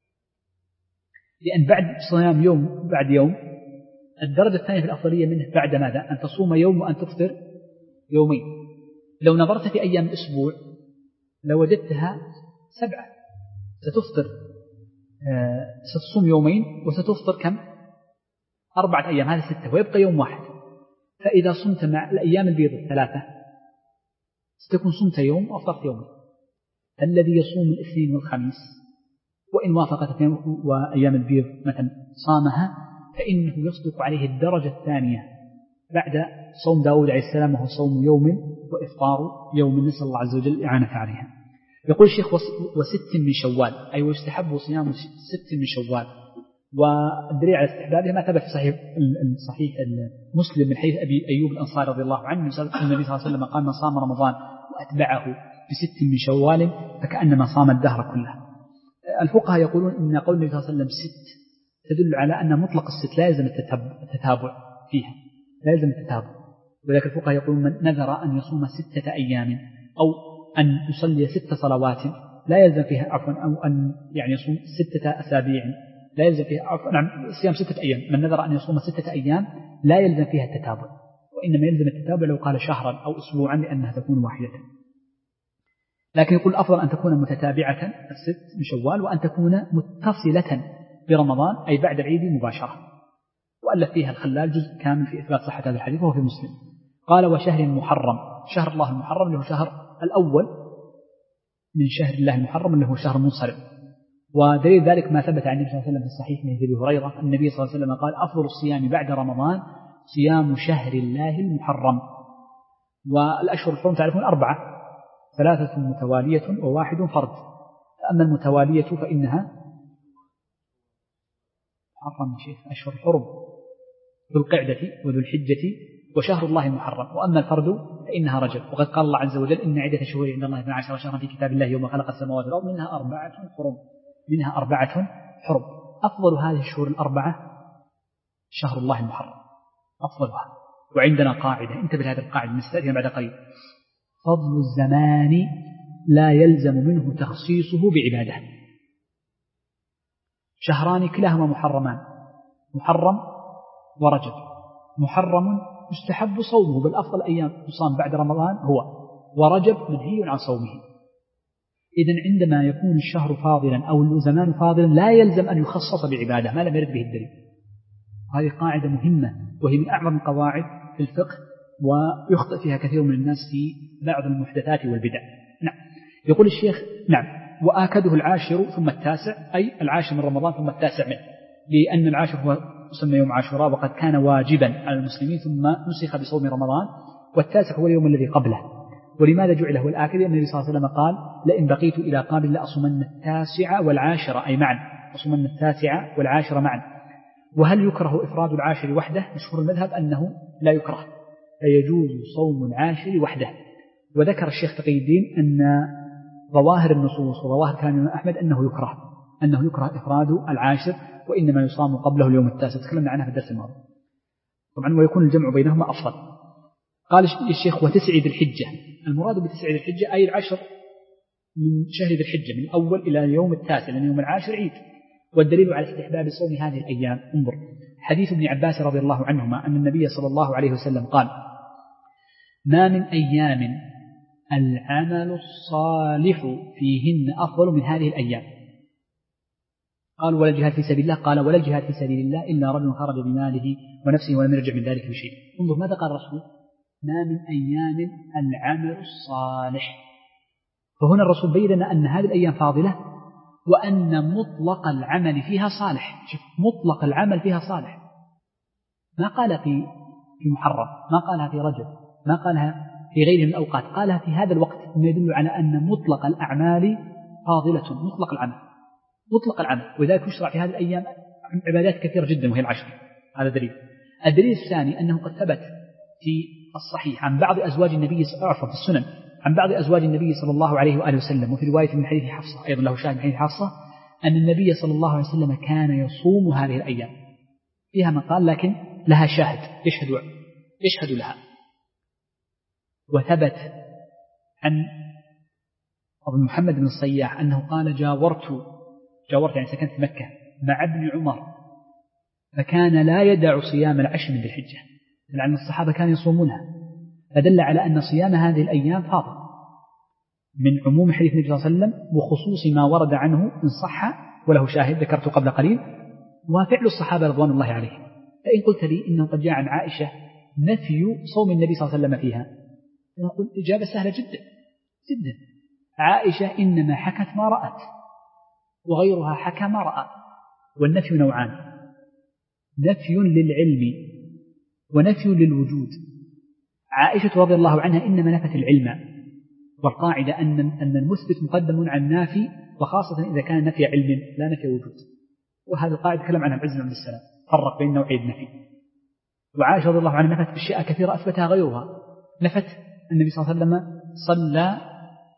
لأن بعد صيام يوم بعد يوم الدرجة الثانية في الأفضلية منه بعد ماذا؟ أن تصوم يوم وأن تفطر يومين. لو نظرت في أيام الأسبوع لوجدتها سبعة، ستفطر آه ستصوم يومين وستفطر كم؟ أربعة أيام، هذا ستة، ويبقى يوم واحد. فإذا صمت مع الأيام البيض الثلاثة ستكون صمت يوم وأفطرت يوم. الذي يصوم الاثنين والخميس وإن وافقت اثنين وأيام البيض مثلا صامها فإنه يصدق عليه الدرجة الثانية بعد صوم داود عليه السلام، وهو صوم يوم وإفطار يوم، نسأل الله عز وجل الإعانة عليها. يقول الشيخ وست من شوال، أي ويستحب صيام ست من شوال. والدليل على استحبابه ما ثبت في صحيح صحيح مسلم من حديث أبي أيوب الأنصاري رضي الله عنه النبي صلى الله عليه وسلم قال من صام رمضان وأتبعه بست من شوال فكأنما صام الدهر كله. الفقهاء يقولون إن قول النبي صلى الله عليه وسلم ست تدل على أن مطلق الست لا يلزم التتابع فيها، لا يلزم التتابع. ولذلك الفقهاء يقولون من نذر أن يصوم ستة أيام أو أن يصلي ست صلوات لا يلزم فيها عفوا أو أن يعني يصوم ستة أسابيع لا يلزم فيها عفوا نعم صيام ستة أيام. من نذر أن يصوم ستة أيام لا يلزم فيها التتابع، وإنما يلزم التتابع لو قال شهرا أو أسبوعا لأنها تكون واحدة. لكن يقول الأفضل أن تكون متتابعة الست من شوال وأن تكون متصلة برمضان أي بعد العيد مباشرة. وألف فيها الخلال جزء كامل في إثبات صحة هذا الحديث وهو في مسلم. قال وشهر محرم، شهر الله المحرم اللي هو شهر الأول من شهر الله المحرم اللي هو شهر منصرم. ودليل ذلك ما ثبت عن النبي صلى الله عليه وسلم في الصحيح من أبي هريرة النبي صلى الله عليه وسلم قال أفضل الصيام بعد رمضان صيام شهر الله المحرم. والأشهر الحرم تعرفون أربعة، ثلاثة متوالية وواحد فرد. أما المتوالية فإنها محرم شيخ أشهر الحرم ذو القعدة وذو الحجة وشهر الله المحرم، وأما الفرد فإنها رجب. وقد قال الله عز وجل إن عدة شهور عند الله اثنا عشر شهرا في كتاب الله يوم خلق السماوات والأرض منها أربعة حرم منها أربعة حرم. أفضل هذه الشهور الأربعة شهر الله المحرم أفضلها. وعندنا قاعدة انتبه لهذه القاعدة نستأتيها بعد قليل: فضل الزمان لا يلزم منه تخصيصه بعبادة. شهران كلاهما محرمان، محرم ورجب. محرم يستحب صومه بالأفضل أيام يصام بعد رمضان هو، ورجب منهي عن صومه. إذن عندما يكون الشهر فاضلا أو الزمان فاضلا لا يلزم أن يخصص بعبادة ما لم يرد به الدليل. هذه قاعدة مهمة وهي من أعظم القواعد في الفقه ويخطئ فيها كثير من الناس في بعض المحدثات والبدع. نعم. يقول الشيخ نعم وآكده العاشر ثم التاسع، أي العاشر من رمضان ثم التاسع منه، لأن العاشر هو يسمى يوم عاشوراء وقد كان واجبا على المسلمين ثم نسخ بصوم رمضان، والتاسع هو اليوم الذي قبله. ولماذا جعل هو الآكد؟ النبي صلى الله عليه وسلم قال لئن بقيت إلى قابل لأصومن التاسع والعاشر أي معا، أصومن التاسع والعاشر معا. وهل يكره إفراد العاشر وحده؟ مشهور المذهب أنه لا يكره، فيجوز صوم العاشر وحده. وذكر الشيخ تقي الدين أن ظواهر النصوص وظواهر كلام الإمام أحمد أنه يكره أنه يكره إفراد العاشر وإنما يصام قبله اليوم التاسع، تكلمنا عنها في الدرس الماضي طبعا، ويكون الجمع بينهما أفضل. قال الشيخ وتسع ذي الحجة، المراد بتسع ذي الحجة أي العشر من شهر ذي الحجة من الأول إلى اليوم التاسع، لأن يوم العاشر عيد. والدليل على استحباب صوم هذه الأيام انظر حديث ابن عباس رضي الله عنهما أن النبي صلى الله عليه وسلم قال ما من أيام العمل الصالح فيهن أفضل من هذه الأيام. قال ولا الجهاد في سبيل الله؟ قال ولا الجهاد في سبيل الله إلا رجل خرج بماله ونفسه ولم يرجع من ذلك بشيء. انظر ماذا قال الرسول؟ ما من أيام العمل الصالح. فهنا الرسول بين لنا أن هذه الأيام فاضلة وأن مطلق العمل فيها صالح. شوف مطلق العمل فيها صالح، ما قال في في محرم، ما قالها في رجب، ما قالها في غيره من الأوقات، قالها في هذا الوقت، ما يدل على أن مطلق الأعمال فاضلة. مطلق العمل مطلق العمل وذلك يشرع في هذه الأيام عبادات كثيرة جدا وهي العشر. هذا دليل. الدليل الثاني أنه قد ثبت في الصحيح عن بعض أزواج النبي عفوا في السنن عن بعض أزواج النبي صلى الله عليه وآله وسلم، وفي رواية من حديث حفصة أيضا له شاهد من حديث حفصة أن النبي صلى الله عليه وسلم كان يصوم هذه الأيام، فيها من قال لكن لها شاهد يشهد يشهد لها. وثبت عن أبو محمد بن الصياح أنه قال جاورت جاورت يعني سكنت في مكة مع ابن عمر فكان لا يدع صيام العشر من ذي الحجة، لأن الصحابة كانوا يصومونها، فدل على أن صيام هذه الأيام فاضل من عموم حديث النبي صلى الله عليه وسلم وخصوص ما ورد عنه إن صح وله شاهد ذكرته قبل قليل، وفعل الصحابة رضوان الله عليهم. فإن قلت لي إنه قد جاء عن عائشة نفي صوم النبي صلى الله عليه وسلم فيها، نقول إجابة سهلة جدا جدا. عائشة إنما حكت ما رأت وغيرها حكى ما رأى، والنفي نوعان: نفي للعلم ونفي للوجود. عائشة رضي الله عنها إنما نفت العلم، والقاعدة أن أن المثبت مقدم على النافي، وخاصة إذا كان نفي علم لا نفي وجود. وهذه القاعدة تكلم عنها العز بن عبد السلام، فرق بين نوعي النفي. وعائشة رضي الله عنها نفت بأشياء كثيرة أثبتها غيرها. نفت النبي صلى الله عليه وسلم صلى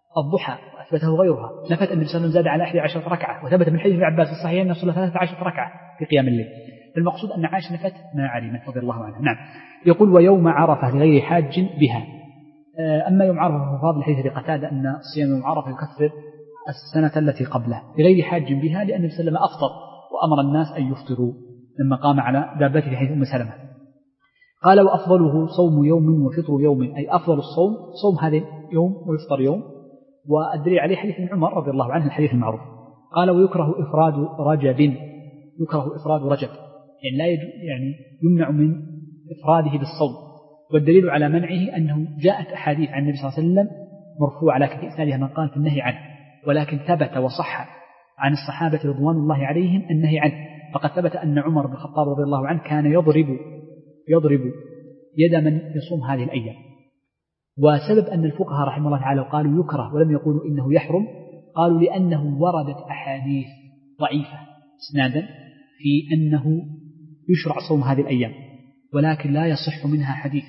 الضحى وأثبته غيرها، نفت أن النبي صلى الله عليه وسلم زاد على أحد عشرة ركعة، وثبت من حديث ابن عباس الصحيح أنه صلى ثلاثة عشرة ركعة في قيام الليل. المقصود أن عائشة نفت ما علمت رضي الله عنها. نعم. يقول ويوم عرفة لغير حاج بها. أما يوم عرفة ففاضل الحديث لقتادة أن صيام يوم عرفة يكفر السنة التي قبله لغير حاج بها، لأن النبي صلى الله عليه وسلم أفطر وأمر الناس أن يفطروا لما قام على دابته في حديث أم سلمة. قال وأفضله صوم يوم وفطر يوم، أي أفضل الصوم صوم هذا يوم ويفطر يوم، والدليل عليه حديث ابن عمر رضي الله عنه الحديث المعروف. قال ويكره إفراد رجب، يكره إفراد رجب يعني لا يجوز، يعني يمنع من إفراده بالصوم، والدليل على منعه أنه جاءت أحاديث عن النبي صلى الله عليه وسلم مرفوعة لكن في إسنادها من قال في النهي عنه، ولكن ثبت وصح عن الصحابة رضوان الله عليهم النهي عنه. فقد ثبت أن عمر بن الخطاب رضي الله عنه كان يضرب يضرب يد من يصوم هذه الأيام. وسبب أن الفقهاء رحمه الله تعالى قالوا يكره ولم يقولوا إنه يحرم، قالوا لأنه وردت أحاديث ضعيفة إسنادا في أنه يشرع صوم هذه الأيام، ولكن لا يصح منها حديث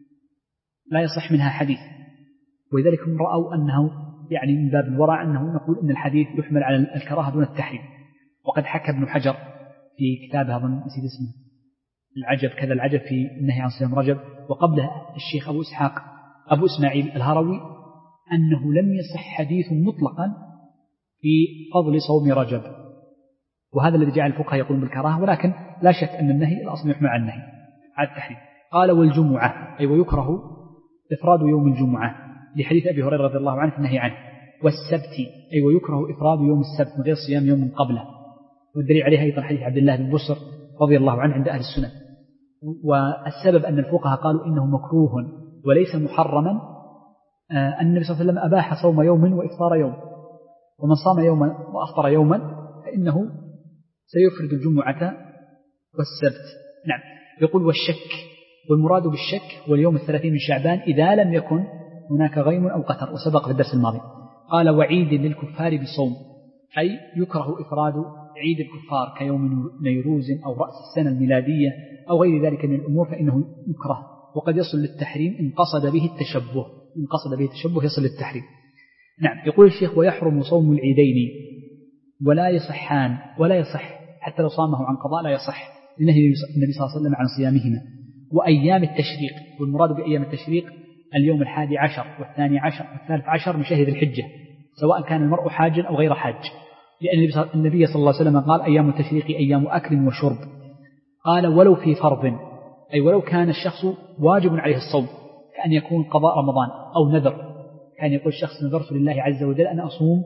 لا يصح منها حديث ولذلك هم رأوا أنه يعني من باب الورع أنه نقول أن الحديث يحمل على الكراهة دون التحريم. وقد حكى ابن حجر في كتابه أظن نسيت اسمه العجب كذا العجب في النهي عن صيام رجب، وقبله الشيخ أبو إسحاق أبو إسماعيل الهروي أنه لم يصح حديث مطلقا في فضل صوم رجب، وهذا الذي جعل الفقهاء يقولون بالكراهة، ولكن لا شك أن النهي الأصل يحمل على النهي على التحريم. قال والجمعة أي ويكره إفراد يوم الجمعة لحديث أبي هريرة رضي الله عنه في النهي عنه، والسبت أي ويكره إفراد يوم السبت من غير صيام يوم قبله، والدليل عليه أيضا حديث عبد الله بن بصر رضي الله عنه عند أهل السنة. والسبب أن الفقهاء قالوا إنه مكروه وليس محرما أن النبي صلى الله عليه وسلم أباح صوم يوم وإفطار يوم، ومن صام يوما وأفطر يوما فإنه سيفرد الجمعة والسبت. نعم. يقول والشك، والمراد بالشك واليوم الثلاثين من شعبان إذا لم يكن هناك غيم أو قتر، وسبق في الدرس الماضي. قال وعيد للكفار بصوم، أي يكره إفراد عيد الكفار كيوم نيروز أو رأس السنة الميلادية أو غير ذلك من الأمور فإنه يكره، وقد يصل للتحريم إن قصد به التشبه إن قصد به التشبه يصل للتحريم. نعم. يقول الشيخ ويحرم صوم العيدين ولا يصحان، ولا يصح حتى لو صامه عن قضاء لا يصح لنهي النبي صلى الله عليه وسلم عن صيامهما. وأيام التشريق، والمراد بأيام التشريق اليوم الحادي عشر والثاني عشر والثالث عشر من شهر الحجة، سواء كان المرء حاجا أو غير حاج، لأن النبي صلى الله عليه وسلم قال أيام التشريق أيام أكل وشرب. قال ولو في فرض، أي ولو كان الشخص واجب عليه الصوم كأن يكون قضاء رمضان أو نذر، كان يقول الشخص نذرت لله عز وجل أن أصوم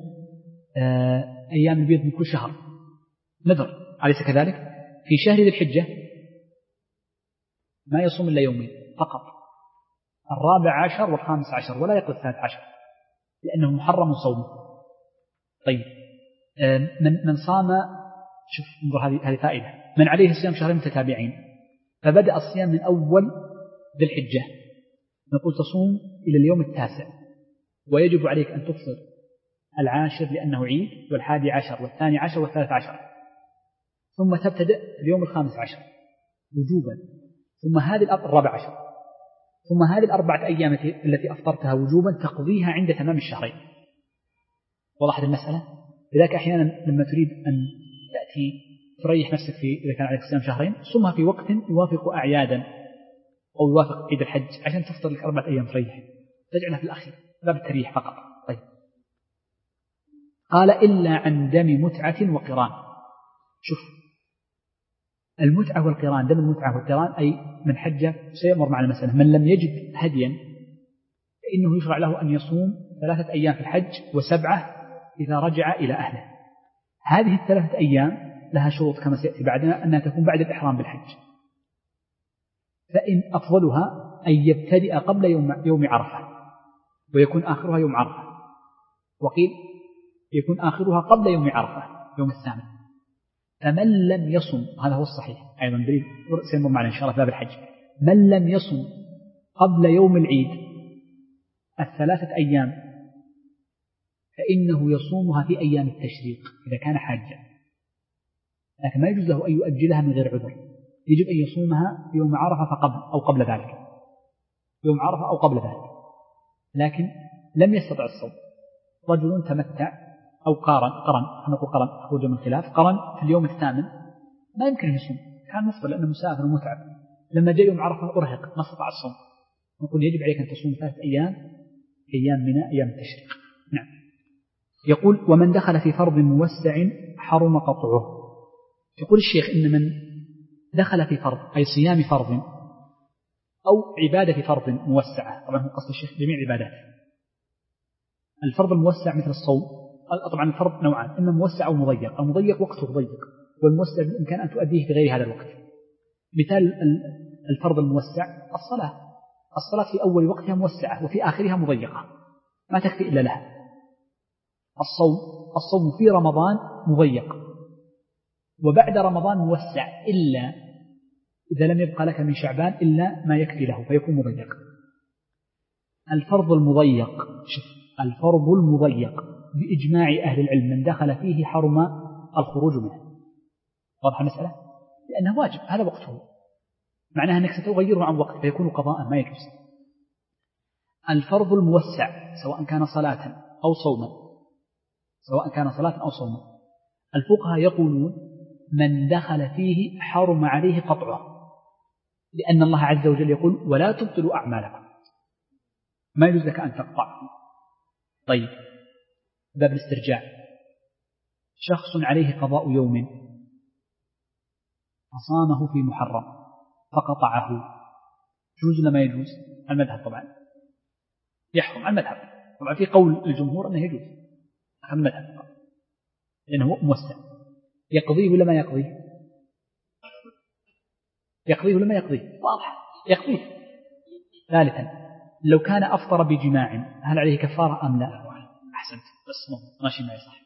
أيام البيض من كل شهر نذر، أليس كذلك؟ في شهر ذي الحجة ما يصوم إلا يومين فقط، الرابع عشر والخامس عشر، ولا يقل الثالث عشر لأنه محرم صومه. طيب من من صام، شوف انظر هذه هذه فائدة، من عليه صيام شهرين متتابعين فبدأ الصيام من أول ذي الحجة، نقول تصوم إلى اليوم التاسع، ويجب عليك أن تفطر العاشر لأنه عيد، والحادي عشر والثاني عشر والثالث عشر، ثم تبتدأ اليوم الخامس عشر وجوبا، ثم هذه الرابع عشر، ثم هذه الأربعة أيام التي أفطرتها وجوبا تقضيها عند تمام الشهرين. وضحت المسألة؟ لذلك أحيانا لما تريد أن تأتي تريح نفسك في إذا كان عليك صيام شهرين صمها في وقت يوافق أعيادا أو يوافق عيد الحج عشان تفطر لك أربعة أيام تريح، تجعلها في الأخير باب التريح فقط. طيب. قال إلا عن دم متعة وقران. شوف المتعة والقران، دم المتعة والقران أي من حج سيمر معنا المسألة، من لم يجد هديا فإنه يشرع له أن يصوم ثلاثة أيام في الحج وسبعة إذا رجع إلى أهله. هذه الثلاثة أيام لها شروط كما سيأتي بعدنا أنها تكون بعد الإحرام بالحج، فإن أفضلها أن يبتدئ قبل يوم, يوم عرفة ويكون آخرها يوم عرفة، وقيل يكون آخرها قبل يوم عرفة يوم الثامن. فمن لم يصم، هذا هو الصحيح أيضا دليل سيمر معنا إن شاء الله في باب الحج، من لم يصم قبل يوم العيد الثلاثة أيام فإنه يصومها في أيام التشريق إذا كان حاجا، لكن ما يجوز له أن يؤجلها من غير عذر، يجب أن يصومها في يوم عرفة فقبل أو قبل ذلك، يوم عرفة أو قبل ذلك، لكن لم يستطع الصوم رجل تمتع أو قارن قرن نقول قرن خروج من الخلاف قرن في اليوم الثامن ما يمكن يصوم كان مفضل لأنه مسافر ومتعب لما جاء يوم عرفة أرهق ما استطاع الصوم نقول يجب عليك أن تصوم ثلاثة أيام أيام من أيام التشريق. نعم. يقول ومن دخل في فرض موسع حرم قطعه. يقول الشيخ إن من دخل في فرض أي صيام فرض أو عبادة فرض موسعة طبعا هو قصد الشيخ جميع عبادات. الفرض الموسع مثل الصوم طبعا الفرض نوعان إما موسع أو مضيق. المضيق وقته ضيق والموسع بالإمكان أن تؤديه في غير هذا الوقت. مثال الفرض الموسع الصلاة الصلاة في أول وقتها موسعة وفي آخرها مضيقة ما تكفي إلا لها. الصوم الصوم في رمضان مضيق وبعد رمضان موسع إلا إذا لم يبقى لك من شعبان إلا ما يكفي له فيكون مضيق. الفرض المضيق شوف الفرض المضيق بإجماع أهل العلم من دخل فيه حرم الخروج منه. واضح المسألة لأنه واجب هذا وقته معناها أنك ستغيره عن وقت فيكون قضاء ما يجوز. الفرض الموسع سواء كان صلاة أو صوما سواء كان صلاة أو صوما الفقهاء يقولون من دخل فيه حرم عليه قطعه لأن الله عز وجل يقول ولا تبطلوا أعمالكم ما يجوز لك أن تقطع. طيب باب الاسترجاع شخص عليه قضاء يوم فصامه في محرم فقطعه يجوز لما يجوز المذهب طبعا يحكم المذهب طبعا في قول الجمهور أنه يجوز المذهب لأنه موسع يقضيه ولا ما يقضيه يقضيه ولا ما يقضيه واضح يقضيه. ثالثا لو كان أفطر بجماع هل عليه كفارة أم لا؟ أحسنت بس ماشي معي صح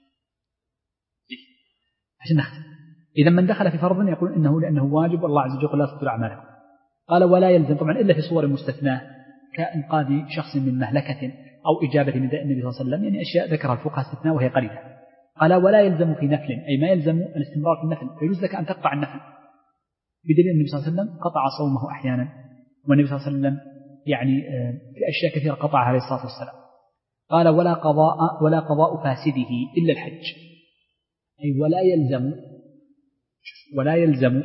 عشان نختم. إذا من دخل في فرض يقول إنه لأنه واجب والله عز وجل لا تبطل أعمالكم. قال ولا يلزم طبعا إلا في صور مستثناة كإنقاذ شخص من مهلكة أو إجابة نداء النبي صلى الله عليه وسلم يعني أشياء ذكرها الفقهاء استثناء وهي قليلة. قال ولا يلزم في نفل أي ما يلزم الاستمرار في النفل فيجوز لك أن تقطع النفل بدليل النبي صلى الله عليه وسلم قطع صومه أحيانا والنبي صلى الله عليه وسلم يعني في أشياء كثيرة قطع عليه الصلاة والسلام. قال ولا قضاء ولا قضاء فاسده إلا الحج أي ولا يلزم ولا يلزم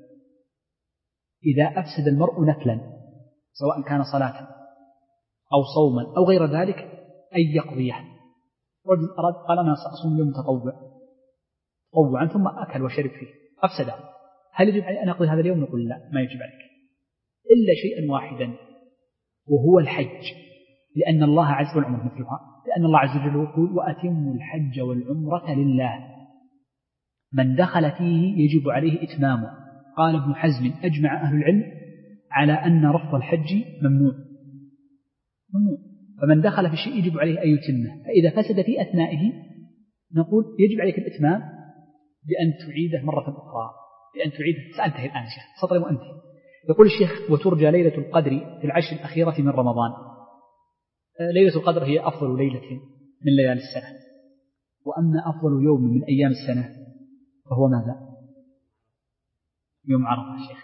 إذا أفسد المرء نفلا سواء كان صلاة أو صوما أو غير ذلك أن يقضيه. رجل أراد قال أنا سأصوم يوم تطوع تطوعا ثم أكل وشرب فيه أفسده هل يجب علي أن أقضي هذا اليوم؟ نقول لا ما يجب عليك إلا شيئا واحدا وهو الحج لأن الله عز وجل مثلها لأن الله عز وجل يقول وأتموا الحج والعمرة لله من دخل فيه يجب عليه إتمامه. قال ابن حزم أجمع أهل العلم على أن رفض الحج ممنوع ممنوع فمن دخل في شيء يجب عليه أن يتمه فإذا فسد في أثنائه نقول يجب عليك الإتمام بأن تعيده مرة أخرى بأن تعيده سأنتهي الآن شيخ سطري وأنتهي. يقول الشيخ وترجى ليلة القدر في العشر الأخيرة من رمضان. ليلة القدر هي أفضل ليلة من ليالي السنة وأما أفضل يوم من أيام السنة فهو ماذا؟ يوم عرفة الشيخ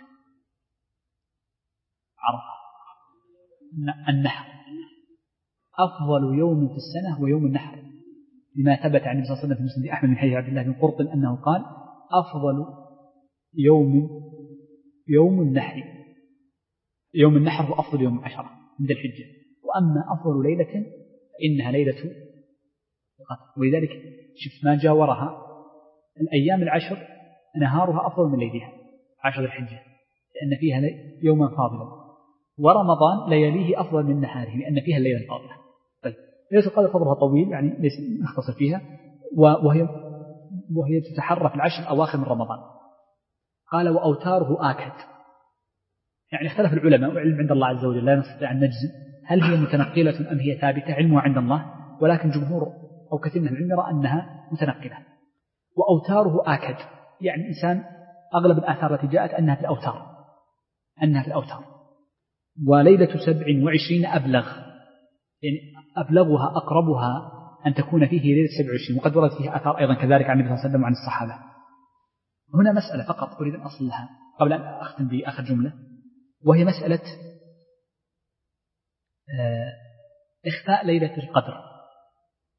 عرفة النحر أفضل يوم في السنة هو يوم النحر لما ثبت عن النبي صلى الله عليه وسلم في مسند أحمد من حديث عبد الله بن قرط أنه قال أفضل يوم يوم النحر يوم النحر هو أفضل يوم عشرة من ذي الحجة وأما أفضل ليلة إنها ليلة القدر ولذلك شوف ما جاورها الأيام العشر نهارها أفضل من ليلها عشر الحجة لأن فيها يوما فاضلا ورمضان لياليه أفضل من نهاره لأن فيها الليلة الفاضلة. طيب ليلة القدر فضلها طويل يعني ليس نختصر فيها وهي وهي تتحرى في العشر الأواخر من رمضان. قال وأوتاره آكد يعني اختلف العلماء وعلم عند الله عز وجل لا نستطيع أن نجزم هل هي متنقلة أم هي ثابتة علمها عند الله ولكن جمهور أو كثير من العلم يرى أنها متنقلة. وأوتاره آكد يعني إنسان أغلب الآثار التي جاءت أنها في الأوتار أنها في الأوتار. وليلة سبع وعشرين أبلغ يعني أبلغها أقربها أن تكون فيه ليلة سبع وعشرين وقد ورد فيها آثار أيضا كذلك عن النبي صلى الله عليه وسلم وعن الصحابة. هنا مسألة فقط أريد أن أصل لها قبل أن أختم بآخر جملة وهي مسألة إخفاء ليلة القدر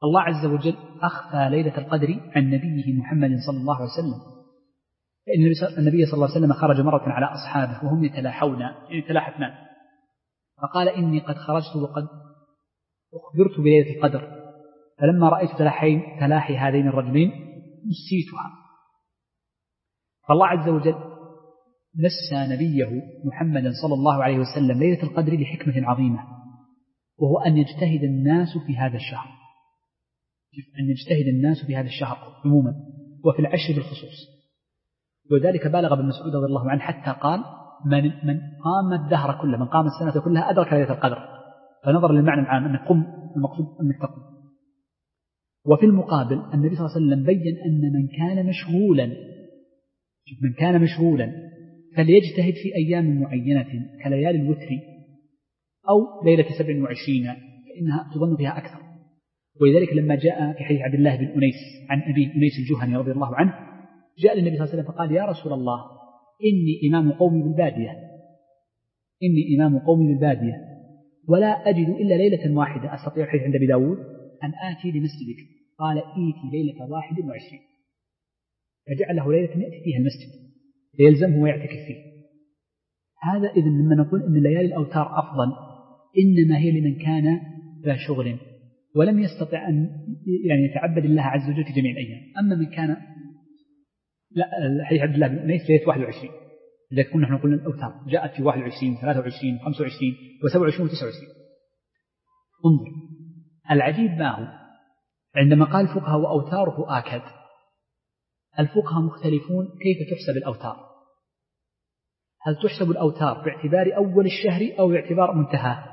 الله عز وجل أخفى ليلة القدر عن نبيه محمد صلى الله عليه وسلم، فإن النبي صلى الله عليه وسلم خرج مرة على أصحابه وهم يتلاحون يتلاحفون، فقال إني قد خرجت وقد أخبرت بليلة القدر، فلما رأيت تلاحي, تلاحي هذين الرجلين نسيتها. فالله عز وجل نسى نبيه محمد صلى الله عليه وسلم ليلة القدر لحكمة عظيمة، وهو أن يجتهد الناس في هذا الشهر، أن يجتهد الناس في هذا الشهر عموما وفي العشر بالخصوص. وذلك بالغ ابن مسعود رضي الله عنه حتى قال من, من قام الدهر كله، من قام السنة كلها أدرك ليلة القدر، فنظر للمعنى العام أن قم المقصود أنك تقوم. وفي المقابل النبي صلى الله عليه وسلم بين أن من كان مشغولا من كان مشغولا فليجتهد في أيام معينة كليالي الوتر أو ليلة سبع وعشرين فإنها تظن فيها أكثر. ولذلك لما جاء في حديث عبد الله بن أنيس عن أبي أنيس الجهني رضي الله عنه جاء للنبي صلى الله عليه وسلم فقال يا رسول الله إني إمام قومي بالبادية إني إمام قومي بالبادية ولا أجد إلا ليلة واحدة أستطيع الحديث عند أبي داود أن آتي لمسجدك. قال إيتي ليلة واحد وعشرين، فجعل له ليلة يأتي فيها المسجد ليلزمه ويعتكف فيه. هذا إذن لما نقول إن ليالي الأوتار أفضل إنما هي لمن كان ذا شغل ولم يستطع أن يعني يتعبد الله عز وجل في جميع الأيام. أما من كان لا حديث عبد الله بن أنيس ليلة واحد وعشرين، إذا كنا نحن قلنا الأوتار جاءت في واحد وعشرين ثلاثة وعشرين خمسة وعشرين وسبع وعشرين وتسعة وعشرين. انظر العجيب ما هو عندما قال الفقهاء وأوتاره آكد، الفقهاء مختلفون كيف تحسب الأوتار، هل تحسب الأوتار باعتبار أول الشهر أو باعتبار منتهاه؟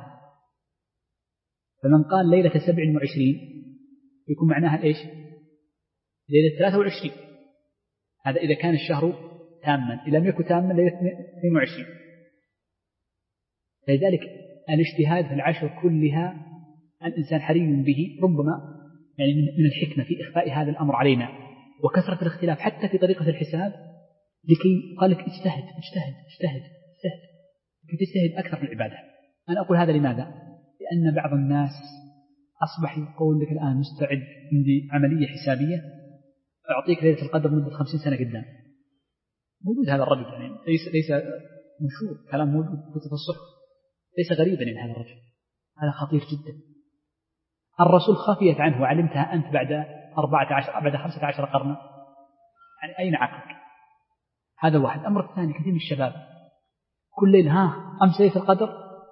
فمن قال ليلة سبع وعشرين يكون معناها إيش؟ ليلة ثلاثة وعشرين، هذا إذا كان الشهر تاما، إذا لم يكن تاما ليلة اثنين وعشرين. لذلك الاجتهاد في العشر كلها الإنسان حري به، ربما يعني من الحكمة في إخفاء هذا الأمر علينا وكثرة الاختلاف حتى في طريقة الحساب، لكي قال لك اجتهد اجتهد اجتهد اجتهد لكي تجتهد أكثر في العبادة. أنا أقول هذا لماذا؟ لأن بعض الناس أصبح يقول لك الآن مستعد عندي عملية حسابية أعطيك ليلة القدر مدة خمسين سنة قدام. موجود هذا الرجل، يعني ليس ليس مشهور، كلام موجود كتب الصحف، ليس غريبا من هذا الرجل، هذا خطير جدا. الرسول خفيت عنه وعلمتها أنت بعد أربعة عشر بعد خمسة عشر قرنا، يعني أين عقلك؟ هذا واحد. أمر الثاني كثير من الشباب كل ليلة ها أمس ليلة القدر،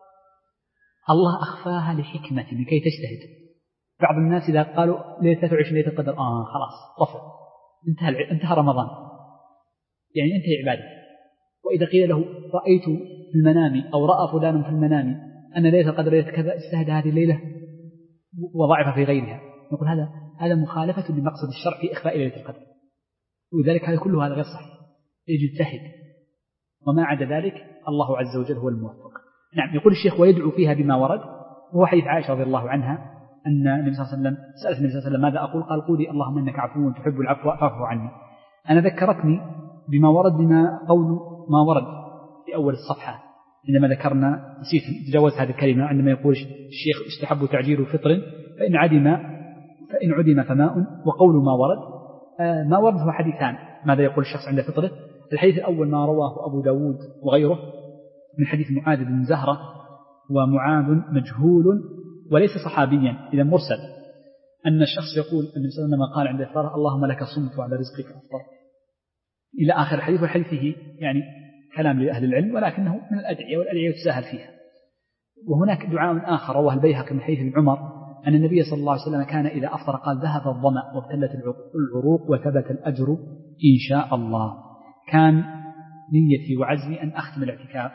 الله أخفاها لحكمة لكي تجتهد. بعض الناس إذا قالوا ليلة ثلاثة وعشرين ليلة القدر آه خلاص رفع انتهى انتهى رمضان، يعني انتهى عبادة. وإذا قيل له رأيت في المنام أو رأى فلان في المنام أن ليلة القدر ليلة كذا اجتهد هذه الليلة وضعف في غيرها، نقول هذا هذا مخالفة لمقصد الشرع في إخفاء ليلة القدر، ولذلك هذا كله هذا غير صحيح. يجتهد وما عدا ذلك الله عز وجل هو الموفق. نعم. يقول الشيخ ويدعو فيها بما ورد، وهو حديث عائشة رضي الله عنها أن النبي صلى الله عليه وسلم سألت النبي صلى الله عليه وسلم ماذا أقول؟ قال قولي اللهم إنك عفو تحب العفو فاعف عني. أنا ذكرتني بما ورد بما قول ما ورد في أول الصفحة عندما ذكرنا، نسيت تجاوز هذه الكلمة عندما يقول الشيخ استحب تعجيل فطر فإن عدم فإن عدم فماء. وقول ما ورد آه ما ورد هو حديثان، ماذا يقول الشخص عند فطره؟ الحديث الأول ما رواه أبو داود وغيره من حديث معاذ بن زهرة، ومعاذ مجهول وليس صحابيا إذا مرسل، أن الشخص يقول النبي صلى الله عليه وسلم قال عند إفطاره اللهم لك صمت وعلى رزقك أفطر إلى آخر الحديث. والحديث فيه يعني كلام لأهل العلم ولكنه من الأدعية والأدعية تساهل فيها. وهناك دعاء آخر رواه البيهقي من حديث ابن عمر أن النبي صلى الله عليه وسلم كان إذا أفطر قال ذهب الظمأ وابتلت العروق وثبت الأجر إن شاء الله. كان نيتي وعزمي أن أختم الاعتكاف.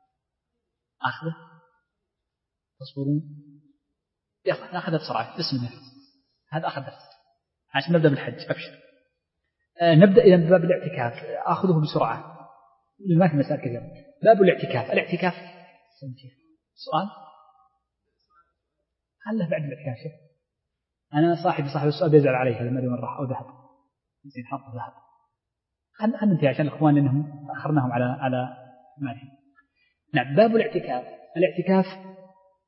أخذه تصبرون يلا نأخذ بسرعة بسم الله، هذا أخذ درس عشان نبدأ بالحج. أبشر آه نبدأ إلى باب الاعتكاف، أخذه بسرعة لما في مسائل كثيرة. باب الاعتكاف. الاعتكاف سؤال خله بعد الاعتكاف شيء. أنا صاحبي صاحب السؤال بيزعل عليه لما من راح أو ذهب زين حط ذهب. خلنا خلنا ننتهي عشان الإخوان لأنهم أخرناهم على على مالهم. نعم. باب الاعتكاف. الاعتكاف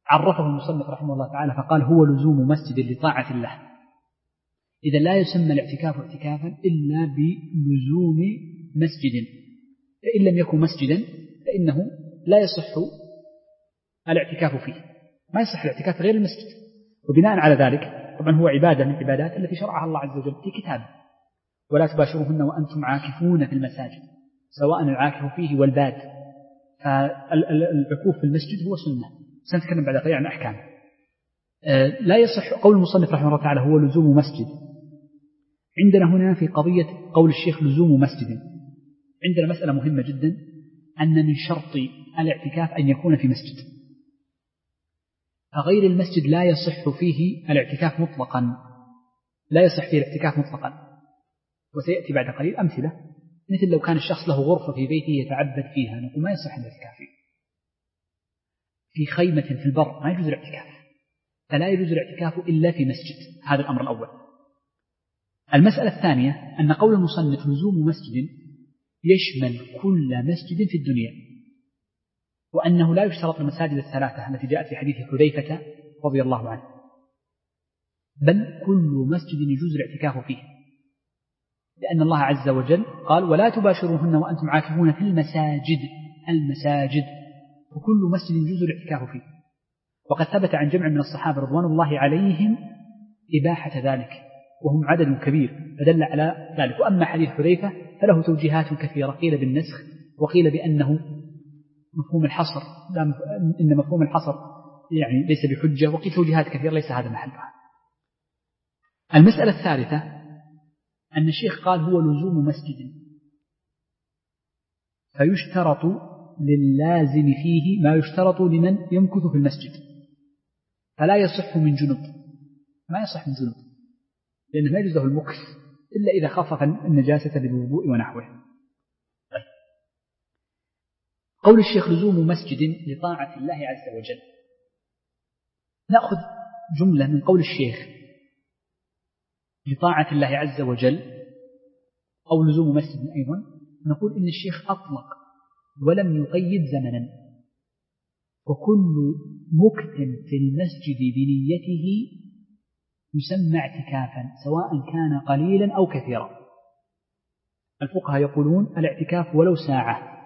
عرفه المصنف رحمه الله تعالى فقال هو لزوم مسجد لطاعة الله. إذا لا يسمى الاعتكاف اعتكافا إلا بلزوم مسجد، فإن لم يكن مسجدا فإنه لا يصح الاعتكاف فيه، ما يصح الاعتكاف غير المسجد. وبناء على ذلك طبعا هو عبادة من العبادات التي شرعها الله عز وجل في كتابه، ولا تباشروهن وأنتم عاكفون في المساجد سواء العاكف فيه والباد. فالعكوف في المسجد هو سنة، سنتكلم بعد قليل عن أحكامه. لا يصح قول المصنف رحمه الله تعالى هو لزوم مسجد. عندنا هنا في قضية قول الشيخ لزوم مسجد عندنا مسألة مهمة جدا، أن من شرط الاعتكاف أن يكون في مسجد، فغير المسجد لا يصح فيه الاعتكاف مطلقا، لا يصح فيه الاعتكاف مطلقا. وسيأتي بعد قليل أمثلة، مثل لو كان الشخص له غرفة في بيته يتعبد فيها نقول ما يصح الاعتكاف فيه. في خيمة في البر ما يجوز الاعتكاف، فلا يجوز الاعتكاف إلا في مسجد. هذا الأمر الأول. المسألة الثانية أن قول المصنف لزوم مسجد يشمل كل مسجد في الدنيا، وأنه لا يشترط المساجد الثلاثة التي جاءت في حديث حذيفة رضي الله عنه، بل كل مسجد يجوز الاعتكاف فيه، لأن الله عز وجل قال ولا تباشروهن وأنتم عاكفون في المساجد، المساجد، وكل مسجد يجوز الاعتكاف فيه. وقد ثبت عن جمع من الصحابة رضوان الله عليهم إباحة ذلك، وهم عدد كبير فدل على ذلك. وأما حديث حذيفة فله توجيهات كثيرة، قيل بالنسخ وقيل بأنه مفهوم الحصر، إن مفهوم الحصر يعني ليس بحجة، وقيل توجيهات كثيرة ليس هذا محلها. المسألة الثالثة أن الشيخ قال هو لزوم مسجد، فيشترط للازم فيه ما يشترط لمن يمكث في المسجد، فلا يصح من جنب، ما يصح من جنب، لأنه ما يجوز له المكث إلا إذا خفف النجاسة بالوضوء ونحوه. طيب. قول الشيخ لزوم مسجد لطاعة الله عز وجل، نأخذ جملة من قول الشيخ لطاعة الله عز وجل أو لزوم مسجد أيضا، نقول إن الشيخ أطلق ولم يقيد زمنا، وكل مكث في المسجد بنيته يسمى اعتكافا سواء كان قليلا أو كثيرا. الفقهاء يقولون الاعتكاف ولو ساعة،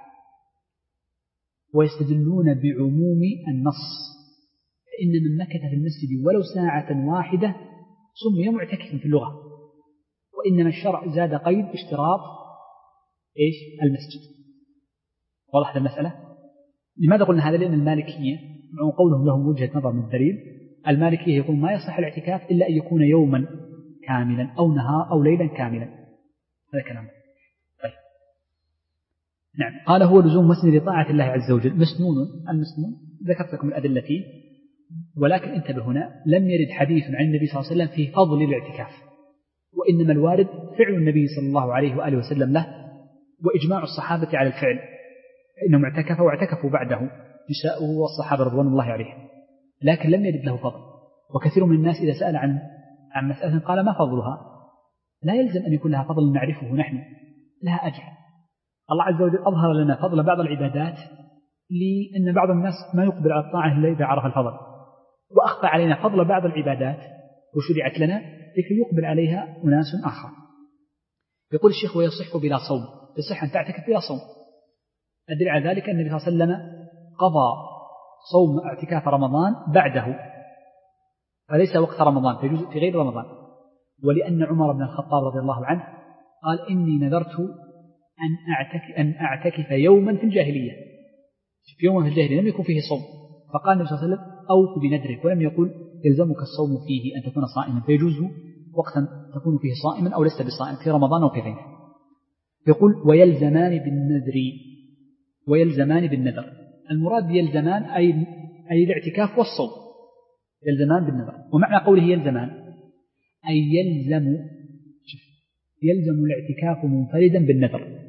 ويستدلون بعموم النص، فإن من مكث في المسجد ولو ساعة واحدة سمي معتكفا في اللغة، وإنما الشرع زاد قيد اشتراط إيش المسجد. واضح المسألة؟ لماذا قلنا هذا؟ لأن المالكية مع قولهم لهم وجهة نظر من الدليل، المالكية يقول ما يصح الاعتكاف إلا أن يكون يوما كاملا أو نهار أو ليلا كاملا. هذا كلام. طيب. نعم. قال هو لزوم مسجد لطاعة الله عز وجل مسنون. المسنون ذكرت لكم الأدلة فيه، ولكن انتبه هنا لم يرد حديث عن النبي صلى الله عليه وسلم في فضل الاعتكاف، وإنما الوارد فعل النبي صلى الله عليه وآله وسلم له، وإجماع الصحابة على الفعل، إنهم اعتكفوا واعتكفوا بعده نساؤه والصحابة رضوان الله عليهم، لكن لم يرد له فضل. وكثير من الناس إذا سأل عن عن مسألة قال ما فضلها، لا يلزم أن يكون لها فضل نعرفه نحن، لها أجر. الله عز وجل أظهر لنا فضل بعض العبادات لأن بعض الناس ما يقبل على الطاعة إلا إذا عرف الفضل، وأخفى علينا فضل بعض العبادات وشرعت لنا لكي يقبل عليها أناس آخر. يقول الشيخ ويصح بلا صوم، يصح أن تعتكف بلا صوم. الدليل على ذلك أن النبي صلى الله عليه وسلم قضى صوم اعتكاف رمضان بعده، فليس وقت رمضان، فيجوز في غير رمضان. ولأن عمر بن الخطاب رضي الله عنه قال إني نذرت أن أعتكف, أن أعتكف يوما في الجاهلية، في يوم في الجاهلية لم يكن فيه صوم، فقال النبي صلى الله عليه وسلم أوف بنذرك، ولم يقل يلزمك الصوم فيه أن تكون صائما، فيجوز وقتا تكون فيه صائما أو لست بصائم في رمضان أو في غيره. يقول ويلزمان بالنذر، ويلزمان بالنذر، المراد يلزمان أي, أي الاعتكاف والصوم، يلزمان بالنذر. ومعنى قوله يلزمان أي يلزم يلزم الاعتكاف منفردا بالنذر،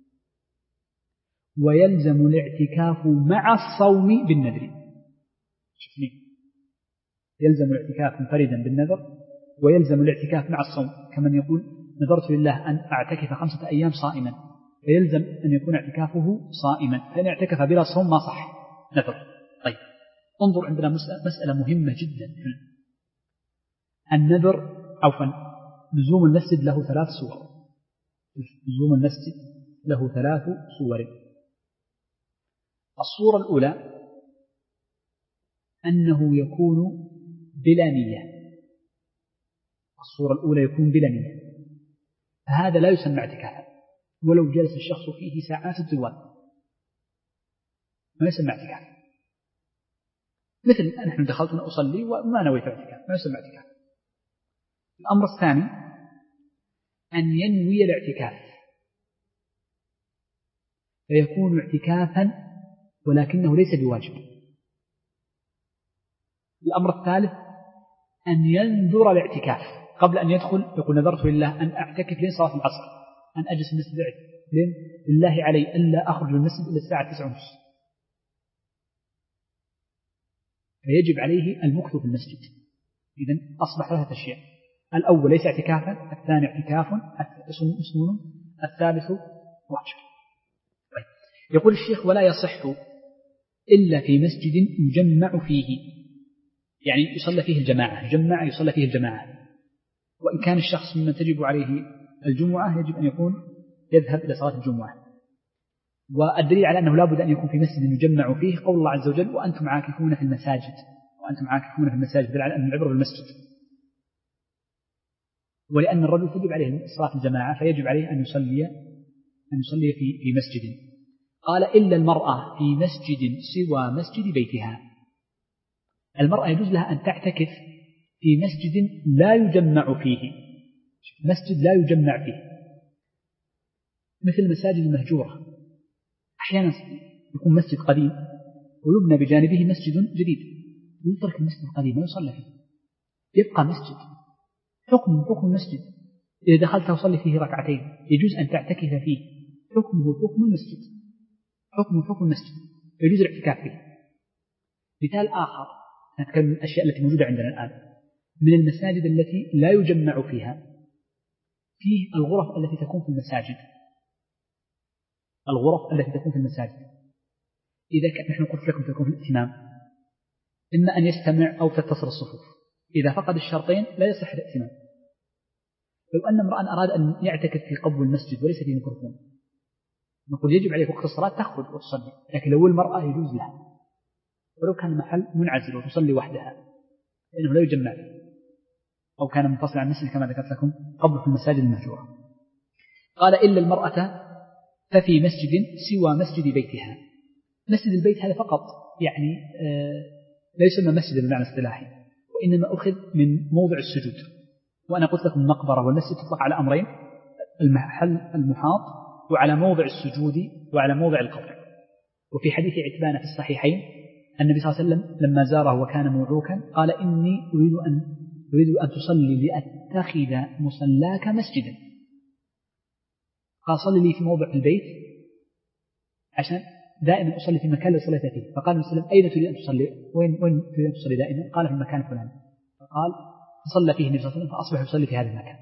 ويلزم الاعتكاف مع الصوم بالنذر. شوفني، يلزم الاعتكاف منفردا بالنذر، ويلزم الاعتكاف مع الصوم، كمن يقول نذرت لله أن أعتكف خمسة أيام صائما، فيلزم أن يكون اعتكافه صائما، فإن اعتكف بلا صوم ما صح نذر. طيب. انظر عندنا مسألة مهمة جدا هنا. النذر عفوا لزوم المسجد له ثلاث صور. لزوم المسجد له ثلاث صور. الصورة الأولى أنه يكون بلا نية. الصورة الأولى يكون بلا نية، فهذا لا يسمى اعتكافا ولو جلس الشخص فيه ساعات طوال، ما يسمى اعتكاف. مثل نحن دخلت أصلي وما نويت اعتكاف، ما يسمى اعتكاف. الأمر الثاني أن ينوي الاعتكاف فيكون اعتكافا ولكنه ليس بواجب. الأمر الثالث أن ينذر الاعتكاف قبل أن يدخل، يقول نذرت لله أن أعتكف لين صلاة العصر، أن أجلس المسجد لين لله علي ألا أخرج من المسجد إلى الساعة تسعة ونصف، فيجب عليه المكث في المسجد. إذن أصبح ثلاثة أشياء: الأول ليس اعتكافا، الثاني اعتكاف مسنون، الثالث واجب. يقول الشيخ: ولا يصح إلا في مسجد يجمع فيه، يعني يصلى فيه الجماعة، يجمع يصلى فيه الجماعة. وإن كان الشخص ممن تجب عليه الجمعة يجب أن يكون يذهب إلى صلاة الجمعة. والدليل على أنه لا بد أن يكون في مسجد يجمع فيه قول الله عز وجل: وأنتم عاكفون في المساجد. وأنتم عاكفون في المساجد، دليل على أن العبرة بالمسجد. ولأن الرجل تجب عليه صلاة الجماعة فيجب عليه أن يصلي أن يصلي في في مسجد. قال: إلا المرأة في مسجد سوى مسجد بيتها. المرأة يجوز لها أن تعتكف في مسجد لا يجمع فيه، مسجد لا يجمع فيه، مثل المساجد المهجورة. أحيانا يكون مسجد قديم ويبنى بجانبه مسجد جديد، يترك المسجد القديم ويصلى فيه، يبقى مسجد، حكم حكم المسجد. إذا دخلت وصلي فيه ركعتين يجوز أن تعتكف فيه، حكمه حكم المسجد، حكمه حكم المسجد، يجوز الاعتكاف فيه. مثال آخر نتكلم عن الأشياء التي موجودة عندنا الآن من المساجد التي لا يجمع فيها، فيه الغرف التي تكون في المساجد. الغرف التي تكون في المساجد إذا كان نحن قلت لكم تكون في الائتمام، إما أن يستمع أو تتصل الصفوف. إذا فقد الشرطين لا يصح الائتمام. لو أن امرأ أراد أن يعتكف في قبو المسجد وليس فيه ميكروفون، نقول يجب عليه وقت الصلاة تخرج وتصلي، لكن لو المرأة يجوز لها ولو كان محل منعزل وتصلي وحدها لأنه لا يجمع فيه، أو كان منفصل عن المسجد كما ذكرت لكم قبل في المساجد المهجورة. قال: إلا المرأة ففي مسجد سوى مسجد بيتها. مسجد البيت هذا فقط يعني آه لا يسمى مسجد بالمعنى الاصطلاحي، وإنما أخذ من موضع السجود. وأنا قلت لكم المقبرة والمسجد تطلق على أمرين: المحل المحاط وعلى موضع السجود وعلى موضع القبر. وفي حديث عتبان في الصحيحين النبي صلى الله عليه وسلم لما زاره وكان موعوكا قال: إني أريد أن أريد أن تصلي لأتخذ مصلاك مسجدا. قال: صلي لي في موضع البيت عشان دائما أصلي في مكان اللي صليت فيه. فقال النبي صلى الله عليه وسلم: أين تريد أن تصلي؟ وين وين تريد أن تصلي دائما؟ قال: في المكان الفلاني. فقال: فصلى فيه النبي صلى الله عليه وسلم فأصبح يصلي في هذا المكان.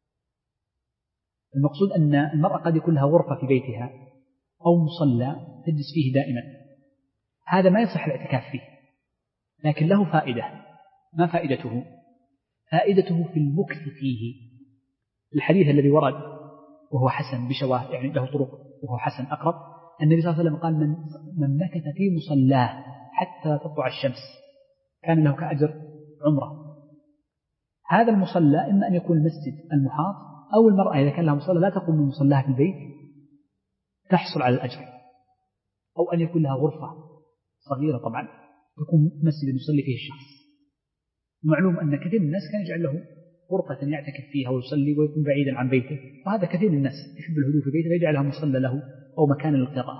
المقصود أن المرأة قد يكون لها غرفة في بيتها أو مصلى تجلس فيه دائما، هذا ما يصح الاعتكاف فيه، لكن له فائدة. ما فائدته؟ فائدته في المكث فيه. الحديث الذي ورد وهو حسن بشواهد، يعني له طرق وهو حسن أقرب، النبي صلى الله عليه وسلم قال: من, من مكث في مصلاه حتى تطلع الشمس كان له كأجر عمره. هذا المصلى إما أن يكون المسجد المحاط، أو المرأة إذا كان لها مصلى لا تقوم من مصلاها في البيت تحصل على الأجر، أو أن يكون لها غرفة صغيرة طبعا تكون مسجد يصلي فيه الشخص. معلوم أن كثير من الناس كان يجعل له غرفة يعتكف فيها ويصلي ويكون بعيدا عن بيته، وهذا كثير من الناس يحب الهدوء في بيته فيجعلها مصلى له أو مكان للقراءة.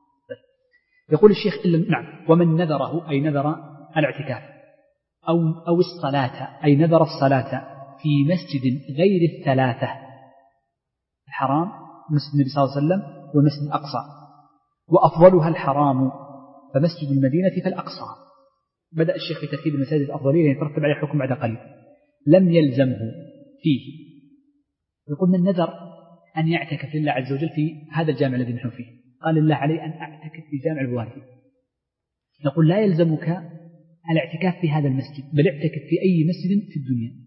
يقول الشيخ: إلا نعم ومن نذره أي نذر الاعتكاف أو أو الصلاة أي نذر الصلاة في مسجد غير الثلاثة الحرام، مسجد النبي صلى الله عليه وسلم والمسجد الأقصى، وأفضلها الحرام فمسجد المدينة فالأقصى. بدأ الشيخ في ترتيب المساجد الأفضلية يترتب عليه حكم بعد قليل. لم يلزمه فيه. يقول: من نذر أن يعتكف لله عز وجل في هذا الجامع الذي نحن فيه، قال: الله علي أن أعتكف في جامع البوادي. نقول: لا يلزمك الاعتكاف في هذا المسجد، بل اعتكف في أي مسجد في الدنيا.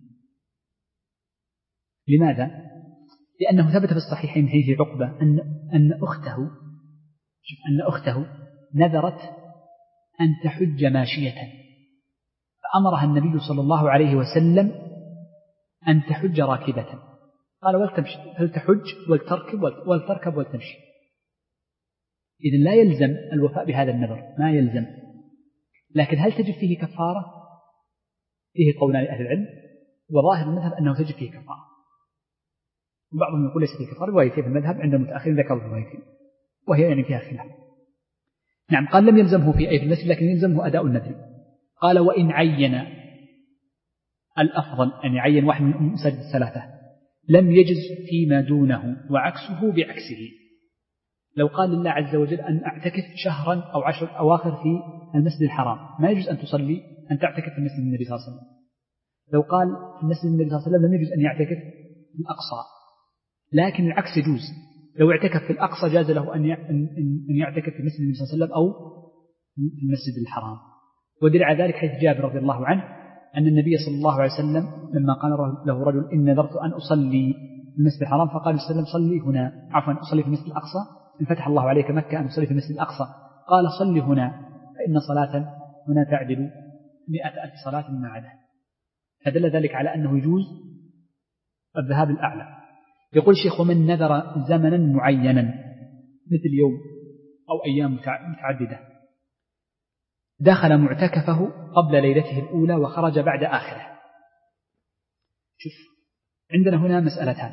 لماذا؟ لأنه ثبت في الصحيحين من حديث عقبة أن أن أخته أن أخته نذرت أن تحج ماشية، فأمرها النبي صلى الله عليه وسلم أن تحج راكبة، قال ولتمشي، هل تحج ولتركب ولتركب ولتمشي. إذن لا يلزم الوفاء بهذا النذر، ما يلزم، لكن هل تجب فيه كفارة؟ فيه قولان لأهل العلم، وظاهر المذهب أنه تجب فيه كفارة، وبعضهم يقول ليس فيه كفارة، روايتين في المذهب عند المتأخرين ذكروا روايتين وهي يعني فيها خلاف. نعم، قال لم يلزمه في أي المسجد لكن يلزمه أداء النذر. قال وإن عين، الأفضل أن يعين واحد من المساجد الثلاثة، لم يجز فيما دونه وعكسه بعكسه. لو قال لله عز وجل أن أعتكف شهرا أو عشر أواخر في المسجد الحرام، ما يجوز أن تصلي أن تعتكف في مسجد النبي صلى الله عليه وسلم. لو قال في مسجد النبي صلى الله عليه وسلم لم يجوز أن يعتكف في الأقصى، لكن العكس يجوز، لو اعتكف في الأقصى جاز له أن أن يعتكف في مسجد النبي صلى الله عليه وسلم أو في المسجد الحرام. ودل على ذلك حيث جابر رضي الله عنه أن النبي صلى الله عليه وسلم لما قال له رجل إن نذرت أن أصلي في المسجد الحرام، فقال صلى الله عليه وسلم صلي هنا، عفوا أصلي في المسجد الأقصى، إن فتح الله عليك مكة أن تصلي في المسجد الأقصى، قال صلي هنا فإن صلاة هنا تعدل مئة ألف صلاة ما عدا. فدل ذلك على أنه يجوز الذهاب الأعلى. يقول الشيخ ومن نذر زمنا معينا مثل يوم أو أيام متعددة دخل معتكفه قبل ليلته الأولى وخرج بعد آخره. شوف، عندنا هنا مسألتان.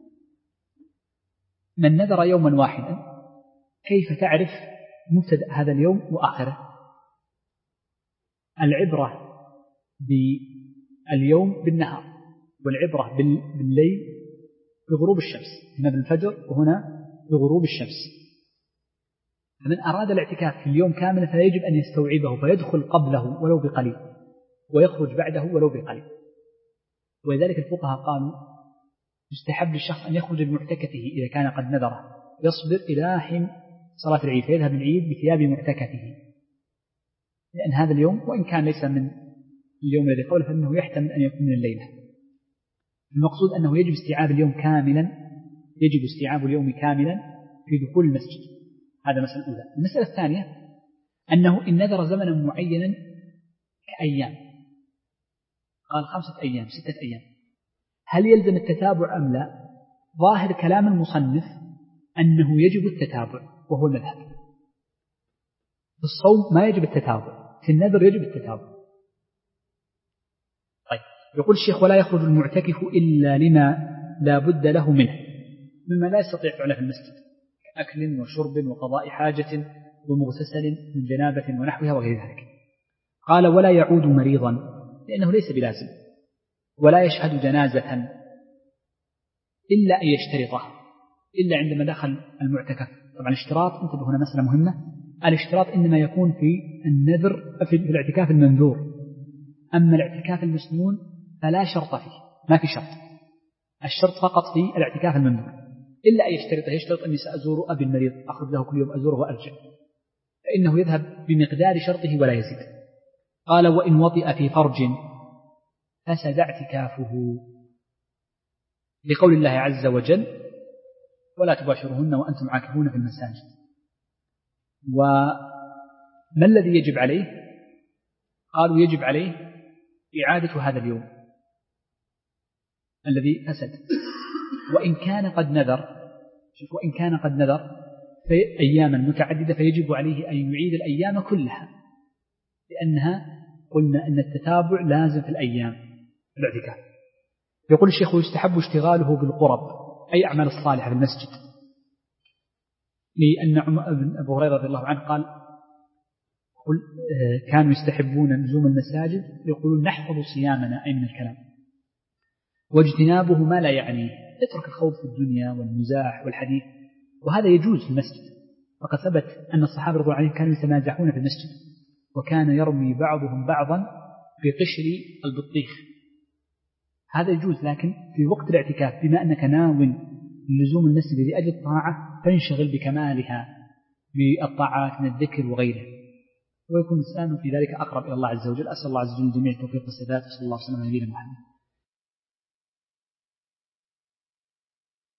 من نذر يوما واحدا كيف تعرف مبتدأ هذا اليوم وآخره؟ العبرة باليوم بالنهار، والعبرة بالليل بغروب الشمس، هنا بالفجر وهنا بغروب الشمس. فمن أراد الاعتكاف في اليوم كاملا فيجب أن يستوعبه فيدخل قبله ولو بقليل ويخرج بعده ولو بقليل. ولذلك الفقهاء قالوا يستحب للشخص أن يخرج بمعتكفه إذا كان قد نذره، يصبر إلى حين صلاة العيد فيذهب العيد بثياب معتكفه، لأن هذا اليوم وإن كان ليس من اليوم الذي قبله فإنه يحتمل أن يكون من الليلة. المقصود أنه يجب استيعاب اليوم كاملا، يجب استيعاب اليوم كاملا في دخول المسجد. هذا مسألة أولى. المسألة الثانية أنه إن نذر زمنا معينا كأيام، قال خمسة أيام ستة أيام، هل يلزم التتابع أم لا؟ ظاهر كلام المصنف أنه يجب التتابع وهو المذهب. في الصوم ما يجب التتابع، في النذر يجب التتابع. طيب، يقول الشيخ ولا يخرج المعتكف إلا لما لا بد له منه مما لا يستطيع فعله في المسجد كأكل وشرب وقضاء حاجة ومغتسل من جنابة ونحوها وغير ذلك. قال ولا يعود مريضا لأنه ليس بلازم، ولا يشهد جنازة إلا أن يشترطه إلا عندما دخل المعتكف. طبعا الاشتراط، انتبه هنا مسألة مهمة، الاشتراط إنما يكون في النذر في الاعتكاف المنذور، أما الاعتكاف المسنون فلا شرط فيه، ما في شرط، الشرط فقط في الاعتكاف المنذور إلا أن يشترط يشترط أني سأزور أبي المريض أخرج له كل يوم أزوره وأرجع، فإنه يذهب بمقدار شرطه ولا يزيد. قال وإن وطئ في فرج فسد اعتكافه، لقول الله عز وجل ولا تباشرهن وأنتم عاكفون في المساجد. وما الذي يجب عليه؟ قالوا يجب عليه إعادة هذا اليوم الذي فسد، وإن كان قد نذر، شوف، وإن كان قد نذر في أياما متعددة فيجب عليه أن يعيد الأيام كلها، لأنها قلنا أن التتابع لازم في الأيام الاعتكاف. يقول الشيخ ويستحب اشتغاله بالقرب أي أعمال الصالحة في المسجد، لأن أبو هريرة رضي الله عنه قال قل كانوا يستحبون لزوم المساجد يقولون نحفظ صيامنا أي من الكلام، واجتنابه ما لا يعنيه، اترك الخوض في الدنيا والمزاح والحديث، وهذا يجوز في المسجد. فقد ثبت أن الصحابة رضي الله عنهم كانوا يتمازحون في المسجد، وكان يرمي بعضهم بعضا بقشر البطيخ، هذا يجوز. لكن في وقت الاعتكاف بما أنك ناو لزوم المسجد لأجل الطاعة فانشغل بكمالها بالطاعات من الذكر وغيره. ويكون الإنسان في ذلك أقرب إلى الله عز وجل. أسأل الله عز وجل جميع التوفيق والسداد، صلى الله عليه وسلم على نبينا محمد.